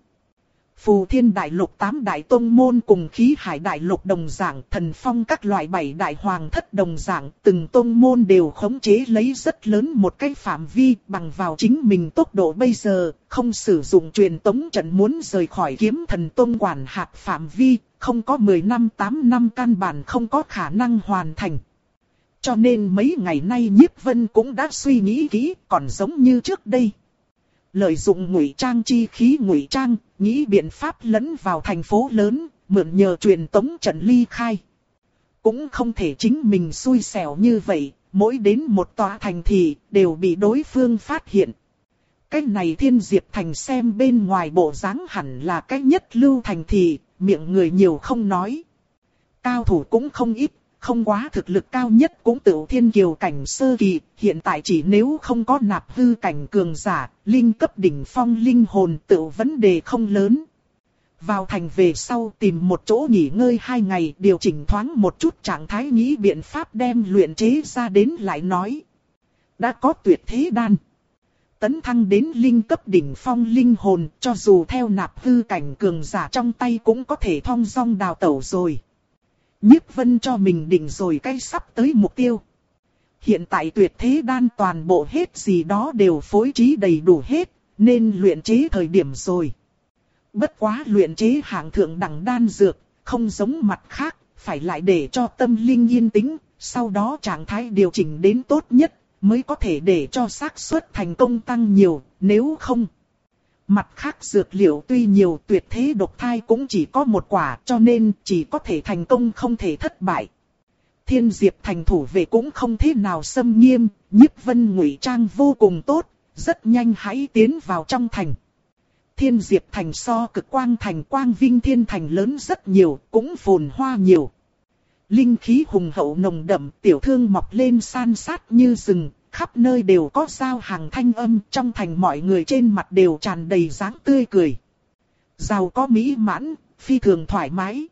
Phù Thiên Đại Lục tám đại tông môn cùng Khí Hải Đại Lục đồng dạng, Thần Phong các loại bảy đại hoàng thất đồng dạng, từng tông môn đều khống chế lấy rất lớn một cái phạm vi, bằng vào chính mình tốc độ bây giờ, không sử dụng truyền tống trận muốn rời khỏi Kiếm Thần Tông quản hạt phạm vi, không có mười năm tám năm căn bản không có khả năng hoàn thành. Cho nên mấy ngày nay Nhiếp Vân cũng đã suy nghĩ kỹ, còn giống như trước đây. Lợi dụng ngụy trang chi khí ngụy trang, nghĩ biện pháp lẫn vào thành phố lớn, mượn nhờ truyền tống trận ly khai. Cũng không thể chính mình xui xẻo như vậy, mỗi đến một tòa thành thị đều bị đối phương phát hiện. Cái này Thiên Diệp Thành xem bên ngoài bộ dáng hẳn là cái nhất lưu thành thị, miệng người nhiều không nói. Cao thủ cũng không ít. Không quá thực lực cao nhất cũng tự thiên kiều cảnh sơ kỳ, hiện tại chỉ nếu không có nạp hư cảnh cường giả, linh cấp đỉnh phong linh hồn tự vấn đề không lớn. Vào thành về sau tìm một chỗ nghỉ ngơi hai ngày, điều chỉnh thoáng một chút trạng thái, nghĩ biện pháp đem luyện chế ra đến lại nói. Đã có tuyệt thế đan. Tấn thăng đến linh cấp đỉnh phong linh hồn, cho dù theo nạp hư cảnh cường giả trong tay cũng có thể thong dong đào tẩu rồi. Nhiếp Vân cho mình định rồi cái sắp tới mục tiêu. Hiện tại tuyệt thế đan toàn bộ hết gì đó đều phối trí đầy đủ hết, nên luyện chế thời điểm rồi. Bất quá luyện chế hạng thượng đẳng đan dược, không giống mặt khác, phải lại để cho tâm linh yên tĩnh, sau đó trạng thái điều chỉnh đến tốt nhất, mới có thể để cho xác suất thành công tăng nhiều, nếu không. Mặt khác dược liệu tuy nhiều, tuyệt thế độc thai cũng chỉ có một quả, cho nên chỉ có thể thành công không thể thất bại. Thiên Diệp Thành thủ vệ cũng không thế nào xâm nghiêm, Nhiếp Vân ngụy trang vô cùng tốt, rất nhanh hãy tiến vào trong thành. Thiên Diệp Thành so Cực Quang Thành Quang Vinh Thiên Thành lớn rất nhiều, cũng phồn hoa nhiều. Linh khí hùng hậu nồng đậm, tiểu thương mọc lên san sát như rừng. Khắp nơi đều có giao hàng thanh âm, trong thành mọi người trên mặt đều tràn đầy dáng tươi cười. Giàu có mỹ mãn, phi thường thoải mái.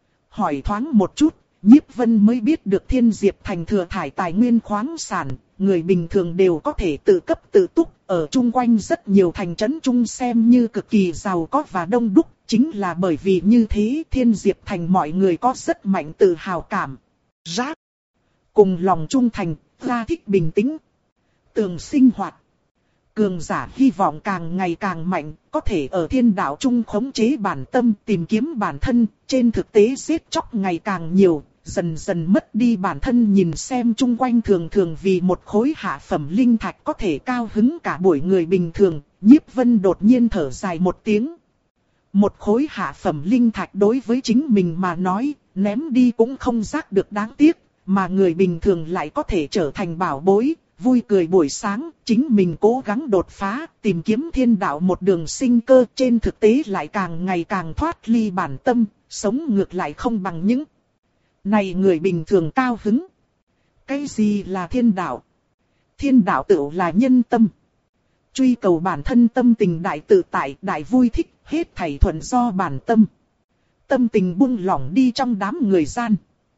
Hỏi thoáng một chút, Nhiếp Vân mới biết được Thiên Diệp Thành thừa thải tài nguyên khoáng sản, người bình thường đều có thể tự cấp tự túc, ở chung quanh rất nhiều thành trấn chung xem như cực kỳ giàu có và đông đúc, chính là bởi vì như thế Thiên Diệp Thành mọi người có rất mạnh tự hào cảm. Rác. Cùng lòng trung thành, ra thích bình tĩnh. Tường sinh hoạt. Cường giả hy vọng càng ngày càng mạnh, có thể ở thiên đạo trung khống chế bản tâm, tìm kiếm bản thân, trên thực tế giết chóc ngày càng nhiều, dần dần mất đi bản thân, nhìn xem chung quanh thường thường vì một khối hạ phẩm linh thạch có thể cao hứng cả buổi người bình thường, Nhiếp Vân đột nhiên thở dài một tiếng. Một khối hạ phẩm linh thạch đối với chính mình mà nói, ném đi cũng không giác được đáng tiếc, mà người bình thường lại có thể trở thành bảo bối. Vui cười buổi sáng, chính mình cố gắng đột phá, tìm kiếm thiên đạo một đường sinh cơ, trên thực tế lại càng ngày càng thoát ly bản tâm, sống ngược lại không bằng những này người bình thường cao hứng. Cái gì là thiên đạo? Thiên đạo tự là nhân tâm. Truy cầu bản thân tâm tình đại tự tại, đại vui thích, hết thảy thuận do bản tâm. Tâm tình buông lỏng đi trong đám người gian.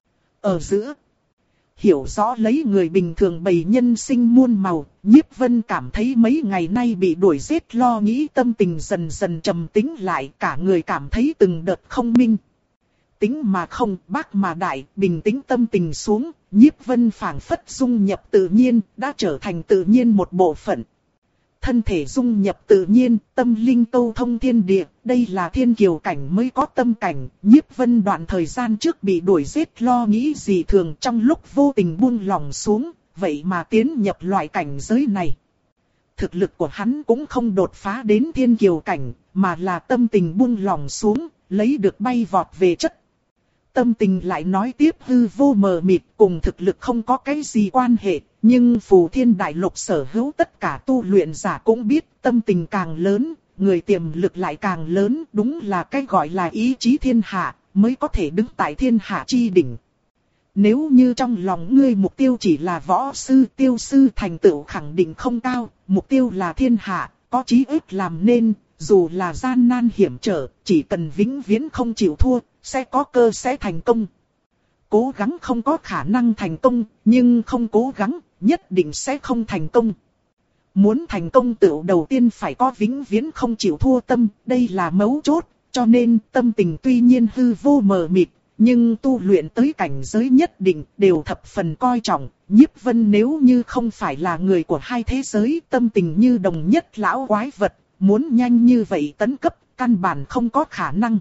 Ở giữa. Hiểu rõ lấy người bình thường bày nhân sinh muôn màu, Nhiếp Vân cảm thấy mấy ngày nay bị đuổi giết lo nghĩ tâm tình dần dần trầm tĩnh lại, cả người cảm thấy từng đợt không minh. tĩnh mà không, bác mà đại, bình tĩnh tâm tình xuống, Nhiếp Vân phảng phất dung nhập tự nhiên, đã trở thành tự nhiên một bộ phận. Thân thể dung nhập tự nhiên, tâm linh câu thông thiên địa, đây là thiên kiều cảnh mới có tâm cảnh. Nhiếp Vân đoạn thời gian trước bị đuổi giết lo nghĩ gì thường, trong lúc vô tình buông lòng xuống, vậy mà tiến nhập loại cảnh giới này. Thực lực của hắn cũng không đột phá đến thiên kiều cảnh, mà là tâm tình buông lòng xuống, lấy được bay vọt về chất. Tâm tình lại nói tiếp hư vô mờ mịt, cùng thực lực không có cái gì quan hệ, nhưng phù thiên đại lục sở hữu tất cả tu luyện giả cũng biết tâm tình càng lớn, người tiềm lực lại càng lớn, đúng là cái gọi là ý chí thiên hạ, mới có thể đứng tại thiên hạ chi đỉnh. Nếu như trong lòng ngươi mục tiêu chỉ là võ sư, tiêu sư thành tựu khẳng định không cao, mục tiêu là thiên hạ, có chí ức làm nên, dù là gian nan hiểm trở, chỉ cần vĩnh viễn không chịu thua, sẽ có cơ sẽ thành công. Cố gắng không có khả năng thành công, nhưng không cố gắng, nhất định sẽ không thành công. Muốn thành công tự đầu tiên phải có vĩnh viễn không chịu thua tâm, đây là mấu chốt, cho nên tâm tình tuy nhiên hư vô mờ mịt, nhưng tu luyện tới cảnh giới nhất định đều thập phần coi trọng. Nhiếp Vân nếu như không phải là người của hai thế giới, tâm tình như đồng nhất lão quái vật, muốn nhanh như vậy tấn cấp, căn bản không có khả năng.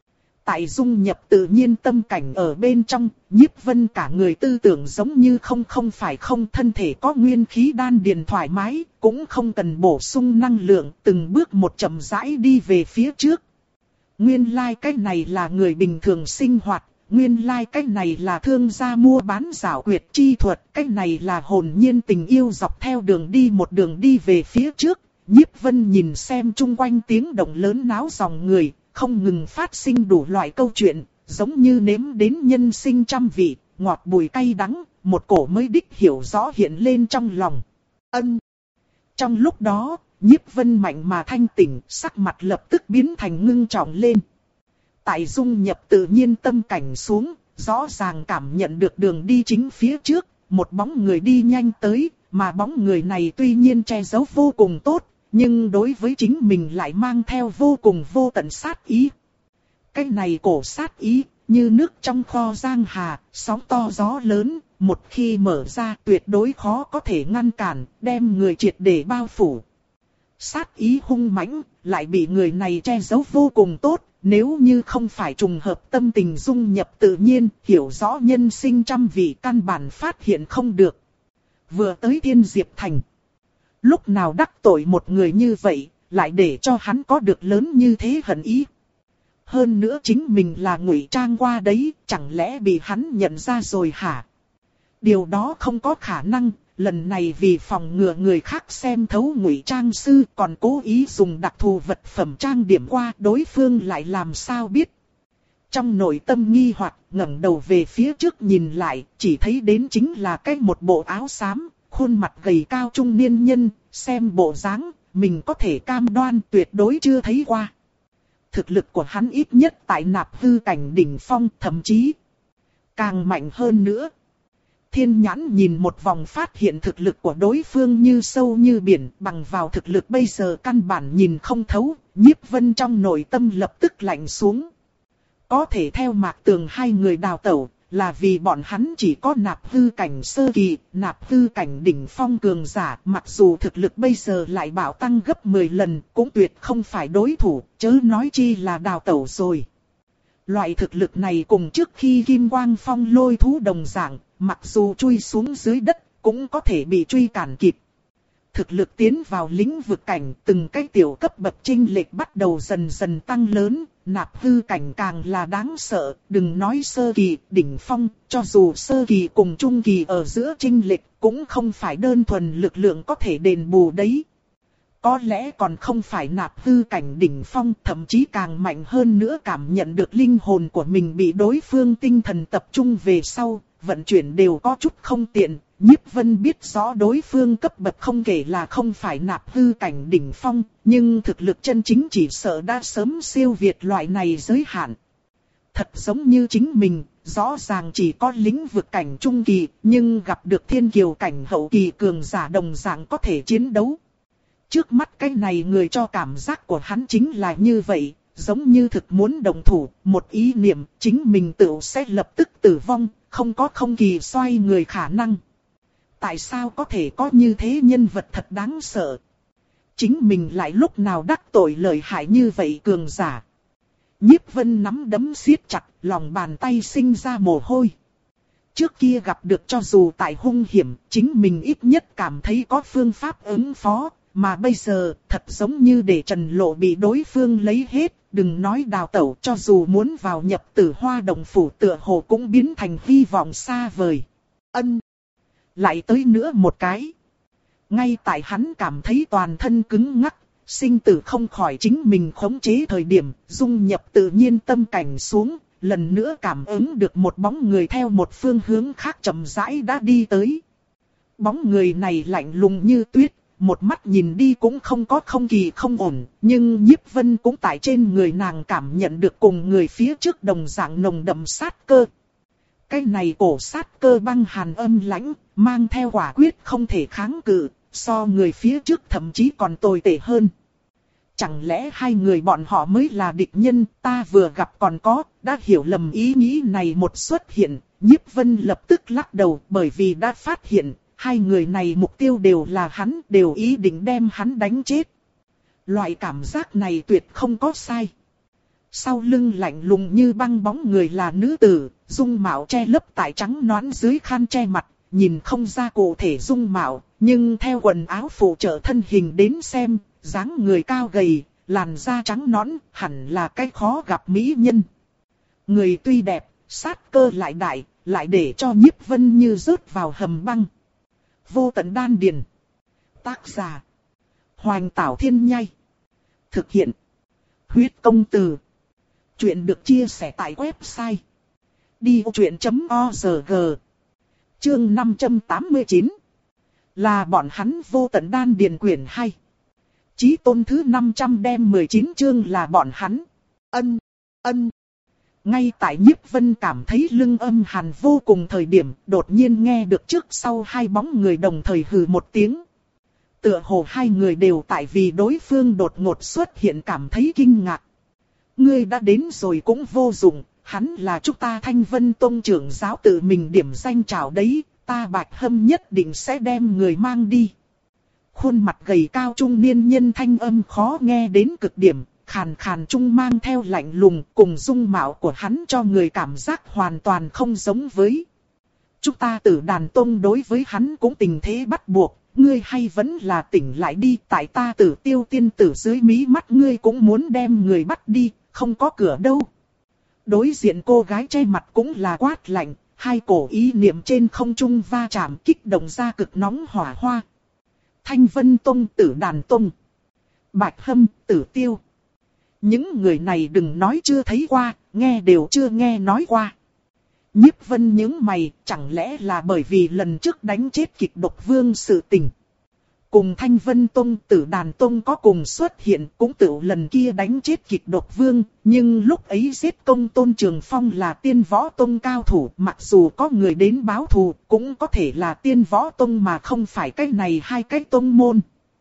Tại dung nhập tự nhiên tâm cảnh ở bên trong, Nhiếp Vân cả người tư tưởng giống như không không phải không, thân thể có nguyên khí đan điền thoải mái, cũng không cần bổ sung năng lượng, từng bước một chậm rãi đi về phía trước. Nguyên lai like cái này là người bình thường sinh hoạt, nguyên lai like cái này là thương gia mua bán giảo quyệt chi thuật, cái này là hồn nhiên tình yêu dọc theo đường đi một đường đi về phía trước. Nhiếp Vân nhìn xem chung quanh tiếng động lớn náo dòng người, không ngừng phát sinh đủ loại câu chuyện, giống như nếm đến nhân sinh trăm vị, ngọt bùi cay đắng, một cổ mới đích hiểu rõ hiện lên trong lòng. Ân. Trong lúc đó, Nhiếp Vân mạnh mà thanh tỉnh, sắc mặt lập tức biến thành ngưng trọng lên. Tại dung nhập tự nhiên tâm cảnh xuống, rõ ràng cảm nhận được đường đi chính phía trước, một bóng người đi nhanh tới, mà bóng người này tuy nhiên che giấu vô cùng tốt, nhưng đối với chính mình lại mang theo vô cùng vô tận sát ý. Cái này cổ sát ý, như nước trong kho giang hà, sóng to gió lớn, một khi mở ra tuyệt đối khó có thể ngăn cản, đem người triệt để bao phủ. Sát ý hung mãnh, lại bị người này che giấu vô cùng tốt, nếu như không phải trùng hợp tâm tình dung nhập tự nhiên, hiểu rõ nhân sinh trăm vị căn bản phát hiện không được. Vừa tới Thiên Diệp Thành. Lúc nào đắc tội một người như vậy, lại để cho hắn có được lớn như thế hận ý. Hơn nữa chính mình là ngụy trang qua đấy, chẳng lẽ bị hắn nhận ra rồi hả? Điều đó không có khả năng, lần này vì phòng ngừa người khác xem thấu ngụy trang sư còn cố ý dùng đặc thù vật phẩm trang điểm qua, đối phương lại làm sao biết. Trong nội tâm nghi hoặc ngẩng đầu về phía trước nhìn lại, chỉ thấy đến chính là cái một bộ áo xám, khuôn mặt gầy cao trung niên nhân, xem bộ dáng, mình có thể cam đoan tuyệt đối chưa thấy qua. Thực lực của hắn ít nhất tại nạp hư cảnh đỉnh phong, thậm chí càng mạnh hơn nữa. Thiên nhãn nhìn một vòng phát hiện thực lực của đối phương như sâu như biển, bằng vào thực lực bây giờ căn bản nhìn không thấu, Nhiếp Vân trong nội tâm lập tức lạnh xuống. Có thể theo Mạc Tường hai người đào tẩu, là vì bọn hắn chỉ có nạp hư cảnh sơ kỳ, nạp hư cảnh đỉnh phong cường giả, mặc dù thực lực bây giờ lại bạo tăng gấp mười lần, cũng tuyệt không phải đối thủ, chớ nói chi là đào tẩu rồi. Loại thực lực này cùng trước khi Kim Quang Phong lôi thú đồng dạng, mặc dù chui xuống dưới đất, cũng có thể bị truy cản kịp. Thực lực tiến vào lĩnh vực cảnh, từng cái tiểu cấp bậc chênh lệch bắt đầu dần dần tăng lớn, nạp hư cảnh càng là đáng sợ, đừng nói sơ kỳ, đỉnh phong, cho dù sơ kỳ cùng trung kỳ ở giữa chênh lệch, cũng không phải đơn thuần lực lượng có thể đền bù đấy. Có lẽ còn không phải nạp hư cảnh đỉnh phong, thậm chí càng mạnh hơn nữa, cảm nhận được linh hồn của mình bị đối phương tinh thần tập trung về sau, vận chuyển đều có chút không tiện. Nhiếp Vân biết rõ đối phương cấp bậc không kể là không phải nạp hư cảnh đỉnh phong, nhưng thực lực chân chính chỉ sợ đã sớm siêu việt loại này giới hạn. Thật giống như chính mình, rõ ràng chỉ có lĩnh vực cảnh trung kỳ, nhưng gặp được thiên kiều cảnh hậu kỳ cường giả đồng dạng có thể chiến đấu. Trước mắt cái này người cho cảm giác của hắn chính là như vậy, giống như thực muốn động thủ, một ý niệm chính mình tự sẽ lập tức tử vong, không có không kỳ xoay người khả năng. Tại sao có thể có như thế nhân vật thật đáng sợ? Chính mình lại lúc nào đắc tội lợi hại như vậy cường giả? Nhiếp Vân nắm đấm siết chặt, lòng bàn tay sinh ra mồ hôi. Trước kia gặp được cho dù tại hung hiểm, chính mình ít nhất cảm thấy có phương pháp ứng phó, mà bây giờ thật giống như để Trần Lộ bị đối phương lấy hết, đừng nói đào tẩu, cho dù muốn vào nhập Tử Hoa Đồng phủ tựa hồ cũng biến thành hy vọng xa vời. Ân, lại tới nữa một cái. Ngay tại hắn cảm thấy toàn thân cứng ngắc, sinh tử không khỏi chính mình khống chế thời điểm, dung nhập tự nhiên tâm cảnh xuống, lần nữa cảm ứng được một bóng người theo một phương hướng khác chậm rãi đã đi tới. Bóng người này lạnh lùng như tuyết, một mắt nhìn đi cũng không có không kỳ không ổn, nhưng Nhiếp Vân cũng tại trên người nàng cảm nhận được cùng người phía trước đồng dạng nồng đậm sát cơ. Cái này cổ sát cơ băng hàn âm lãnh, mang theo quả quyết không thể kháng cự, so người phía trước thậm chí còn tồi tệ hơn. Chẳng lẽ hai người bọn họ mới là địch nhân, ta vừa gặp còn có, đã hiểu lầm ý nghĩ này một xuất hiện, Nhiếp Vân lập tức lắc đầu bởi vì đã phát hiện, hai người này mục tiêu đều là hắn, đều ý định đem hắn đánh chết. Loại cảm giác này tuyệt không có sai. Sau lưng lạnh lùng như băng bóng người là nữ tử, dung mạo che lấp tại trắng nõn dưới khăn che mặt, nhìn không ra cụ thể dung mạo, nhưng theo quần áo phụ trợ thân hình đến xem, dáng người cao gầy, làn da trắng nõn, hẳn là cái khó gặp mỹ nhân. Người tuy đẹp, sát cơ lại đại, lại để cho Nhiếp Vân như rớt vào hầm băng. Vô tận đan điền. Tác giả: Hoành Tảo Thiên Nhai. Thực hiện: Huyết Công Từ. Chuyện được chia sẻ tại website đi vô chuyện chấm org. Chương năm trăm tám mươi chín. Là bọn hắn vô tận đan điền quyển hay. Chí tôn thứ năm trăm đem mười chín chương là bọn hắn. Ân, ân. Ngay tại Nhiếp Vân cảm thấy lưng âm hàn vô cùng thời điểm, đột nhiên nghe được trước sau hai bóng người đồng thời hừ một tiếng. Tựa hồ hai người đều tại vì đối phương đột ngột xuất hiện cảm thấy kinh ngạc. Ngươi đã đến rồi cũng vô dụng, hắn là chúng ta Thanh Vân Tông trưởng giáo tự mình điểm danh chào đấy, ta Bạch Hâm nhất định sẽ đem người mang đi. Khuôn mặt gầy cao trung niên nhân thanh âm khó nghe đến cực điểm, khàn khàn trung mang theo lạnh lùng, cùng dung mạo của hắn cho người cảm giác hoàn toàn không giống với. Chúng ta Tử Đàn Tông đối với hắn cũng tình thế bắt buộc, ngươi hay vẫn là tỉnh lại đi, tại ta Tử Tiêu tiên tử dưới mí mắt ngươi cũng muốn đem người bắt đi, không có cửa đâu. Đối diện cô gái che mặt cũng là quát lạnh, hai cổ ý niệm trên không trung va chạm kích động ra cực nóng hỏa hoa. Thanh Vân Tông, Tử Đàn Tông, Bạch Hâm, Tử Tiêu. Những người này đừng nói chưa thấy qua, nghe đều chưa nghe nói qua. Nhiếp Vân nhướng mày, chẳng lẽ là bởi vì lần trước đánh chết Kịch Độc Vương sự tình. Cùng Thanh Vân Tông, Tử Đàn Tông có cùng xuất hiện, cũng tự lần kia đánh chết Kịch Độc Vương, nhưng lúc ấy giết Công Tôn Trường Phong là Tiên Võ Tông cao thủ, mặc dù có người đến báo thù, cũng có thể là Tiên Võ Tông mà không phải cái này hai cái tông môn.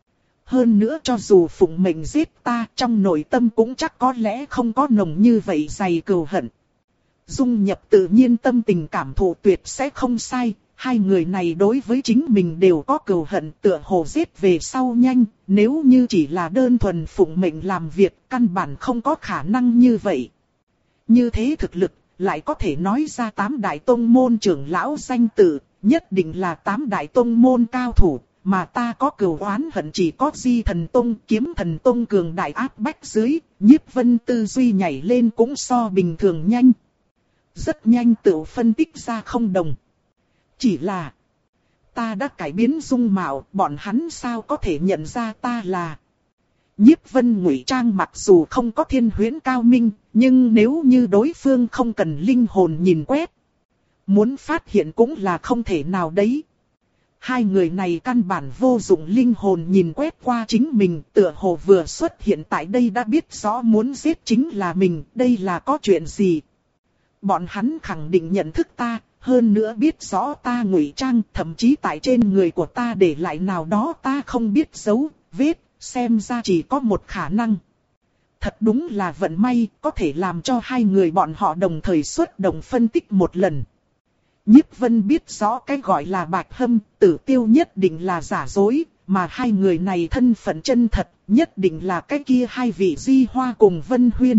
Hơn nữa cho dù phụng mệnh giết ta, trong nội tâm cũng chắc có lẽ không có nồng như vậy dày cừu hận. Dung nhập tự nhiên tâm tình cảm thụ tuyệt sẽ không sai. Hai người này đối với chính mình đều có cừu hận, tựa hồ giết về sau nhanh, nếu như chỉ là đơn thuần phụng mệnh làm việc, căn bản không có khả năng như vậy. Như thế thực lực, lại có thể nói ra tám đại tông môn trưởng lão danh tự, nhất định là tám đại tông môn cao thủ, mà ta có cừu oán hận chỉ có Di Thần Tông, Kiếm Thần Tông cường đại áp bách dưới, Nhiếp Vân tư duy nhảy lên cũng so bình thường nhanh. Rất nhanh tự phân tích ra không đồng. Chỉ là, ta đã cải biến dung mạo, bọn hắn sao có thể nhận ra ta là. Nhiếp Vân ngụy trang mặc dù không có thiên huyễn cao minh, nhưng nếu như đối phương không cần linh hồn nhìn quét, muốn phát hiện cũng là không thể nào đấy. Hai người này căn bản vô dụng linh hồn nhìn quét qua chính mình, tựa hồ vừa xuất hiện tại đây đã biết rõ muốn giết chính là mình, đây là có chuyện gì. Bọn hắn khẳng định nhận thức ta. Hơn nữa biết rõ ta ngụy trang, thậm chí tại trên người của ta để lại nào đó ta không biết dấu, vết, xem ra chỉ có một khả năng. Thật đúng là vận may, có thể làm cho hai người bọn họ đồng thời xuất động phân tích một lần. Nhiếp Vân biết rõ cái gọi là Bạch Hâm, Tử Tiêu nhất định là giả dối, mà hai người này thân phận chân thật, nhất định là cái kia hai vị Di Hoa cùng Vân Huyên.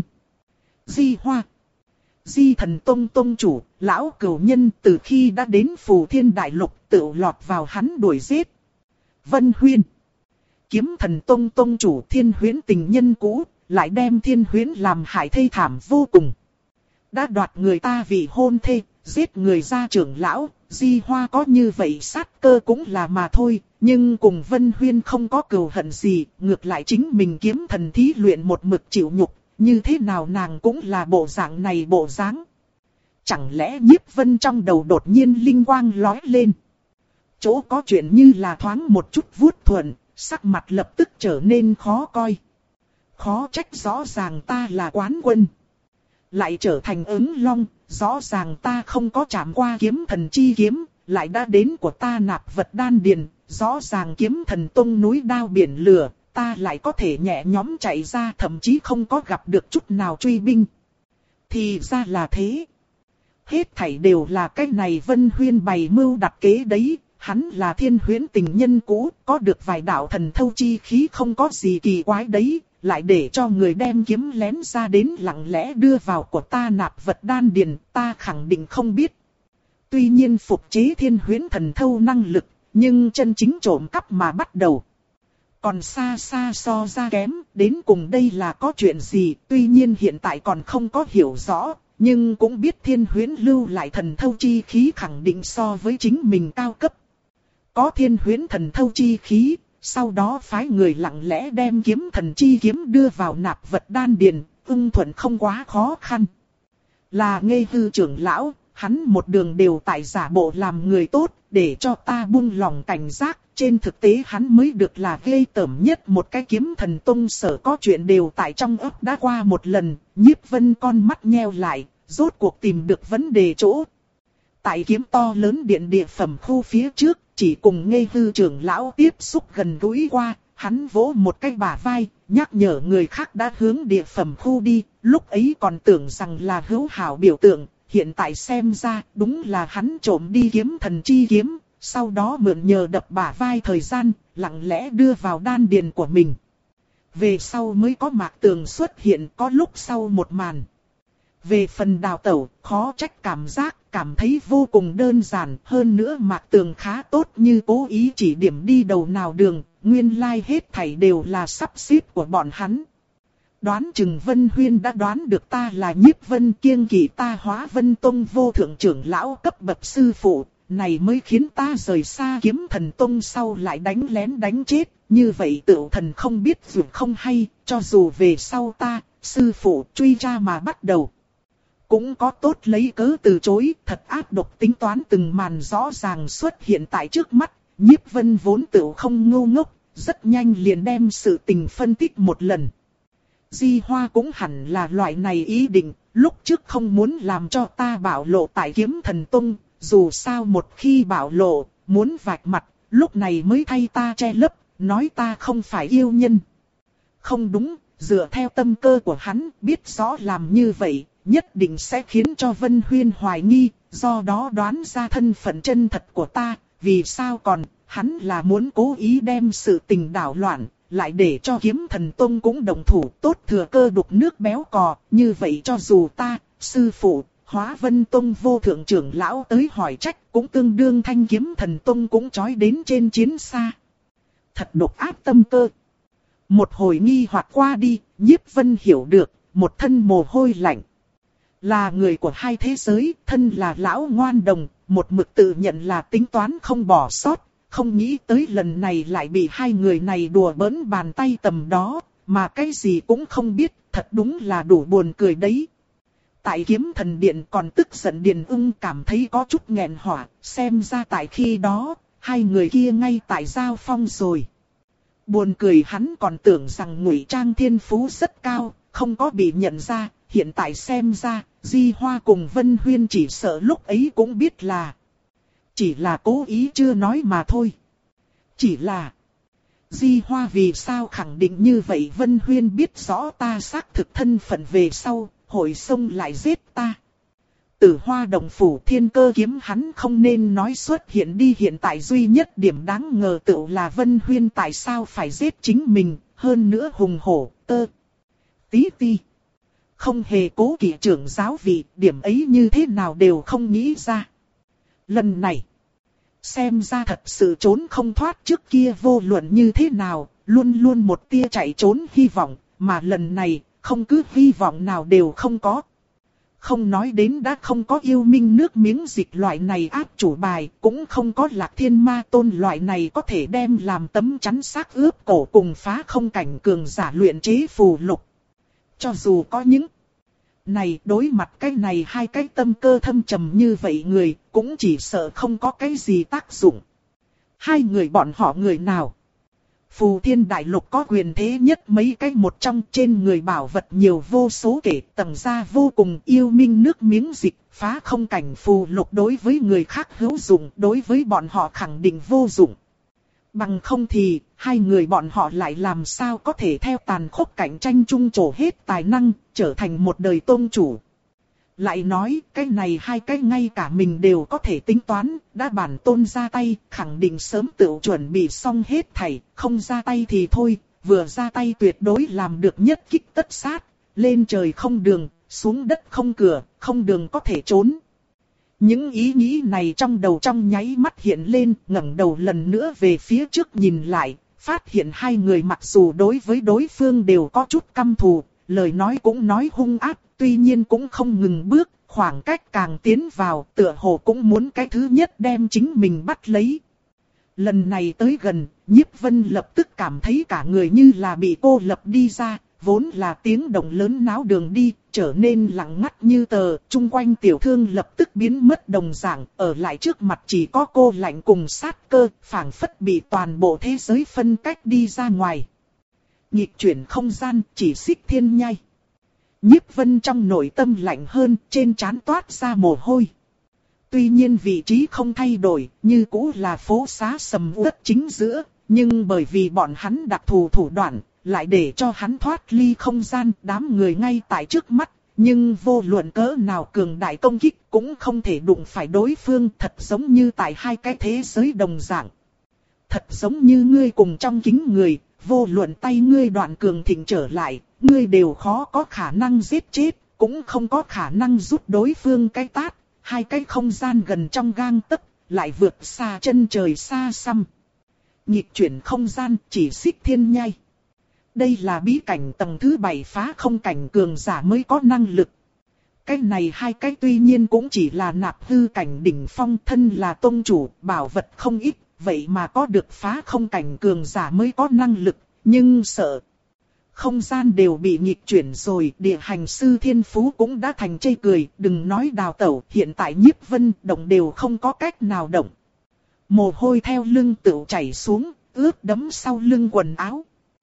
Di Hoa, Di Thần Tông Tông chủ, lão cửu nhân từ khi đã đến Phù Thiên Đại Lục tự lọt vào hắn đuổi giết. Vân Huyên, Kiếm Thần Tông Tông chủ Thiên Huyễn tình nhân cũ, lại đem Thiên Huyễn làm hại thê thảm vô cùng. Đã đoạt người ta vị hôn thê, giết người gia trưởng lão, Di Hoa có như vậy sát cơ cũng là mà thôi, nhưng cùng Vân Huyên không có cừu hận gì, ngược lại chính mình kiếm thần thí luyện một mực chịu nhục, như thế nào nàng cũng là bộ dạng này bộ dáng. Chẳng lẽ Nhiếp Vân trong đầu đột nhiên linh quang lóe lên. Chỗ có chuyện như là thoáng một chút vuốt thuận, sắc mặt lập tức trở nên khó coi. Khó trách rõ ràng ta là quán quân. Lại trở thành ứng long, rõ ràng ta không có chạm qua kiếm thần chi kiếm, lại đã đến của ta nạp vật đan điền, rõ ràng kiếm thần tông núi đao biển lửa, ta lại có thể nhẹ nhõm chạy ra, thậm chí không có gặp được chút nào truy binh. Thì ra là thế. Hết thảy đều là cái này Vân Huyên bày mưu đặt kế đấy, hắn là Thiên Huyễn tình nhân cũ, có được vài đạo thần thâu chi khí không có gì kỳ quái đấy. Lại để cho người đem kiếm lén ra đến lặng lẽ đưa vào của ta nạp vật đan điền, ta khẳng định không biết. Tuy nhiên phục chế Thiên Huyễn thần thâu năng lực, nhưng chân chính trộm cắp mà bắt đầu. Còn xa xa so ra kém, đến cùng đây là có chuyện gì, tuy nhiên hiện tại còn không có hiểu rõ, nhưng cũng biết Thiên Huyễn lưu lại thần thâu chi khí khẳng định so với chính mình cao cấp. Có Thiên Huyễn thần thâu chi khí. Sau đó phái người lặng lẽ đem kiếm thần chi kiếm đưa vào nạp vật đan điền, ưng thuận không quá khó khăn. Là Ngây Hư trưởng lão, hắn một đường đều tại giả bộ làm người tốt, để cho ta buông lòng cảnh giác. Trên thực tế hắn mới được là ghê tởm nhất, một cái kiếm thần tông sở có chuyện đều tại trong ấp đã qua một lần. Nhiếp Vân con mắt nheo lại, rốt cuộc tìm được vấn đề chỗ. Tại kiếm to lớn điện địa phẩm khu phía trước, chỉ cùng Ngây Hư trưởng lão tiếp xúc gần gũi qua, hắn vỗ một cái bả vai, nhắc nhở người khác đã hướng địa phẩm khu đi, lúc ấy còn tưởng rằng là hữu hảo biểu tượng, hiện tại xem ra đúng là hắn trộm đi kiếm thần chi kiếm, sau đó mượn nhờ đập bả vai thời gian, lặng lẽ đưa vào đan điền của mình. Về sau mới có Mạc Tường xuất hiện, có lúc sau một màn. Về phần đào tẩu, khó trách cảm giác, cảm thấy vô cùng đơn giản, hơn nữa Mạc Tường khá tốt như cố ý chỉ điểm đi đầu nào đường, nguyên lai like hết thảy đều là sắp xếp của bọn hắn. Đoán chừng Vân Huyên đã đoán được ta là Nhiếp Vân, kiêng kỵ ta Hóa Vân Tông vô thượng trưởng lão cấp bậc sư phụ, này mới khiến ta rời xa Kiếm Thần Tông sau lại đánh lén đánh chết, như vậy tựu thần không biết dù không hay, cho dù về sau ta, sư phụ truy tra mà bắt đầu. Cũng có tốt lấy cớ từ chối, thật ác độc tính toán từng màn rõ ràng xuất hiện tại trước mắt, Nhiếp Vân vốn tựu không ngu ngốc, rất nhanh liền đem sự tình phân tích một lần. Di Hoa cũng hẳn là loại này ý định, lúc trước không muốn làm cho ta bạo lộ tại Kiếm Thần Tông, dù sao một khi bạo lộ, muốn vạch mặt, lúc này mới thay ta che lấp, nói ta không phải yêu nhân. Không đúng, dựa theo tâm cơ của hắn, biết rõ làm như vậy, nhất định sẽ khiến cho Vân Huyên hoài nghi, do đó đoán ra thân phận chân thật của ta, vì sao còn, hắn là muốn cố ý đem sự tình đảo loạn, lại để cho Kiếm Thần Tông cũng đồng thủ tốt thừa cơ đục nước béo cò, như vậy cho dù ta, sư phụ, Hóa Vân Tông vô thượng trưởng lão tới hỏi trách cũng tương đương thanh Kiếm Thần Tông cũng chói đến trên chiến xa. Thật độc ác tâm cơ. Một hồi nghi hoặc qua đi, Nhiếp Vân hiểu được, một thân mồ hôi lạnh. Là người của hai thế giới, thân là lão ngoan đồng, một mực tự nhận là tính toán không bỏ sót, không nghĩ tới lần này lại bị hai người này đùa bỡn bàn tay tầm đó, mà cái gì cũng không biết, thật đúng là đủ buồn cười đấy. Tại Kiếm Thần Điện còn tức giận Điền Ung cảm thấy có chút nghẹn hỏa, xem ra tại khi đó, hai người kia ngay tại giao phong rồi. Buồn cười hắn còn tưởng rằng Ngụy Trang thiên phú rất cao, không có bị nhận ra, hiện tại xem ra, Di Hoa cùng Vân Huyên chỉ sợ lúc ấy cũng biết là. Chỉ là cố ý chưa nói mà thôi. Chỉ là Di Hoa vì sao khẳng định như vậy? Vân Huyên biết rõ ta xác thực thân phận về sau, hội xông lại giết ta. Tử Hoa Động Phủ Thiên Cơ Kiếm hắn không nên nói xuất hiện đi. Hiện tại duy nhất điểm đáng ngờ tựu là Vân Huyên tại sao phải giết chính mình, hơn nữa hùng hổ, tơ, tí ti. Không hề cố kỵ trưởng giáo vị, điểm ấy như thế nào đều không nghĩ ra. Lần này, xem ra thật sự trốn không thoát. Trước kia vô luận như thế nào, luôn luôn một tia chạy trốn hy vọng, mà lần này, không cứ hy vọng nào đều không có. Không nói đến đã không có yêu minh nước miếng dịch loại này áp chủ bài, cũng không có Lạc Thiên Ma Tôn loại này có thể đem làm tấm chắn xác ướp cổ cùng phá không cảnh cường giả luyện chế phù lục. Cho dù có những này đối mặt cái này hai cái tâm cơ thâm trầm như vậy người, cũng chỉ sợ không có cái gì tác dụng. Hai người bọn họ người nào? Phù Thiên Đại Lục có quyền thế nhất mấy cái một trong, trên người bảo vật nhiều vô số kể, tầng ra vô cùng. Yêu minh nước miếng dịch, phá không cảnh phù lục đối với người khác hữu dụng, đối với bọn họ khẳng định vô dụng. Bằng không thì, hai người bọn họ lại làm sao có thể theo tàn khốc cạnh tranh chung trổ hết tài năng, trở thành một đời tôn chủ. Lại nói, cái này hai cái ngay cả mình đều có thể tính toán, đã bản tôn ra tay, khẳng định sớm tự chuẩn bị xong hết thảy, không ra tay thì thôi, vừa ra tay tuyệt đối làm được nhất kích tất sát, lên trời không đường, xuống đất không cửa, không đường có thể trốn. Những ý nghĩ này trong đầu trong nháy mắt hiện lên, ngẩng đầu lần nữa về phía trước nhìn lại, phát hiện hai người mặc dù đối với đối phương đều có chút căm thù, lời nói cũng nói hung ác, tuy nhiên cũng không ngừng bước, khoảng cách càng tiến vào, tựa hồ cũng muốn cái thứ nhất đem chính mình bắt lấy. Lần này tới gần, Nhiếp Vân lập tức cảm thấy cả người như là bị cô lập đi ra, vốn là tiếng động lớn náo đường đi, trở nên lặng ngắt như tờ, chung quanh tiểu thương lập tức biến mất đồng dạng, ở lại trước mặt chỉ có cô lạnh cùng sát cơ, phảng phất bị toàn bộ thế giới phân cách đi ra ngoài. Nhịp chuyển không gian, chỉ xích thiên nhai. Nhiếp Vân trong nội tâm lạnh hơn, trên trán toát ra mồ hôi. Tuy nhiên vị trí không thay đổi, như cũ là phố xá sầm uất chính giữa, nhưng bởi vì bọn hắn đặc thù thủ đoạn, lại để cho hắn thoát ly không gian, đám người ngay tại trước mắt, nhưng vô luận cỡ nào cường đại công kích cũng không thể đụng phải đối phương, thật giống như tại hai cái thế giới đồng dạng. Thật giống như ngươi cùng trong kính người, vô luận tay ngươi đoạn cường thịnh trở lại, ngươi đều khó có khả năng giết chết, cũng không có khả năng giúp đối phương cái tát, hai cái không gian gần trong gang tấc, lại vượt xa chân trời xa xăm. Nhịp chuyển không gian, chỉ xích thiên nhai. Đây là bí cảnh tầng thứ bảy phá không cảnh cường giả mới có năng lực. Cái này hai cái tuy nhiên cũng chỉ là nạp hư cảnh đỉnh phong, thân là tông chủ, bảo vật không ít, vậy mà có được phá không cảnh cường giả mới có năng lực, nhưng sợ. Không gian đều bị nghịch chuyển rồi, địa hành sư thiên phú cũng đã thành chê cười, đừng nói đào tẩu, hiện tại Nhiếp Vân động đều không có cách nào động. Mồ hôi theo lưng tựu chảy xuống, ướt đẫm sau lưng quần áo.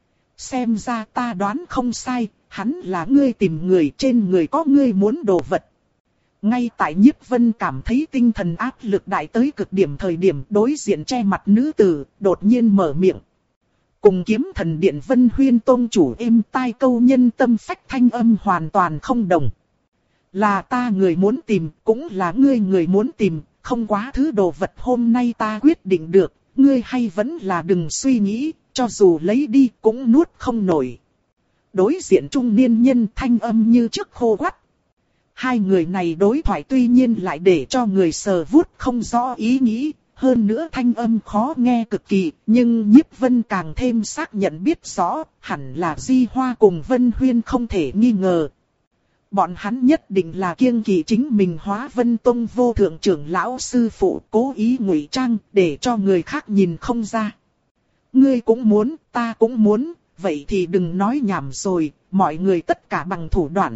Xem ra ta đoán không sai, hắn là ngươi tìm người, trên người có ngươi muốn đồ vật. Ngay tại Nhiếp Vân cảm thấy tinh thần áp lực đại tới cực điểm thời điểm, đối diện che mặt nữ tử, đột nhiên mở miệng. Cùng Kiếm Thần Điện Vân Huyên tôn chủ êm tai câu nhân tâm phách thanh âm hoàn toàn không đồng. Là ta người muốn tìm, cũng là ngươi người muốn tìm, không quá thứ đồ vật hôm nay ta quyết định được, ngươi hay vẫn là đừng suy nghĩ, cho dù lấy đi cũng nuốt không nổi. Đối diện trung niên nhân thanh âm như trước khô quắt. Hai người này đối thoại tuy nhiên lại để cho người sờ vuốt không rõ ý nghĩ, hơn nữa thanh âm khó nghe cực kỳ, nhưng Nhiếp Vân càng thêm xác nhận biết rõ, hẳn là Di Hoa cùng Vân Huyên không thể nghi ngờ. Bọn hắn nhất định là kiêng kỵ chính mình Hóa Vân Tông vô thượng trưởng lão sư phụ, cố ý ngụy trang để cho người khác nhìn không ra. Ngươi cũng muốn, ta cũng muốn, vậy thì đừng nói nhảm rồi, mọi người tất cả bằng thủ đoạn.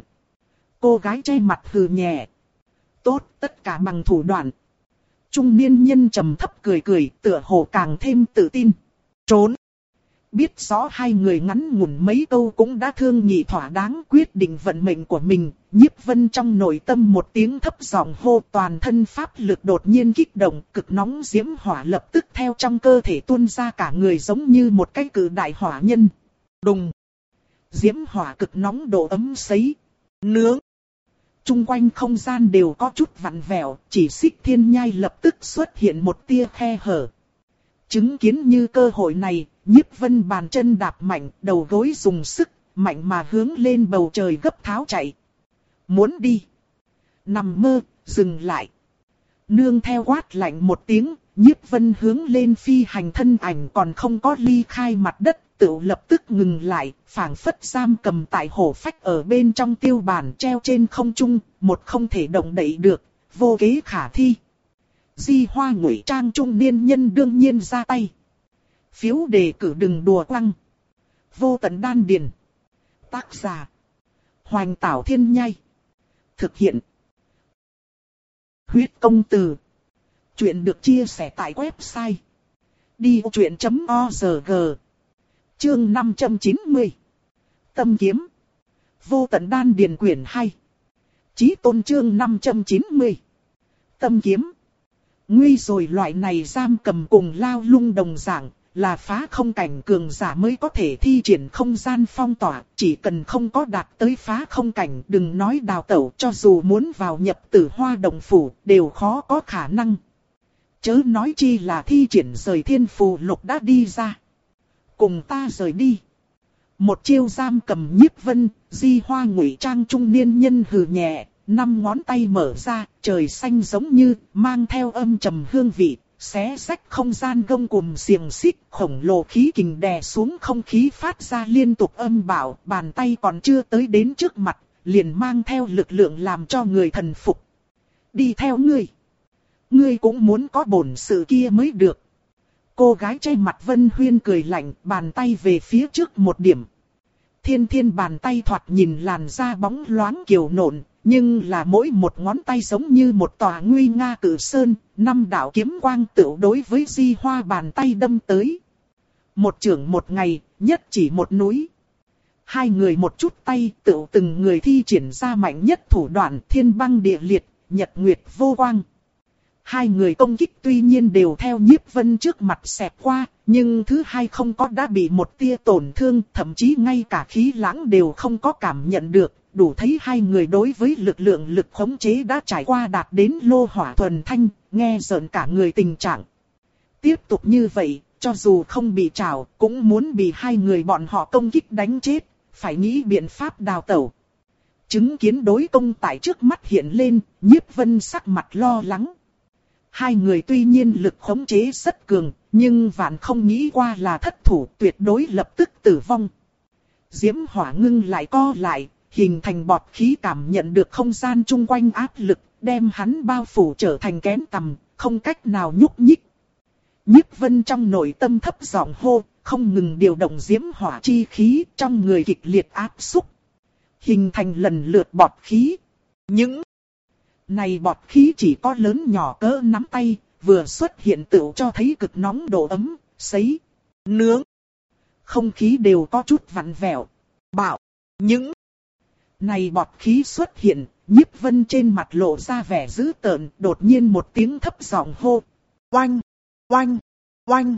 Cô gái che mặt hừ nhẹ. Tốt, tất cả bằng thủ đoạn. Trung niên nhân trầm thấp cười cười, tựa hồ càng thêm tự tin. Trốn. biết rõ hai người ngắn ngủn mấy câu cũng đã thương nghị thỏa đáng quyết định vận mệnh của mình. Nhiếp Vân trong nội tâm một tiếng thấp giọng hô, toàn thân pháp lực đột nhiên kích động, cực nóng diễm hỏa lập tức theo trong cơ thể tuôn ra, cả người giống như một cái cự đại hỏa nhân. Đùng! Diễm hỏa cực nóng độ ấm sấy, nướng. Trung quanh không gian đều có chút vặn vẹo, chỉ Xích Thiên Nhai lập tức xuất hiện một tia khe hở. Chứng kiến như cơ hội này, Nhiếp Vân bàn chân đạp mạnh, đầu gối dùng sức, mạnh mà hướng lên bầu trời gấp tháo chạy. Muốn đi. Nằm mơ, dừng lại. Nương theo quát lạnh một tiếng, Nhiếp Vân hướng lên phi hành, thân ảnh còn không có ly khai mặt đất, tự lập tức ngừng lại, phảng phất giam cầm tại hổ phách ở bên trong tiêu bản treo trên không trung, một không thể động đậy được, vô kế khả thi. Di Hoa ngụy trang trung niên nhân đương nhiên ra tay. Phiếu đề cử đừng đùa quăng. Vô tận đan điền. Tác giả: Hoành Tảo Thiên Nhai. Thực hiện: Huyết Công Từ. Chuyện được chia sẻ tại website đi ô chuyện chấm org. Chương năm trăm chín mươi. Tâm kiếm. Vô tận đan điền quyển hai. Chí tôn chương năm trăm chín mươi. Tâm kiếm. Nguy rồi, loại này giam cầm cùng lao lung đồng dạng, là phá không cảnh cường giả mới có thể thi triển không gian phong tỏa, chỉ cần không có đạt tới phá không cảnh, đừng nói đào tẩu, cho dù muốn vào nhập Tử Hoa Động Phủ, đều khó có khả năng. Chớ nói chi là thi triển rời thiên phù lục đã đi ra. Cùng ta rời đi. Một chiêu giam cầm Nhiếp Vân, Di Hoa ngụy trang trung niên nhân hừ nhẹ, năm ngón tay mở ra, trời xanh giống như mang theo âm trầm hương vị, xé rách không gian gông cùm xiềng xích, khổng lồ khí kình đè xuống không khí phát ra liên tục âm bạo, bàn tay còn chưa tới đến trước mặt, liền mang theo lực lượng làm cho người thần phục. Đi theo ngươi. Ngươi cũng muốn có bổn sự kia mới được. Cô gái che mặt Vân Huyên cười lạnh, bàn tay về phía trước một điểm. Thiên thiên bàn tay thoạt nhìn làn da bóng loáng kiều nộn, nhưng là mỗi một ngón tay giống như một tòa nguy nga cử sơn, năm đạo kiếm quang tựu đối với Di Hoa bàn tay đâm tới. Một chưởng một ngày, nhất chỉ một núi. Hai người một chút tay tựu từng người thi triển ra mạnh nhất thủ đoạn, thiên băng địa liệt, nhật nguyệt vô quang. Hai người công kích tuy nhiên đều theo Nhiếp Vân trước mặt xẹt qua, nhưng thứ hai không có đã bị một tia tổn thương, thậm chí ngay cả khí lãng đều không có cảm nhận được, đủ thấy hai người đối với lực lượng lực khống chế đã trải qua đạt đến lô hỏa thuần thanh, nghe rợn cả người tình trạng. Tiếp tục như vậy, cho dù không bị trảo, cũng muốn bị hai người bọn họ công kích đánh chết, phải nghĩ biện pháp đào tẩu. Chứng kiến đối công tại trước mắt hiện lên, Nhiếp Vân sắc mặt lo lắng. Hai người tuy nhiên lực khống chế rất cường, nhưng vạn không nghĩ qua là thất thủ, tuyệt đối lập tức tử vong. Diễm hỏa ngưng lại co lại, hình thành bọt khí, cảm nhận được không gian chung quanh áp lực, đem hắn bao phủ trở thành kén tằm, không cách nào nhúc nhích. Nhiếp Vân trong nội tâm thấp giọng hô, không ngừng điều động diễm hỏa chi khí, trong người kịch liệt áp xúc, hình thành lần lượt bọt khí. Những này bọt khí chỉ có lớn nhỏ cỡ nắm tay, vừa xuất hiện tựu cho thấy cực nóng độ ấm, sấy, nướng. Không khí đều có chút vặn vẹo, bạo. Những này bọt khí xuất hiện, Nhiếp Vân trên mặt lộ ra vẻ dữ tợn, đột nhiên một tiếng thấp giọng hô. Oanh, oanh, oanh.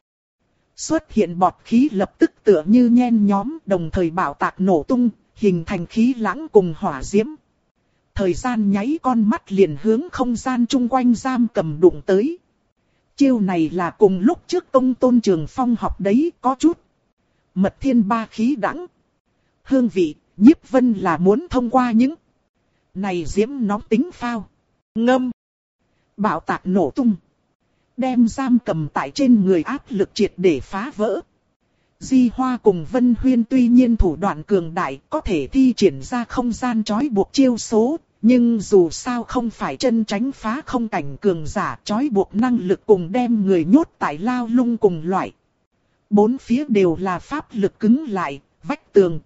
Xuất hiện bọt khí lập tức tựa như nhen nhóm, đồng thời bạo tạc nổ tung, hình thành khí lãng cùng hỏa diễm. Thời gian nháy con mắt liền hướng không gian chung quanh giam cầm đụng tới. Chiêu này là cùng lúc trước Công Tôn Trường Phong học đấy, có chút mật thiên ba khí đãng. Hương vị, Nhiếp Vân là muốn thông qua những này diễm nóng tính phao, ngâm, bạo tạc nổ tung, đem giam cầm tại trên người áp lực triệt để phá vỡ. Di Hoa cùng Vân Huyên tuy nhiên thủ đoạn cường đại, có thể thi triển ra không gian trói buộc chiêu số, nhưng dù sao không phải chân tránh phá không cảnh cường giả, trói buộc năng lực cùng đem người nhốt tại lao lung cùng loại. Bốn phía đều là pháp lực cứng lại, vách tường.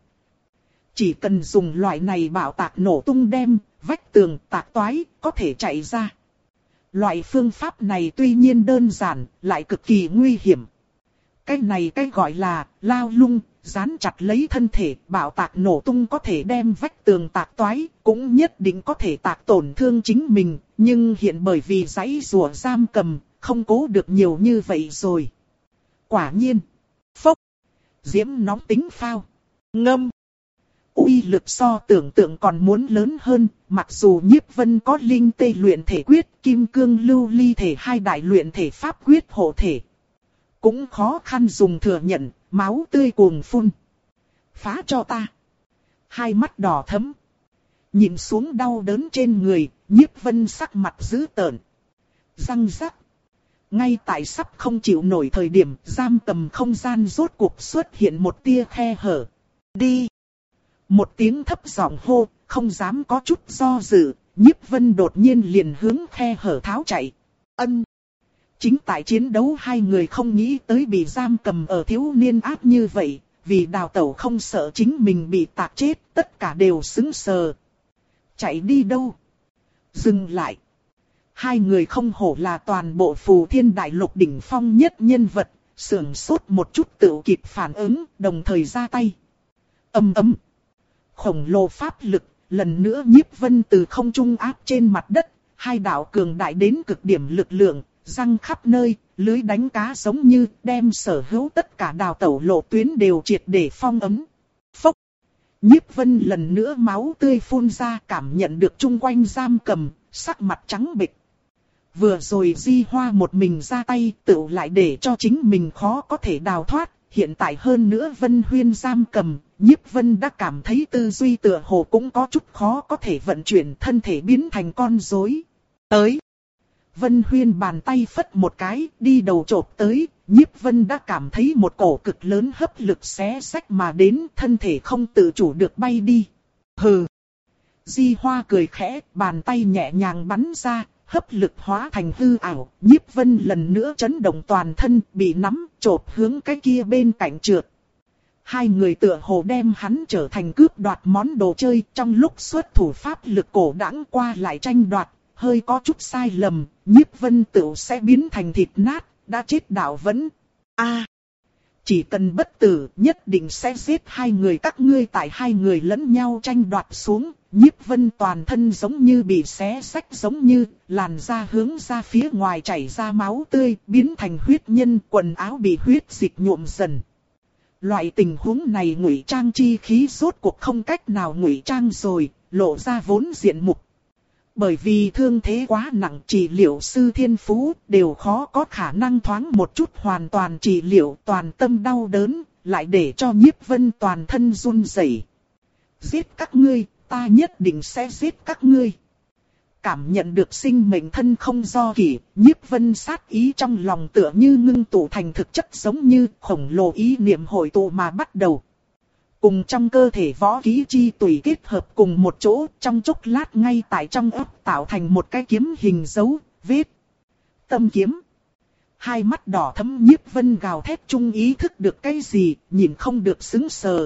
Chỉ cần dùng loại này bạo tạc nổ tung đem, vách tường tạc toái, có thể chạy ra. Loại phương pháp này tuy nhiên đơn giản, lại cực kỳ nguy hiểm. Cái này cái gọi là lao lung, dán chặt lấy thân thể, bạo tạc nổ tung có thể đem vách tường tạc toái, cũng nhất định có thể tạc tổn thương chính mình, nhưng hiện bởi vì giãy giụa giam cầm, không cố được nhiều như vậy rồi. Quả nhiên, phốc, diễm nóng tính phao, ngâm. Uy lực so tưởng tượng còn muốn lớn hơn, mặc dù Nhiếp Vân có linh tê luyện thể quyết, kim cương lưu ly thể hai đại luyện thể pháp quyết hộ thể. Cũng khó khăn dùng thừa nhận, máu tươi cuồng phun. Phá cho ta. Hai mắt đỏ thẫm. Nhìn xuống đau đớn trên người, Nhiếp Vân sắc mặt dữ tợn. Răng rắc. Ngay tại sắp không chịu nổi thời điểm, giam cầm không gian rốt cuộc xuất hiện một tia khe hở. Đi. Một tiếng thấp giọng hô, không dám có chút do dự, Nhiếp Vân đột nhiên liền hướng khe hở tháo chạy. Ân. Chính tại chiến đấu hai người không nghĩ tới bị giam cầm ở thiếu niên áp như vậy, vì đào tẩu không sợ chính mình bị tạc chết, tất cả đều sững sờ. Chạy đi đâu? Dừng lại. Hai người không hổ là toàn bộ Phù Thiên Đại Lục đỉnh phong nhất nhân vật, sưởng sốt một chút tự kịp phản ứng, đồng thời ra tay. Ầm ầm. Khổng lồ pháp lực, lần nữa Nhiếp Vân từ không trung áp trên mặt đất, hai đạo cường đại đến cực điểm lực lượng, răng khắp nơi, lưới đánh cá giống như đem sở hữu tất cả đào tẩu lộ tuyến đều triệt để phong ấn. Phốc! Nhiếp Vân lần nữa máu tươi phun ra, cảm nhận được chung quanh giam cầm, sắc mặt trắng bệch. Vừa rồi Di Hoa một mình ra tay, tự lại để cho chính mình khó có thể đào thoát. Hiện tại hơn nữa Vân Huyên giam cầm, Nhiếp Vân đã cảm thấy tư duy tựa hồ cũng có chút khó có thể vận chuyển, thân thể biến thành con rối. Tới! Vân Huyên bàn tay phất một cái, đi đầu chộp tới, Nhiếp Vân đã cảm thấy một cổ cực lớn hấp lực xé xách mà đến, thân thể không tự chủ được bay đi. Hừ! Di Hoa cười khẽ, bàn tay nhẹ nhàng bắn ra, hấp lực hóa thành hư ảo, Nhiếp Vân lần nữa chấn động toàn thân, bị nắm, chộp hướng cái kia bên cạnh trượt. Hai người tựa hồ đem hắn trở thành cướp đoạt món đồ chơi, trong lúc xuất thủ pháp lực cổ đãng qua lại tranh đoạt, hơi có chút sai lầm, Nhiếp Vân tựu sẽ biến thành thịt nát, đã chết đạo vẫn. A, chỉ cần bất tử, nhất định sẽ giết hai người các ngươi. Tại hai người lẫn nhau tranh đoạt xuống, Nhiếp Vân toàn thân giống như bị xé xách giống như, làn da hướng ra phía ngoài chảy ra máu tươi, biến thành huyết nhân, quần áo bị huyết dịch nhuộm dần. Loại tình huống này ngụy trang chi khí rốt cuộc không cách nào ngụy trang rồi, lộ ra vốn diện mục. Bởi vì thương thế quá nặng, trị liệu sư thiên phú đều khó có khả năng thoáng một chút hoàn toàn trị liệu, toàn tâm đau đớn, lại để cho Nhiếp Vân toàn thân run rẩy. Giết các ngươi, ta nhất định sẽ giết các ngươi. Cảm nhận được sinh mệnh thân không do kỷ, Nhiếp Vân sát ý trong lòng tựa như ngưng tụ thành thực chất, giống như khổng lồ ý niệm hội tụ mà bắt đầu. Cùng trong cơ thể võ kỹ chi tùy kết hợp cùng một chỗ, trong chốc lát ngay tại trong ấp tạo thành một cái kiếm hình dấu, vết. Tâm kiếm. Hai mắt đỏ thẫm Nhiếp Vân gào thét chung ý thức được cái gì, nhìn không được sững sờ.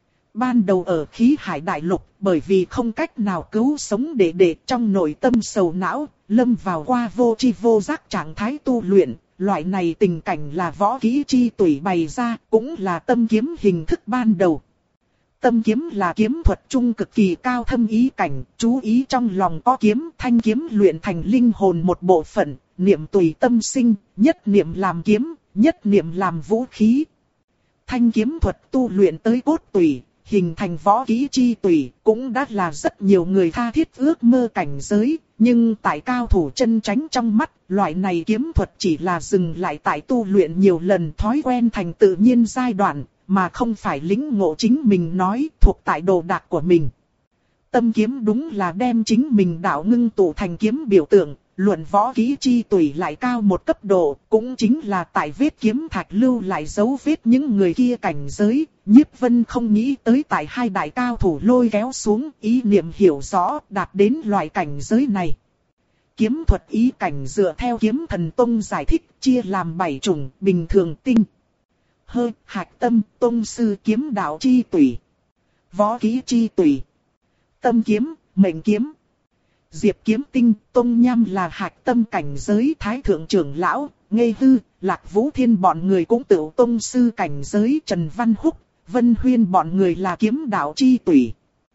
Ban đầu ở khí hải đại lục, bởi vì không cách nào cứu sống đệ đệ, trong nội tâm sầu não, lâm vào qua vô tri vô giác trạng thái tu luyện. Loại này tình cảnh là võ kỹ chi tùy bày ra, cũng là tâm kiếm hình thức ban đầu. Tâm kiếm là kiếm thuật trung cực kỳ cao thâm ý cảnh, chú ý trong lòng có kiếm, thanh kiếm luyện thành linh hồn một bộ phận, niệm tùy tâm sinh, nhất niệm làm kiếm, nhất niệm làm vũ khí. Thanh kiếm thuật tu luyện tới cốt tùy, hình thành võ kỹ chi tùy, cũng đã là rất nhiều người tha thiết ước mơ cảnh giới, nhưng tại cao thủ chân chánh trong mắt, loại này kiếm thuật chỉ là dừng lại tại tu luyện nhiều lần thói quen thành tự nhiên giai đoạn, mà không phải lĩnh ngộ chính mình nói thuộc tại đồ đạc của mình. Tâm kiếm đúng là đem chính mình đạo ngưng tụ thành kiếm biểu tượng, luận võ kỹ chi tùy lại cao một cấp độ, cũng chính là tại vết kiếm thạch lưu lại dấu vết những người kia cảnh giới. Nhiếp Vân không nghĩ tới tại hai đại cao thủ lôi kéo xuống, ý niệm hiểu rõ, đạt đến loại cảnh giới này. Kiếm thuật ý cảnh dựa theo Kiếm Thần Tông giải thích, chia làm bảy chủng, bình thường, tinh, hơi, hạch tâm, tông sư kiếm đạo chi tùy, võ kỹ chi tùy, tâm kiếm, mệnh kiếm. Diệp Kiếm Tinh, Tông Nham là hạch tâm cảnh giới thái thượng trưởng lão, Nghê Hư, Lạc Vũ Thiên bọn người cũng tự tông sư cảnh giới Trần Văn Húc, Vân Huyên bọn người là kiếm đạo chi tủy,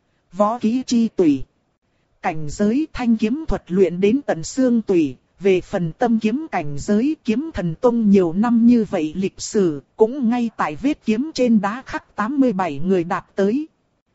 võ kỹ chi tủy. Cảnh giới thanh kiếm thuật luyện đến tận xương tủy. Về phần tâm kiếm cảnh giới kiếm thần tông nhiều năm như vậy lịch sử, cũng ngay tại vết kiếm trên đá khắc tám mươi bảy người đạt tới.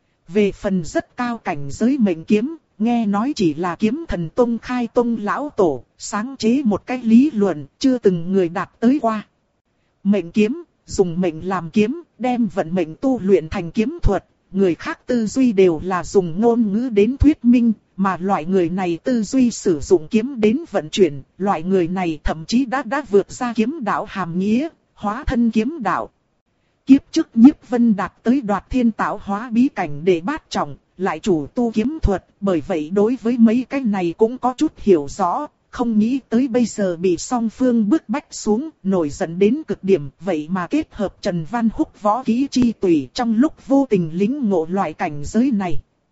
Về phần rất cao cảnh giới mệnh kiếm, nghe nói chỉ là kiếm thần tông khai tông lão tổ, sáng chế một cách lý luận, chưa từng người đạt tới qua. Mệnh kiếm, dùng mệnh làm kiếm, đem vận mệnh tu luyện thành kiếm thuật, người khác tư duy đều là dùng ngôn ngữ đến thuyết minh. Mà loại người này tư duy sử dụng kiếm đến vận chuyển, loại người này thậm chí đã đã vượt ra kiếm đạo hàm nghĩa, hóa thân kiếm đạo. Kiếp trước Nhiếp Vân đạt tới đoạt thiên tạo hóa bí cảnh để bát trọng, lại chủ tu kiếm thuật, bởi vậy đối với mấy cái này cũng có chút hiểu rõ, không nghĩ tới bây giờ bị song phương bức bách xuống, nổi giận đến cực điểm, vậy mà kết hợp Trần Văn Húc võ kỹ chi tùy trong lúc vô tình lĩnh ngộ loại cảnh giới này.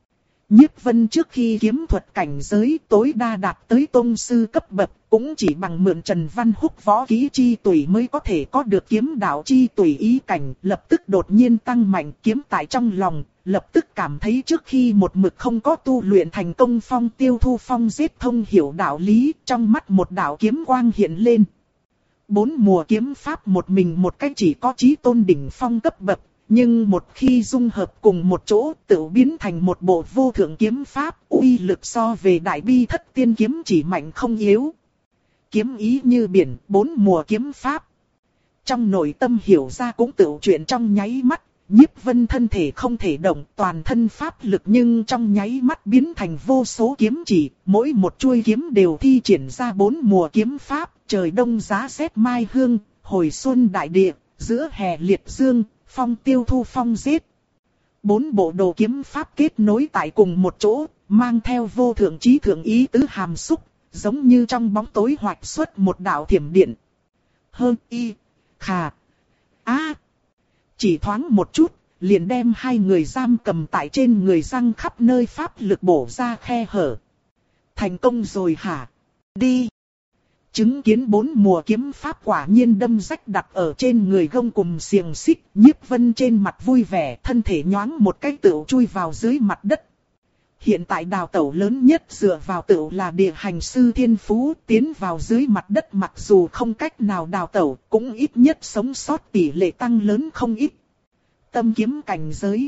Nhiếp Vân trước khi kiếm thuật cảnh giới tối đa đạt tới tông sư cấp bậc, cũng chỉ bằng mượn Trần Văn Húc võ kỹ chi tùy mới có thể có được kiếm đạo chi tùy ý cảnh, lập tức đột nhiên tăng mạnh kiếm tại trong lòng, lập tức cảm thấy trước khi một mực không có tu luyện thành công phong tiêu thu phong giết thông hiểu đạo lý, trong mắt một đạo kiếm quang hiện lên. Bốn mùa kiếm pháp một mình một cách chỉ có chí tôn đỉnh phong cấp bậc. Nhưng một khi dung hợp cùng một chỗ tự biến thành một bộ vô thượng kiếm pháp, uy lực so về đại bi thất tiên kiếm chỉ mạnh không yếu. Kiếm ý như biển, bốn mùa kiếm pháp. Trong nội tâm hiểu ra cũng tự chuyện trong nháy mắt, Nhiếp Vân thân thể không thể động, toàn thân pháp lực nhưng trong nháy mắt biến thành vô số kiếm chỉ, mỗi một chuôi kiếm đều thi triển ra bốn mùa kiếm pháp, trời đông giá rét mai hương, hồi xuân đại địa, giữa hè liệt dương. Phong tiêu thu phong giết. Bốn bộ đồ kiếm pháp kết nối tại cùng một chỗ, mang theo vô thượng chí thượng ý tứ hàm xúc, giống như trong bóng tối hoạch xuất một đạo thiểm điện. Hơn y, khà, a. Chỉ thoáng một chút, liền đem hai người giam cầm tại trên người răng khắp nơi pháp lực bổ ra khe hở. Thành công rồi hả? Đi! Chứng kiến bốn mùa kiếm pháp quả nhiên đâm rách đặt ở trên người gông cùng xiềng xích, Nhiếp Vân trên mặt vui vẻ, thân thể nhoáng một cái tựu chui vào dưới mặt đất. Hiện tại đào tẩu lớn nhất dựa vào tựu là địa hành sư thiên phú, tiến vào dưới mặt đất mặc dù không cách nào đào tẩu, cũng ít nhất sống sót tỷ lệ tăng lớn không ít. Tâm kiếm cảnh giới.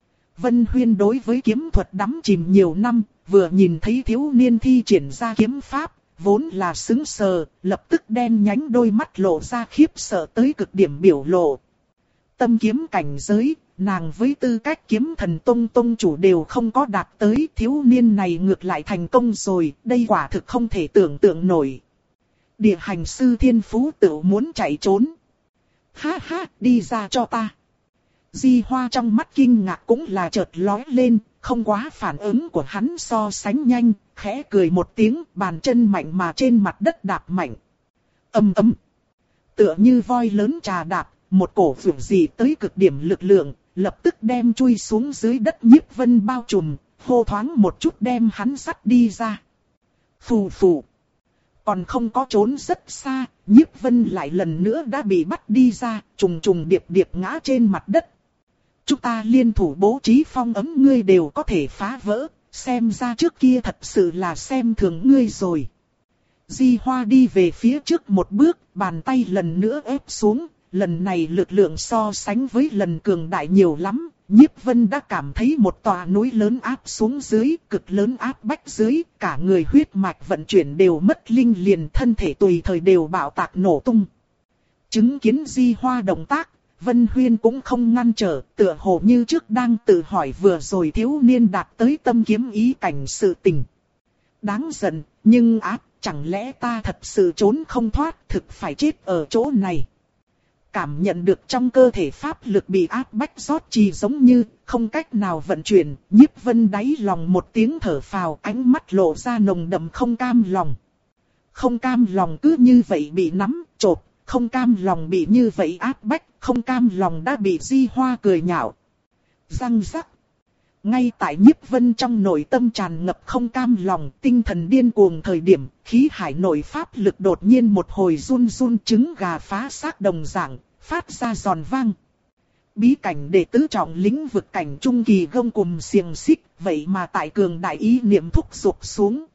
Vân Huyên đối với kiếm thuật đắm chìm nhiều năm, vừa nhìn thấy thiếu niên thi triển ra kiếm pháp. Vốn là sững sờ, lập tức đen nhánh đôi mắt lộ ra khiếp sợ tới cực điểm biểu lộ. Tâm kiếm cảnh giới, nàng với tư cách kiếm thần tông tông chủ đều không có đạt tới, thiếu niên này ngược lại thành công rồi, đây quả thực không thể tưởng tượng nổi. Địa hành sư thiên phú tự muốn chạy trốn. Ha ha, đi ra cho ta. Di Hoa trong mắt kinh ngạc cũng là chợt lóe lên, không quá phản ứng của hắn so sánh nhanh, khẽ cười một tiếng, bàn chân mạnh mà trên mặt đất đạp mạnh. Ầm ầm. Tựa như voi lớn trà đạp, một cổ vượng dị tới cực điểm lực lượng, lập tức đem chui xuống dưới đất Nhiếp Vân bao trùm, hô thoáng một chút đem hắn dắt đi ra. Phù phù. Còn không có trốn rất xa, Nhiếp Vân lại lần nữa đã bị bắt đi ra, trùng trùng điệp điệp ngã trên mặt đất. Chúng ta liên thủ bố trí phong ấm ngươi đều có thể phá vỡ, xem ra trước kia thật sự là xem thường ngươi rồi. Di Hoa đi về phía trước một bước, bàn tay lần nữa ép xuống, lần này lực lượng so sánh với lần cường đại nhiều lắm. Nhiếp Vân đã cảm thấy một tòa núi lớn áp xuống dưới, cực lớn áp bách dưới, cả người huyết mạch vận chuyển đều mất linh liền, thân thể tùy thời đều bạo tạc nổ tung. Chứng kiến Di Hoa động tác, Vân Huyên cũng không ngăn trở, tựa hồ như trước đang tự hỏi vừa rồi thiếu niên đạt tới tâm kiếm ý cảnh sự tình. Đáng giận, nhưng ác, chẳng lẽ ta thật sự trốn không thoát, thực phải chết ở chỗ này. Cảm nhận được trong cơ thể pháp lực bị áp bách rót trì giống như không cách nào vận chuyển, Nhiếp Vân đáy lòng một tiếng thở phào, ánh mắt lộ ra nồng đậm không cam lòng. Không cam lòng cứ như vậy bị nắm, chộp, không cam lòng bị như vậy áp bách, không cam lòng đã bị Di Hoa cười nhạo. Răng rắc. Ngay tại Nhiếp Vân trong nội tâm tràn ngập không cam lòng, tinh thần điên cuồng thời điểm, khí hải nội pháp lực đột nhiên một hồi run run, trứng gà phá xác đồng dạng, phát ra giòn vang. Bí cảnh đệ tứ trọng lĩnh vực cảnh trung kỳ gông cùm xiềng xích, vậy mà tại cường đại ý niệm thúc giục xuống.